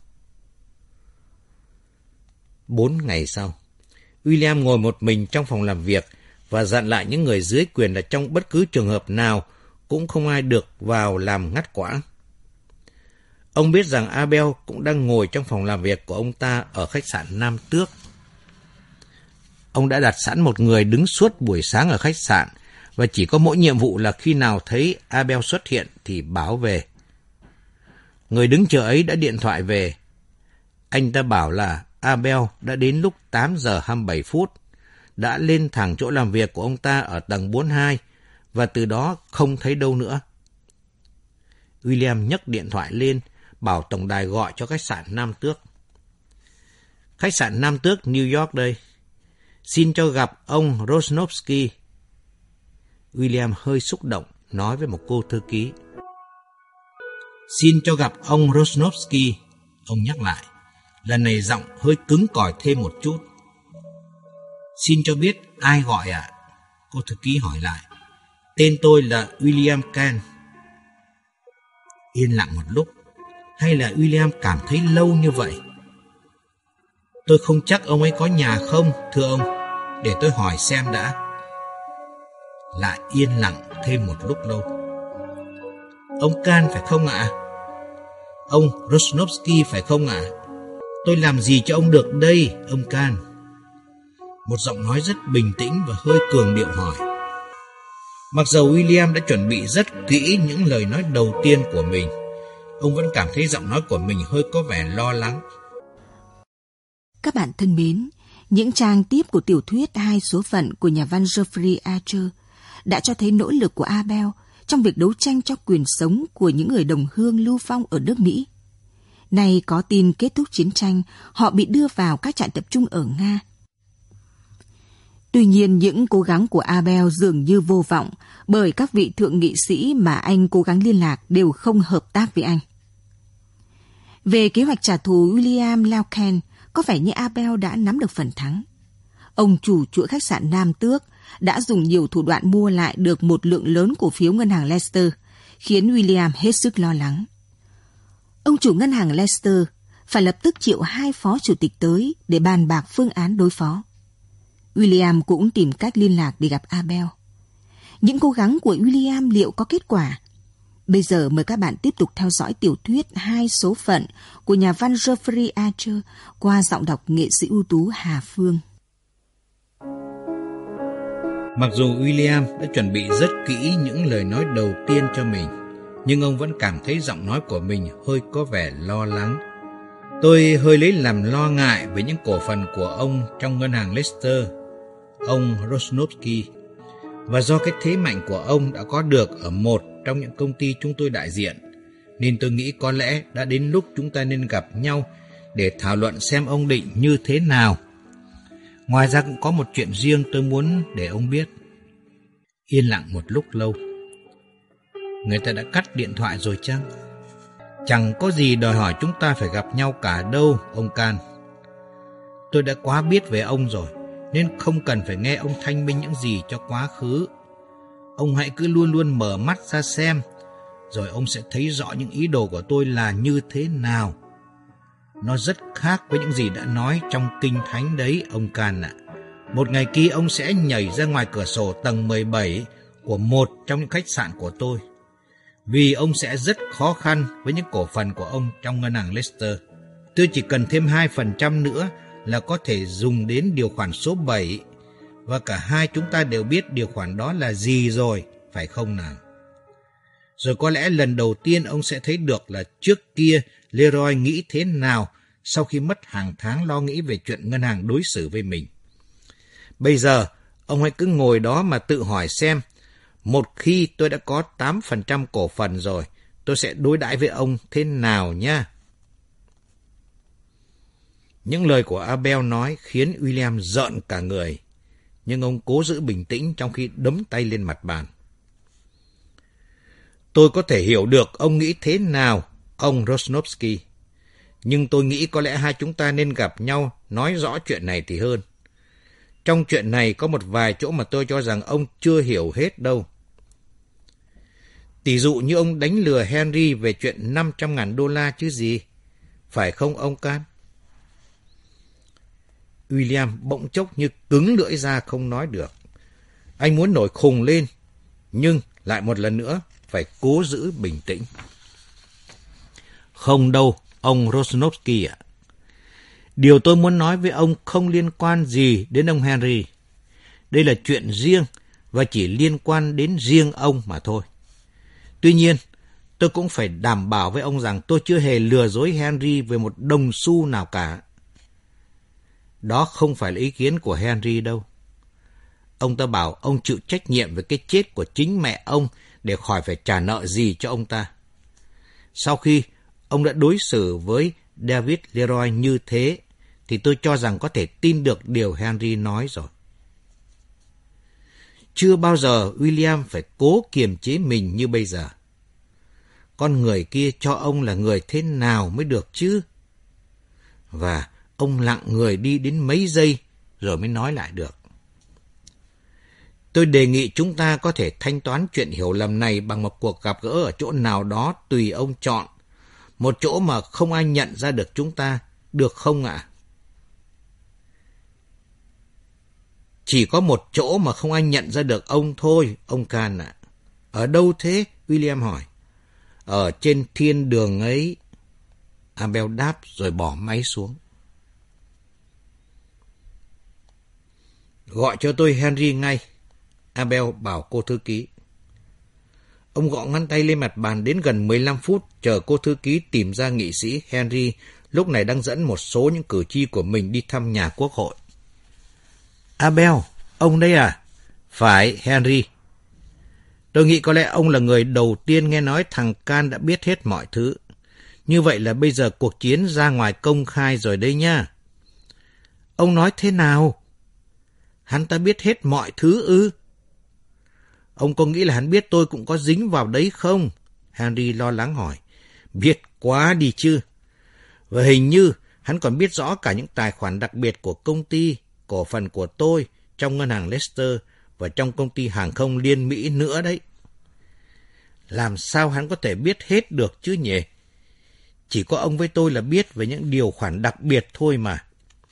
4 ngày sau, William ngồi một mình trong phòng làm việc và dặn lại những người dưới quyền là trong bất cứ trường hợp nào cũng không ai được vào làm ngắt quãng. Ông biết rằng Abel cũng đang ngồi trong phòng làm việc của ông ta ở khách sạn Nam Tước. Ông đã đặt sẵn một người đứng suốt buổi sáng ở khách sạn và chỉ có mỗi nhiệm vụ là khi nào thấy Abel xuất hiện thì báo về. Người đứng chờ ấy đã điện thoại về. Anh ta bảo là Abel đã đến lúc 8 giờ 27 phút, đã lên thẳng chỗ làm việc của ông ta ở tầng 42 và từ đó không thấy đâu nữa. William nhấc điện thoại lên, bảo tổng đài gọi cho khách sạn Nam Tước. Khách sạn Nam Tước, New York đây. Xin cho gặp ông Rosnovsky. William hơi xúc động, nói với một cô thư ký. Xin cho gặp ông Rosnovsky. Ông nhắc lại. Lần này giọng hơi cứng cỏi thêm một chút. Xin cho biết ai gọi ạ? Cô thư ký hỏi lại. Tên tôi là William Kahn. Yên lặng một lúc. Hay là William cảm thấy lâu như vậy? Tôi không chắc ông ấy có nhà không, thưa ông. Để tôi hỏi xem đã. Lại yên lặng thêm một lúc lâu. Ông Kahn phải không ạ? Ông Rosnovsky phải không ạ? Tôi làm gì cho ông được đây, ông Kahn? Một giọng nói rất bình tĩnh và hơi cường điệu hỏi. Mặc dầu William đã chuẩn bị rất kỹ những lời nói đầu tiên của mình, ông vẫn cảm thấy giọng nói của mình hơi có vẻ lo lắng. Các bạn thân mến, những trang tiếp của tiểu thuyết 2 số phận của nhà văn Jeffrey Archer đã cho thấy nỗ lực của Abel trong việc đấu tranh cho quyền sống của những người đồng hương lưu vong ở nước Mỹ. Nay có tin kết thúc chiến tranh, họ bị đưa vào các trại tập trung ở Nga. Tuy nhiên, những cố gắng của Abel dường như vô vọng bởi các vị thượng nghị sĩ mà anh cố gắng liên lạc đều không hợp tác với anh. Về kế hoạch trả thù William Larkin, có vẻ như Abel đã nắm được phần thắng. Ông chủ chuỗi khách sạn Nam Tước đã dùng nhiều thủ đoạn mua lại được một lượng lớn cổ phiếu ngân hàng Leicester, khiến William hết sức lo lắng. Ông chủ ngân hàng Leicester phải lập tức triệu 2 phó chủ tịch tới để bàn bạc phương án đối phó. William cũng tìm cách liên lạc để gặp Abel. Những cố gắng của William liệu có kết quả? Bây giờ mời các bạn tiếp tục theo dõi tiểu thuyết 2 số phận của nhà văn Jeffrey Archer qua giọng đọc nghệ sĩ ưu tú Hà Phương. Mặc dù William đã chuẩn bị rất kỹ những lời nói đầu tiên cho mình, nhưng ông vẫn cảm thấy giọng nói của mình hơi có vẻ lo lắng. Tôi hơi lấy làm lo ngại về những cổ phần của ông trong ngân hàng Leicester, ông Rosnovsky, và do cái thế mạnh của ông đã có được ở một trong những công ty chúng tôi đại diện, nên tôi nghĩ có lẽ đã đến lúc chúng ta nên gặp nhau để thảo luận xem ông định như thế nào. Ngoài ra cũng có một chuyện riêng tôi muốn để ông biết. Yên lặng một lúc lâu. Người ta đã cắt điện thoại rồi chăng? Chẳng có gì đòi hỏi chúng ta phải gặp nhau cả đâu, ông Kahn. Tôi đã quá biết về ông rồi, nên không cần phải nghe ông thanh minh những gì cho quá khứ. Ông hãy cứ luôn luôn mở mắt ra xem, rồi ông sẽ thấy rõ những ý đồ của tôi là như thế nào. Nó rất khác với những gì đã nói trong Kinh Thánh đấy, ông Kahn ạ. Một ngày kia ông sẽ nhảy ra ngoài cửa sổ tầng 17 của một trong những khách sạn của tôi, vì ông sẽ rất khó khăn với những cổ phần của ông trong ngân hàng Leicester. Tôi chỉ cần thêm 2% nữa là có thể dùng đến điều khoản số 7, và cả hai chúng ta đều biết điều khoản đó là gì rồi, phải không nào? Rồi có lẽ lần đầu tiên ông sẽ thấy được là trước kia Leroy nghĩ thế nào sau khi mất hàng tháng lo nghĩ về chuyện ngân hàng đối xử với mình. Bây giờ, ông hãy cứ ngồi đó mà tự hỏi xem, một khi tôi đã có 8% cổ phần rồi, tôi sẽ đối đãi với ông thế nào nhá. Những lời của Abel nói khiến William rợn cả người, nhưng ông cố giữ bình tĩnh trong khi đấm tay lên mặt bàn. Tôi có thể hiểu được ông nghĩ thế nào, ông Rosnovsky, nhưng tôi nghĩ có lẽ hai chúng ta nên gặp nhau nói rõ chuyện này thì hơn. Trong chuyện này có một vài chỗ mà tôi cho rằng ông chưa hiểu hết đâu. Tỷ dụ như ông đánh lừa Henry về chuyện $500,000 chứ gì, phải không ông Can? William bỗng chốc như cứng lưỡi ra không nói được. Anh muốn nổi khùng lên, nhưng lại một lần nữa phải cố giữ bình tĩnh. Không đâu, ông Rosnovsky ạ. Điều tôi muốn nói với ông không liên quan gì đến ông Henry. Đây là chuyện riêng và chỉ liên quan đến riêng ông mà thôi. Tuy nhiên, tôi cũng phải đảm bảo với ông rằng tôi chưa hề lừa dối Henry về một đồng xu nào cả. Đó không phải là ý kiến của Henry đâu. Ông ta bảo ông chịu trách nhiệm về cái chết của chính mẹ ông để khỏi phải trả nợ gì cho ông ta. Sau khi ông đã đối xử với David Leroy như thế, thì tôi cho rằng có thể tin được điều Henry nói rồi. Chưa bao giờ William phải cố kiềm chế mình như bây giờ. Con người kia cho ông là người thế nào mới được chứ? Và ông lặng người đi đến mấy giây rồi mới nói lại được. Tôi đề nghị chúng ta có thể thanh toán chuyện hiểu lầm này bằng một cuộc gặp gỡ ở chỗ nào đó tùy ông chọn. Một chỗ mà không ai nhận ra được chúng ta, được không ạ? Chỉ có một chỗ mà không ai nhận ra được ông thôi, ông Can ạ. Ở đâu thế? William hỏi. Ở trên thiên đường ấy. Abel đáp rồi bỏ máy xuống. Gọi cho tôi Henry ngay, Abel bảo cô thư ký. Ông gõ ngón tay lên mặt bàn đến gần 15 phút chờ cô thư ký tìm ra nghị sĩ Henry lúc này đang dẫn một số những cử tri của mình đi thăm nhà quốc hội. Abel, ông đây à? Phải, Henry. Tôi nghĩ có lẽ ông là người đầu tiên nghe nói thằng Can đã biết hết mọi thứ. Như vậy là bây giờ cuộc chiến ra ngoài công khai rồi đấy nha. Ông nói thế nào? Hắn ta biết hết mọi thứ ư? Ông có nghĩ là hắn biết tôi cũng có dính vào đấy không? Henry lo lắng hỏi. Biết quá đi chứ. Và hình như hắn còn biết rõ cả những tài khoản đặc biệt của công ty, cổ phần của tôi trong ngân hàng Leicester và trong công ty hàng không Liên Mỹ nữa đấy. Làm sao hắn có thể biết hết được chứ nhỉ? Chỉ có ông với tôi là biết về những điều khoản đặc biệt thôi mà.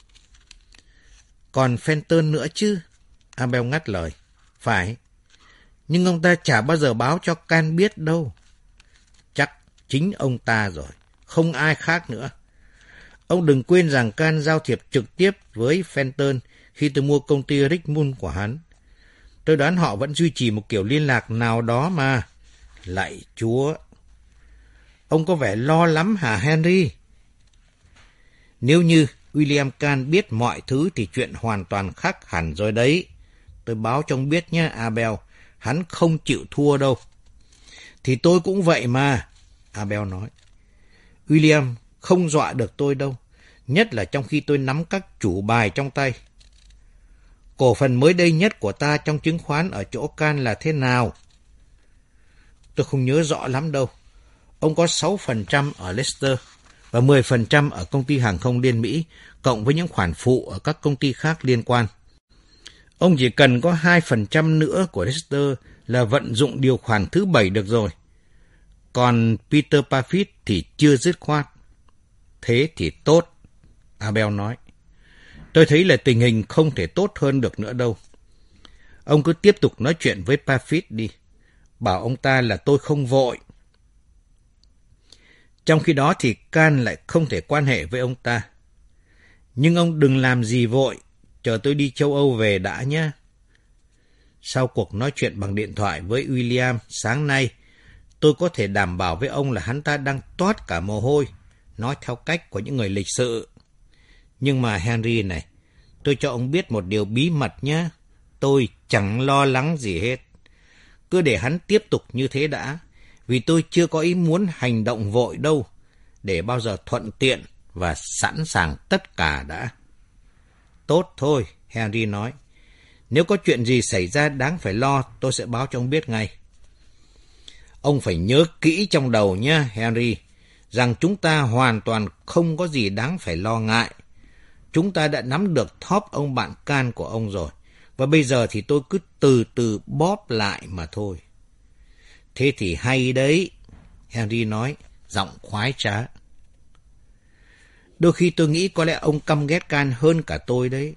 Còn Fenton nữa chứ? Abel ngắt lời. Phải. Nhưng ông ta chả bao giờ báo cho Can biết đâu. Chắc chính ông ta rồi. Không ai khác nữa. Ông đừng quên rằng Can giao thiệp trực tiếp với Fenton khi tôi mua công ty Richmond của hắn. Tôi đoán họ vẫn duy trì một kiểu liên lạc nào đó mà. Lạy Chúa! Ông có vẻ lo lắm hả Henry? Nếu như William Can biết mọi thứ thì chuyện hoàn toàn khác hẳn rồi đấy. Tôi báo cho ông biết nhé, Abel. Hắn không chịu thua đâu. Thì tôi cũng vậy mà, Abel nói. William không dọa được tôi đâu. Nhất là trong khi tôi nắm các chủ bài trong tay. Cổ phần mới đây nhất của ta trong chứng khoán ở chỗ Can là thế nào? Tôi không nhớ rõ lắm đâu. Ông có 6% ở Leicester và 10% ở công ty hàng không Liên Mỹ, cộng với những khoản phụ ở các công ty khác liên quan. Ông chỉ cần có 2% nữa của Leicester là vận dụng điều khoản thứ 7 được rồi. Còn Peter Parfit thì chưa dứt khoát. Thế thì tốt, Abel nói. Tôi thấy là tình hình không thể tốt hơn được nữa đâu. Ông cứ tiếp tục nói chuyện với Parfit đi. Bảo ông ta là tôi không vội. Trong khi đó thì Can lại không thể quan hệ với ông ta. Nhưng ông đừng làm gì vội, chờ tôi đi châu Âu về đã nhé. Sau cuộc nói chuyện bằng điện thoại với William sáng nay, Tôi có thể đảm bảo với ông là hắn ta đang toát cả mồ hôi, nói theo cách của những người lịch sự. Nhưng mà Henry này, tôi cho ông biết một điều bí mật nhé. Tôi chẳng lo lắng gì hết. Cứ để hắn tiếp tục như thế đã, vì tôi chưa có ý muốn hành động vội đâu, để bao giờ thuận tiện và sẵn sàng tất cả đã. Tốt thôi, Henry nói. Nếu có chuyện gì xảy ra đáng phải lo, tôi sẽ báo cho ông biết ngay. Ông phải nhớ kỹ trong đầu nhé, Henry, rằng chúng ta hoàn toàn không có gì đáng phải lo ngại. Chúng ta đã nắm được thóp ông bạn can của ông rồi, và bây giờ thì tôi cứ từ từ bóp lại mà thôi. Thế thì hay đấy, Henry nói, giọng khoái trá. Đôi khi tôi nghĩ có lẽ ông căm ghét Can hơn cả tôi đấy.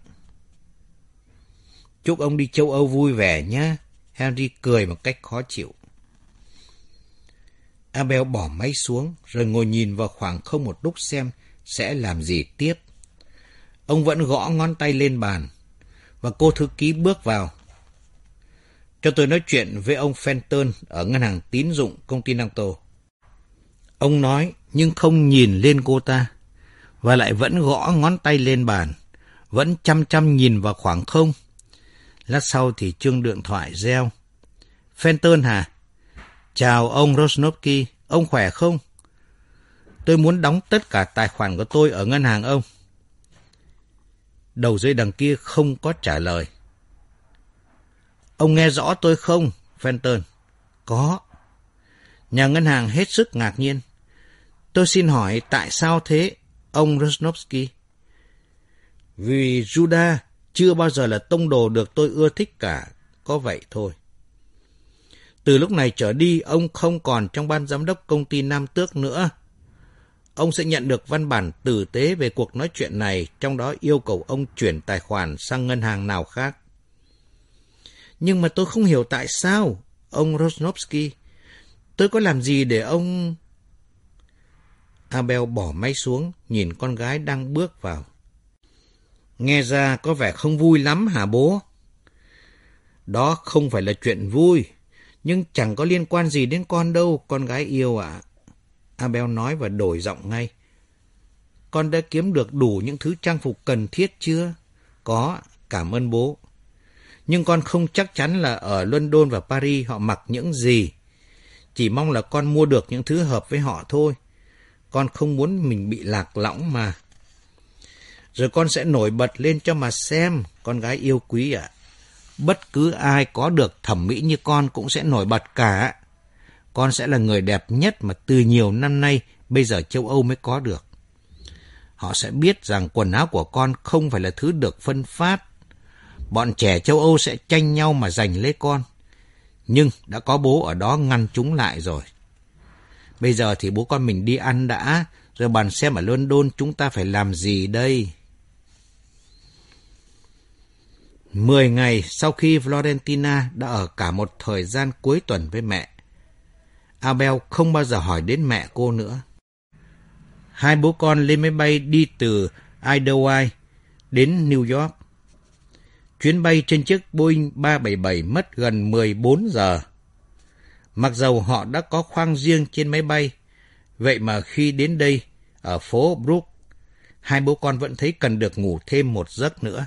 Chúc ông đi châu Âu vui vẻ nhé, Henry cười một cách khó chịu. Abel bỏ máy xuống, rồi ngồi nhìn vào khoảng không một lúc xem sẽ làm gì tiếp. Ông vẫn gõ ngón tay lên bàn, và cô thư ký bước vào. Cho tôi nói chuyện với ông Fenton ở ngân hàng tín dụng Continental. Ông nói, nhưng không nhìn lên cô ta, và lại vẫn gõ ngón tay lên bàn, vẫn chăm chăm nhìn vào khoảng không. Lát sau thì chuông điện thoại reo. Fenton hả? Chào ông Rosnovsky, ông khỏe không? Tôi muốn đóng tất cả tài khoản của tôi ở ngân hàng ông. Đầu dây đằng kia không có trả lời. Ông nghe rõ tôi không, Fenton? Có. Nhà ngân hàng hết sức ngạc nhiên. Tôi xin hỏi tại sao thế, ông Rosnovsky? Vì Judas chưa bao giờ là tông đồ được tôi ưa thích cả, có vậy thôi. Từ lúc này trở đi, ông không còn trong ban giám đốc công ty Nam Tước nữa. Ông sẽ nhận được văn bản tử tế về cuộc nói chuyện này, trong đó yêu cầu ông chuyển tài khoản sang ngân hàng nào khác. Nhưng mà tôi không hiểu tại sao, ông Rosnovsky. Tôi có làm gì để ông... Abel bỏ máy xuống, nhìn con gái đang bước vào. Nghe ra có vẻ không vui lắm hả bố? Đó không phải là chuyện vui, nhưng chẳng có liên quan gì đến con đâu, con gái yêu ạ. Abel nói và đổi giọng ngay. Con đã kiếm được đủ những thứ trang phục cần thiết chưa? Có, cảm ơn bố. Nhưng con không chắc chắn là ở London và Paris họ mặc những gì. Chỉ mong là con mua được những thứ hợp với họ thôi. Con không muốn mình bị lạc lõng mà. Rồi con sẽ nổi bật lên cho mà xem, con gái yêu quý ạ. Bất cứ ai có được thẩm mỹ như con cũng sẽ nổi bật cả. Con sẽ là người đẹp nhất mà từ nhiều năm nay bây giờ châu Âu mới có được. Họ sẽ biết rằng quần áo của con không phải là thứ được phân phát. Bọn trẻ châu Âu sẽ tranh nhau mà giành lấy con. Nhưng đã có bố ở đó ngăn chúng lại rồi. Bây giờ thì bố con mình đi ăn đã, rồi bàn xem ở London chúng ta phải làm gì đây. 10 ngày sau khi Florentina đã ở cả một thời gian cuối tuần với mẹ, Abel không bao giờ hỏi đến mẹ cô nữa. Hai bố con lên máy bay đi từ Idlewild đến New York. Chuyến bay trên chiếc Boeing 377 mất gần 14 giờ. Mặc dầu họ đã có khoang riêng trên máy bay, vậy mà khi đến đây, ở phố Brook, hai bố con vẫn thấy cần được ngủ thêm một giấc nữa.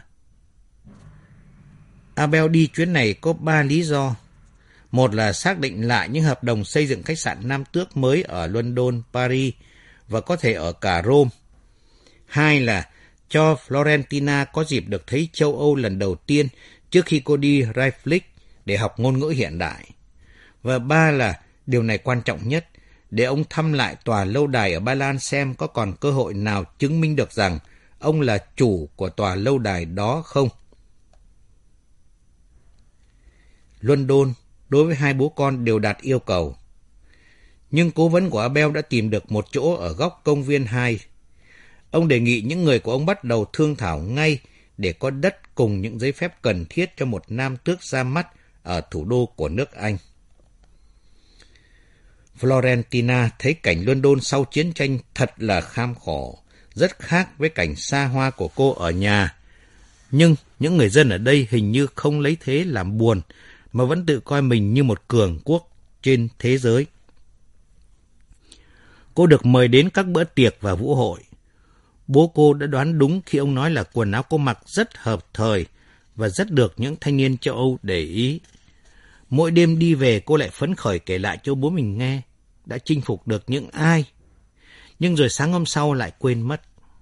Abel đi chuyến này có 3 lý do. Một là xác định lại những hợp đồng xây dựng khách sạn Nam Tước mới ở London, Paris và có thể ở cả Rome. Hai là cho Florentina có dịp được thấy châu Âu lần đầu tiên trước khi cô đi Reykjavik để học ngôn ngữ hiện đại. Và ba là, điều này quan trọng nhất, để ông thăm lại tòa lâu đài ở Ba Lan xem có còn cơ hội nào chứng minh được rằng ông là chủ của tòa lâu đài đó không. London, đối với hai bố con đều đạt yêu cầu. Nhưng cố vấn của Abel đã tìm được một chỗ ở góc công viên 2. Ông đề nghị những người của ông bắt đầu thương thảo ngay để có đất cùng những giấy phép cần thiết cho một nam tước ra mắt ở thủ đô của nước Anh. Florentina thấy cảnh London sau chiến tranh thật là kham khổ, rất khác với cảnh xa hoa của cô ở nhà. Nhưng những người dân ở đây hình như không lấy thế làm buồn, mà vẫn tự coi mình như một cường quốc trên thế giới. Cô được mời đến các bữa tiệc và vũ hội. Bố cô đã đoán đúng khi ông nói là quần áo cô mặc rất hợp thời và rất được những thanh niên châu Âu để ý. Mỗi đêm đi về cô lại phấn khởi kể lại cho bố mình nghe đã chinh phục được những ai. Nhưng rồi sáng hôm sau lại quên mất.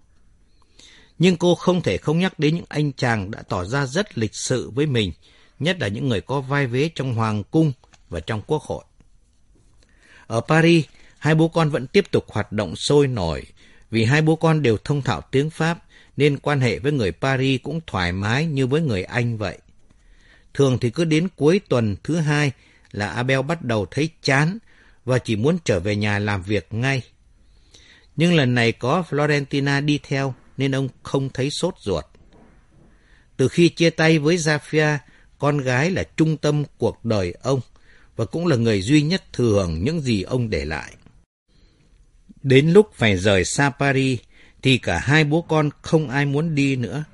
Nhưng cô không thể không nhắc đến những anh chàng đã tỏ ra rất lịch sự với mình, nhất là những người có vai vế trong hoàng cung và trong quốc hội. Ở Paris, hai bố con vẫn tiếp tục hoạt động sôi nổi, vì hai bố con đều thông thạo tiếng Pháp, nên quan hệ với người Paris cũng thoải mái như với người Anh vậy. Thường thì cứ đến cuối tuần thứ hai là Abel bắt đầu thấy chán và chỉ muốn trở về nhà làm việc ngay. Nhưng lần này có Florentina đi theo nên ông không thấy sốt ruột. Từ khi chia tay với Zafia, con gái là trung tâm cuộc đời ông và cũng là người duy nhất thừa hưởng những gì ông để lại. Đến lúc phải rời xa Paris thì cả hai bố con không ai muốn đi nữa.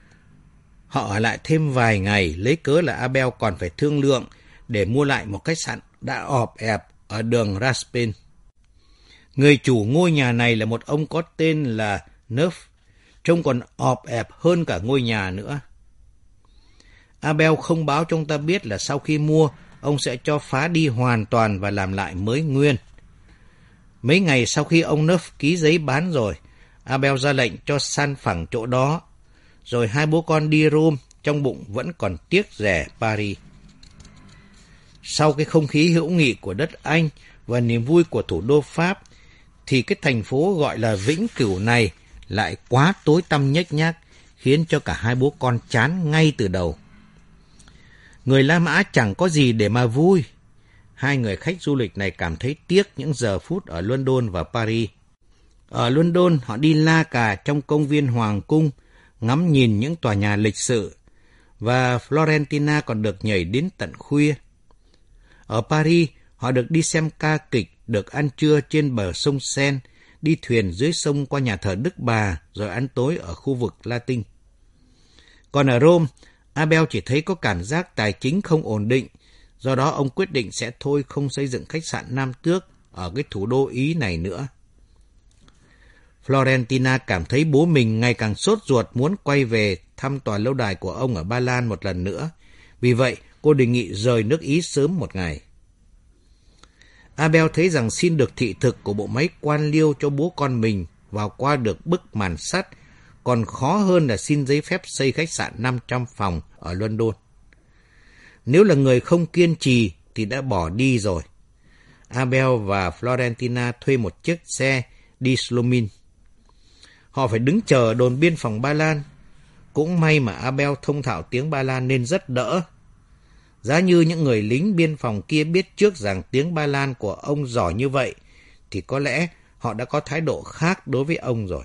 Họ ở lại thêm vài ngày lấy cớ là Abel còn phải thương lượng để mua lại một khách sạn đã ọp ẹp ở đường Raspail. Người chủ ngôi nhà này là một ông có tên là Neuf, trông còn ọp ẹp hơn cả ngôi nhà nữa. Abel không báo cho ông ta biết là sau khi mua, ông sẽ cho phá đi hoàn toàn và làm lại mới nguyên. Mấy ngày sau khi ông Neuf ký giấy bán rồi, Abel ra lệnh cho san phẳng chỗ đó, rồi hai bố con đi Rome, trong bụng vẫn còn tiếc rẻ Paris. Sau cái không khí hữu nghị của đất Anh và niềm vui của thủ đô Pháp, thì cái thành phố gọi là vĩnh cửu này lại quá tối tăm nhếch nhác, khiến cho cả hai bố con chán ngay từ đầu. Người La Mã chẳng có gì để mà vui. Hai người khách du lịch này cảm thấy tiếc những giờ phút ở London và Paris. Ở London, họ đi la cà trong công viên Hoàng cung, ngắm nhìn những tòa nhà lịch sự, và Florentina còn được nhảy đến tận khuya. Ở Paris, họ được đi xem ca kịch, được ăn trưa trên bờ sông Seine, đi thuyền dưới sông qua nhà thờ Đức Bà, rồi ăn tối ở khu vực Latin. Còn ở Rome, Abel chỉ thấy có cảm giác tài chính không ổn định, do đó ông quyết định sẽ thôi không xây dựng khách sạn Nam Tước ở cái thủ đô Ý này nữa. Florentina cảm thấy bố mình ngày càng sốt ruột muốn quay về thăm tòa lâu đài của ông ở Ba Lan một lần nữa. Vì vậy, cô đề nghị rời nước Ý sớm một ngày. Abel thấy rằng xin được thị thực của bộ máy quan liêu cho bố con mình vào qua được bức màn sắt còn khó hơn là xin giấy phép xây khách sạn 500 phòng ở London. Nếu là người không kiên trì thì đã bỏ đi rồi. Abel và Florentina thuê một chiếc xe đi Slomin. Họ phải đứng chờ đồn biên phòng Ba Lan. Cũng may mà Abel thông thạo tiếng Ba Lan nên rất đỡ. Giá như những người lính biên phòng kia biết trước rằng tiếng Ba Lan của ông giỏi như vậy, thì có lẽ họ đã có thái độ khác đối với ông rồi.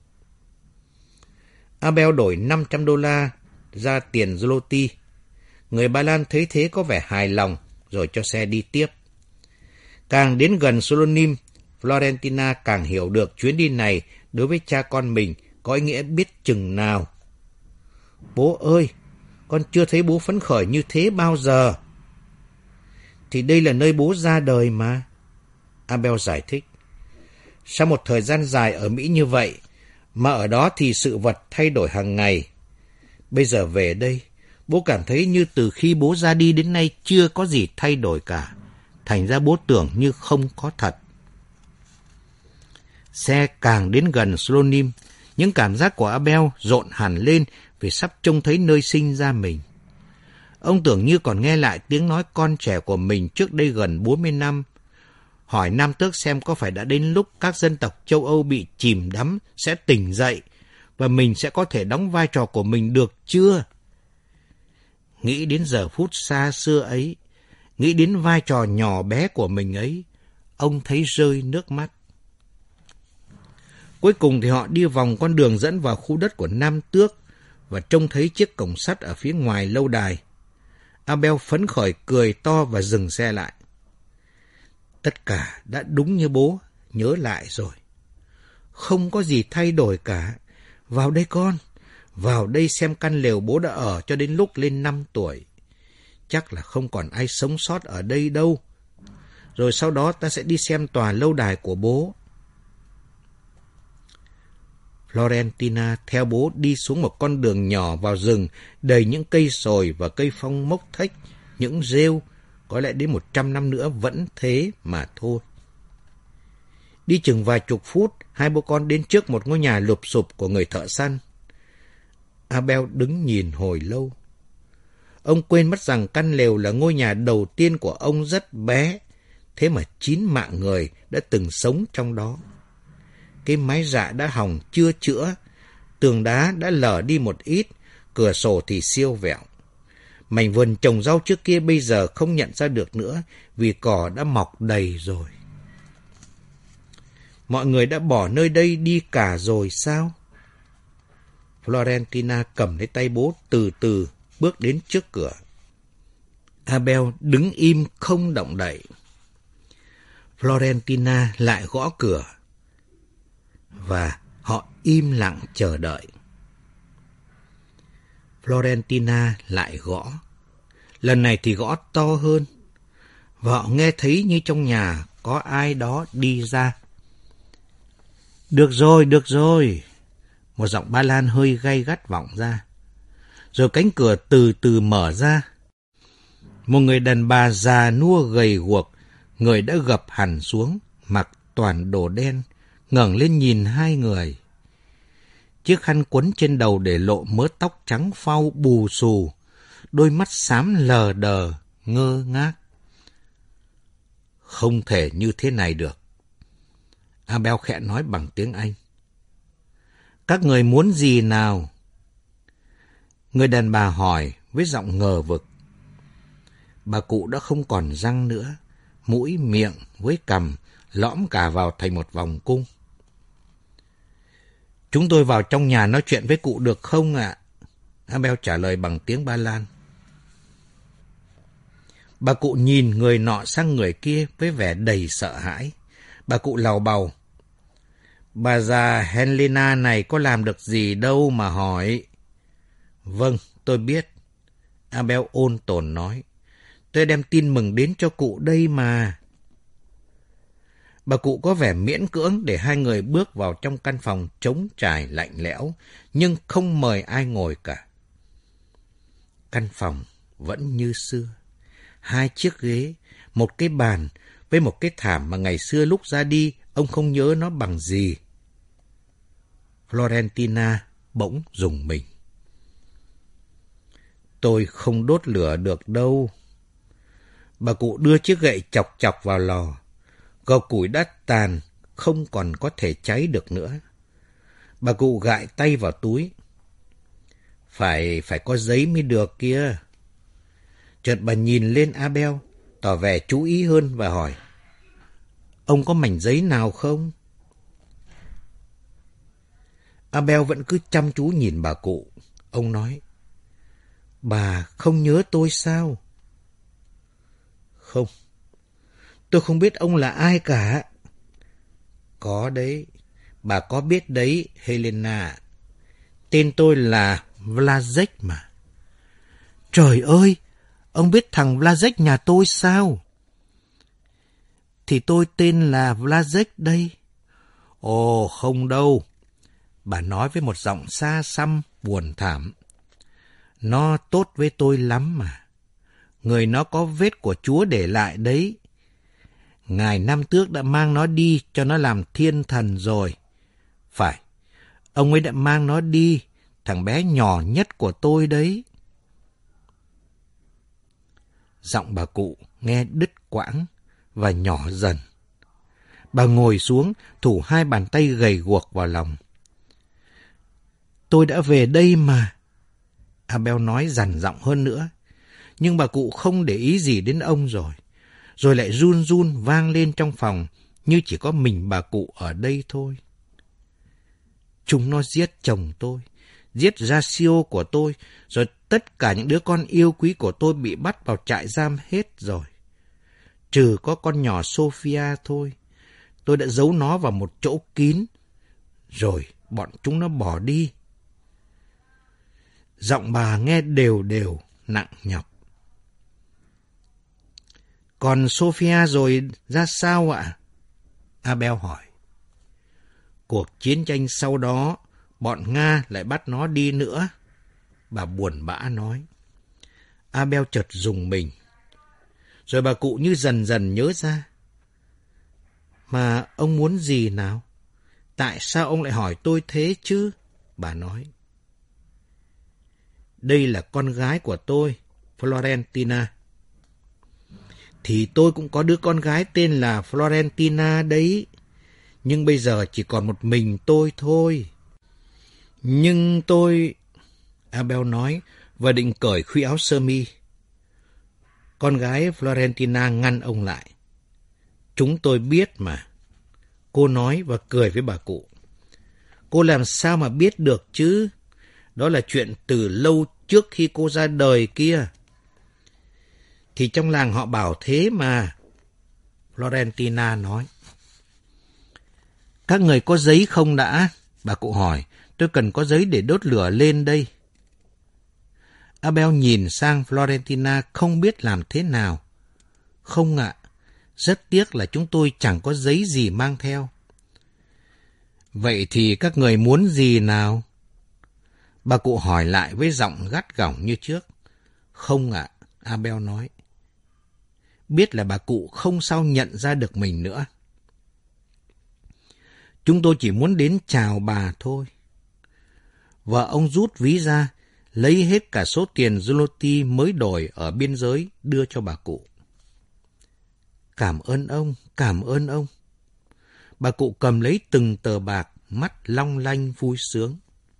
Abel đổi $500 ra tiền zloty. Người Ba Lan thấy thế có vẻ hài lòng, rồi cho xe đi tiếp. Càng đến gần Salonim, Florentina càng hiểu được chuyến đi này đối với cha con mình có ý nghĩa biết chừng nào. Bố ơi, con chưa thấy bố phấn khởi như thế bao giờ. Thì đây là nơi bố ra đời mà. Abel giải thích. Sau một thời gian dài ở Mỹ như vậy, mà ở đó thì sự vật thay đổi hàng ngày. Bây giờ về đây, bố cảm thấy như từ khi bố ra đi đến nay chưa có gì thay đổi cả. Thành ra bố tưởng như không có thật. Xe càng đến gần Slonim, những cảm giác của Abel rộn hẳn lên vì sắp trông thấy nơi sinh ra mình. Ông tưởng như còn nghe lại tiếng nói con trẻ của mình trước đây gần 40 năm. Hỏi Nam Tước xem có phải đã đến lúc các dân tộc châu Âu bị chìm đắm sẽ tỉnh dậy và mình sẽ có thể đóng vai trò của mình được chưa? Nghĩ đến giờ phút xa xưa ấy, nghĩ đến vai trò nhỏ bé của mình ấy, ông thấy rơi nước mắt. Cuối cùng thì họ đi vòng con đường dẫn vào khu đất của Nam Tước và trông thấy chiếc cổng sắt ở phía ngoài lâu đài. Abel phấn khởi cười to và dừng xe lại. Tất cả đã đúng như bố nhớ lại rồi. Không có gì thay đổi cả. Vào đây con, vào đây xem căn lều bố đã ở cho đến lúc lên 5 tuổi. Chắc là không còn ai sống sót ở đây đâu. Rồi sau đó ta sẽ đi xem tòa lâu đài của bố. Florentina theo bố đi xuống một con đường nhỏ vào rừng đầy những cây sồi và cây phong mốc thếch, những rêu, có lẽ đến 100 năm nữa vẫn thế mà thôi. Đi chừng vài chục phút, hai bố con đến trước một ngôi nhà lụp xụp của người thợ săn. Abel đứng nhìn hồi lâu. Ông quên mất rằng căn lều là ngôi nhà đầu tiên của ông rất bé, thế mà 9 mạng người đã từng sống trong đó. Cái mái rạ đã hỏng chưa chữa, tường đá đã lở đi một ít, cửa sổ thì siêu vẹo. Mảnh vườn trồng rau trước kia bây giờ không nhận ra được nữa vì cỏ đã mọc đầy rồi. Mọi người đã bỏ nơi đây đi cả rồi sao? Florentina cầm lấy tay bố từ từ bước đến trước cửa. Abel đứng im không động đậy. Florentina lại gõ cửa. Và họ im lặng chờ đợi. Florentina lại gõ. Lần này thì gõ to hơn. Và họ nghe thấy như trong nhà có ai đó đi ra. Được rồi. Một giọng Ba Lan hơi gay gắt vọng ra. Rồi cánh cửa từ từ mở ra. Một người đàn bà già nua gầy guộc, người đã gập hẳn xuống, mặc toàn đồ đen, ngẩng lên nhìn hai người. Chiếc khăn quấn trên đầu để lộ mớ tóc trắng phau bù xù, đôi mắt xám lờ đờ, ngơ ngác. Không thể như thế này được. Abel khẽ nói bằng tiếng Anh. Các người muốn gì nào? Người đàn bà hỏi với giọng ngờ vực. Bà cụ đã không còn răng nữa, mũi, miệng với cằm lõm cả vào thành một vòng cung. Chúng tôi vào trong nhà nói chuyện với cụ được không ạ? Abel trả lời bằng tiếng Ba Lan. Bà cụ nhìn người nọ sang người kia với vẻ đầy sợ hãi. Bà cụ làu bàu. Bà già Helena này có làm được gì đâu mà hỏi. Vâng, tôi biết. Abel ôn tồn nói. Tôi đem tin mừng đến cho cụ đây mà. Bà cụ có vẻ miễn cưỡng để hai người bước vào trong căn phòng trống trải lạnh lẽo, nhưng không mời ai ngồi cả. Căn phòng vẫn như xưa. 2 chiếc ghế, một cái bàn với một cái thảm mà ngày xưa lúc ra đi ông không nhớ nó bằng gì. Florentina bỗng rùng mình. Tôi không đốt lửa được đâu. Bà cụ đưa chiếc gậy chọc chọc vào lò. Gò củi đã tàn, không còn có thể cháy được nữa. Bà cụ gại tay vào túi. Phải có giấy mới được kia. Chợt bà nhìn lên Abel, tỏ vẻ chú ý hơn và hỏi. Ông có mảnh giấy nào không? Abel vẫn cứ chăm chú nhìn bà cụ. Ông nói. Bà không nhớ tôi sao? Không. Tôi không biết ông là ai cả. Có đấy. Bà có biết đấy, Helena. Tên tôi là Vlasic mà. Trời ơi! Ông biết thằng Vlasic nhà tôi sao? Thì tôi tên là Vlasic đây. Ồ, không đâu. Bà nói với một giọng xa xăm, buồn thảm. Nó tốt với tôi lắm mà. Người nó có vết của Chúa để lại đấy. Ngài năm trước đã mang nó đi cho nó làm thiên thần rồi. Phải, ông ấy đã mang nó đi, thằng bé nhỏ nhất của tôi đấy. Giọng bà cụ nghe đứt quãng và nhỏ dần. Bà ngồi xuống, thủ 2 bàn tay gầy guộc vào lòng. Tôi đã về đây mà. Abel nói dằn giọng hơn nữa. Nhưng bà cụ không để ý gì đến ông rồi. Rồi lại run run vang lên trong phòng như chỉ có mình bà cụ ở đây thôi. Chúng nó giết chồng tôi, giết Rasio của tôi, rồi tất cả những đứa con yêu quý của tôi bị bắt vào trại giam hết rồi. Trừ có con nhỏ Sophia thôi. Tôi đã giấu nó vào một chỗ kín, rồi bọn chúng nó bỏ đi. Giọng bà nghe đều đều, nặng nhọc. Còn Sophia rồi ra sao ạ? Abel hỏi. Cuộc chiến tranh sau đó, bọn Nga lại bắt nó đi nữa, bà buồn bã nói. Abel chợt rùng mình. Rồi bà cụ như dần dần nhớ ra. Mà ông muốn gì nào? Tại sao ông lại hỏi tôi thế chứ? Bà nói. Đây là con gái của tôi, Florentina. Thì tôi cũng có đứa con gái tên là Florentina đấy. Nhưng bây giờ chỉ còn một mình tôi thôi. Nhưng tôi... Abel nói và định cởi khuy áo sơ mi. Con gái Florentina ngăn ông lại. Chúng tôi biết mà. Cô nói và cười với bà cụ. Cô làm sao mà biết được chứ? Đó là chuyện từ lâu trước khi cô ra đời kia. Thì trong làng họ bảo thế mà. Florentina nói. Các người có giấy không đã? Bà cụ hỏi. Tôi cần có giấy để đốt lửa lên đây. Abel nhìn sang Florentina không biết làm thế nào. Không ạ, rất tiếc là chúng tôi chẳng có giấy gì mang theo. Vậy thì các người muốn gì nào? Bà cụ hỏi lại với giọng gắt gỏng như trước. Không ạ, Abel nói. Biết là bà cụ không sao nhận ra được mình nữa. Chúng tôi chỉ muốn đến chào bà thôi. Và ông rút ví ra, lấy hết cả số tiền zloty mới đổi ở biên giới đưa cho bà cụ. Cảm ơn ông, cảm ơn ông. Bà cụ cầm lấy từng tờ bạc, mắt long lanh vui sướng.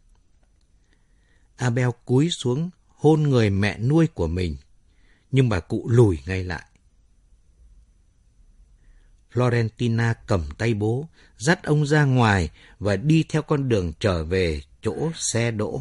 Abel cúi xuống hôn người mẹ nuôi của mình, nhưng bà cụ lùi ngay lại. Florentina cầm tay bố, dắt ông ra ngoài và đi theo con đường trở về chỗ xe đỗ.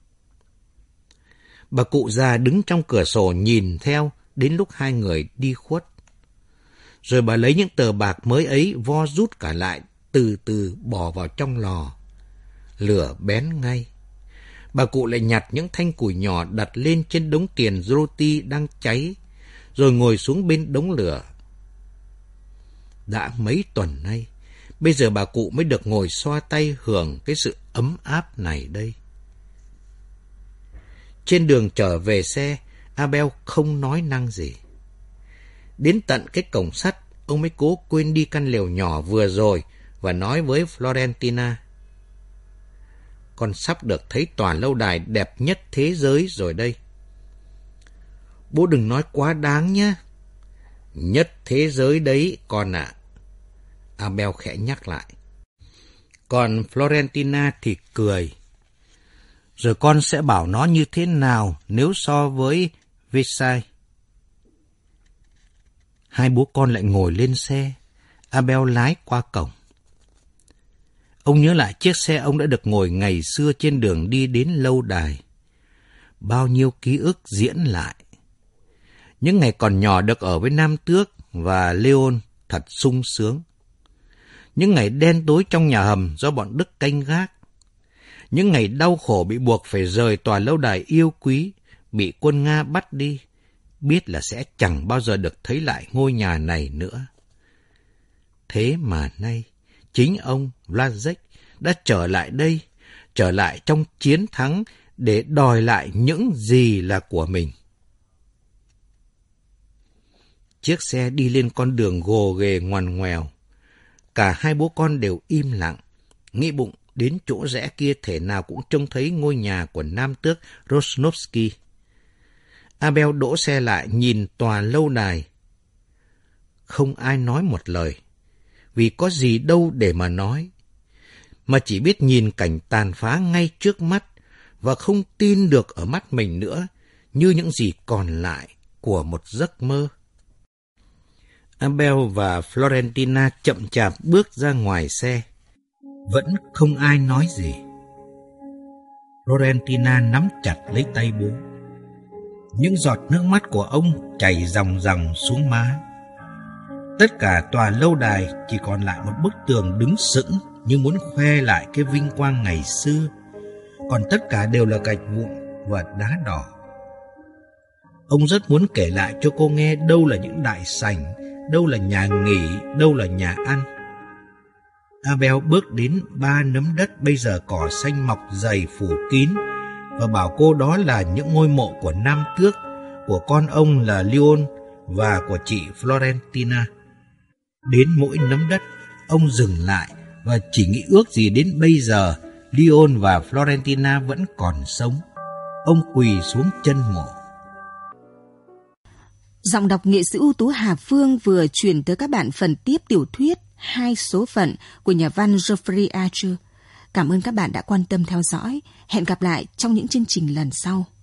Bà cụ già đứng trong cửa sổ nhìn theo đến lúc hai người đi khuất. Rồi bà lấy những tờ bạc mới ấy vo rút cả lại, từ từ bỏ vào trong lò. Lửa bén ngay. Bà cụ lại nhặt những thanh củi nhỏ đặt lên trên đống tiền zloty đang cháy, rồi ngồi xuống bên đống lửa. Đã mấy tuần nay, bây giờ bà cụ mới được ngồi xoa tay hưởng cái sự ấm áp này đây. Trên đường trở về xe, Abel không nói năng gì. Đến tận cái cổng sắt, ông mới cố quên đi căn lều nhỏ vừa rồi và nói với Florentina. Con sắp được thấy tòa lâu đài đẹp nhất thế giới rồi đây. Bố đừng nói quá đáng nhé. Nhất thế giới đấy con ạ. Abel khẽ nhắc lại. Còn Florentina thì cười. Rồi con sẽ bảo nó như thế nào nếu so với Versailles. Hai bố con lại ngồi lên xe. Abel lái qua cổng. Ông nhớ lại chiếc xe ông đã được ngồi ngày xưa trên đường đi đến lâu đài. Bao nhiêu ký ức diễn lại. Những ngày còn nhỏ được ở với Nam Tước và Leon thật sung sướng. Những ngày đen tối trong nhà hầm do bọn Đức canh gác. Những ngày đau khổ bị buộc phải rời tòa lâu đài yêu quý, bị quân Nga bắt đi, biết là sẽ chẳng bao giờ được thấy lại ngôi nhà này nữa. Thế mà nay, chính ông Vlasic đã trở lại đây, trở lại trong chiến thắng để đòi lại những gì là của mình. Chiếc xe đi lên con đường gồ ghề ngoằn ngoèo. Cả hai bố con đều im lặng, nghĩ bụng đến chỗ rẽ kia thể nào cũng trông thấy ngôi nhà của Nam Tước Rosnovsky. Abel đỗ xe lại nhìn tòa lâu đài. Không ai nói một lời, vì có gì đâu để mà nói, mà chỉ biết nhìn cảnh tàn phá ngay trước mắt và không tin được ở mắt mình nữa, như những gì còn lại của một giấc mơ. Abel và Florentina chậm chạp bước ra ngoài xe. Vẫn không ai nói gì. Florentina nắm chặt lấy tay bố. Những giọt nước mắt của ông chảy ròng ròng xuống má. Tất cả tòa lâu đài chỉ còn lại một bức tường đứng sững như muốn khoe lại cái vinh quang ngày xưa. Còn tất cả đều là gạch vụn và đá đỏ. Ông rất muốn kể lại cho cô nghe đâu là những đại sảnh, đâu là nhà nghỉ, đâu là nhà ăn. Abel bước đến 3 nấm đất bây giờ cỏ xanh mọc dày phủ kín và bảo cô đó là những ngôi mộ của nam tước, của con ông là Leon và của chị Florentina. Đến mỗi nấm đất, ông dừng lại và chỉ nghĩ ước gì đến bây giờ Leon và Florentina vẫn còn sống. Ông quỳ xuống chân mộ. Giọng đọc nghệ sĩ ưu tú Hà Phương vừa chuyển tới các bạn phần tiếp tiểu thuyết 2 số phận của nhà văn Jeffrey Archer. Cảm ơn các bạn đã quan tâm theo dõi. Hẹn gặp lại trong những chương trình lần sau.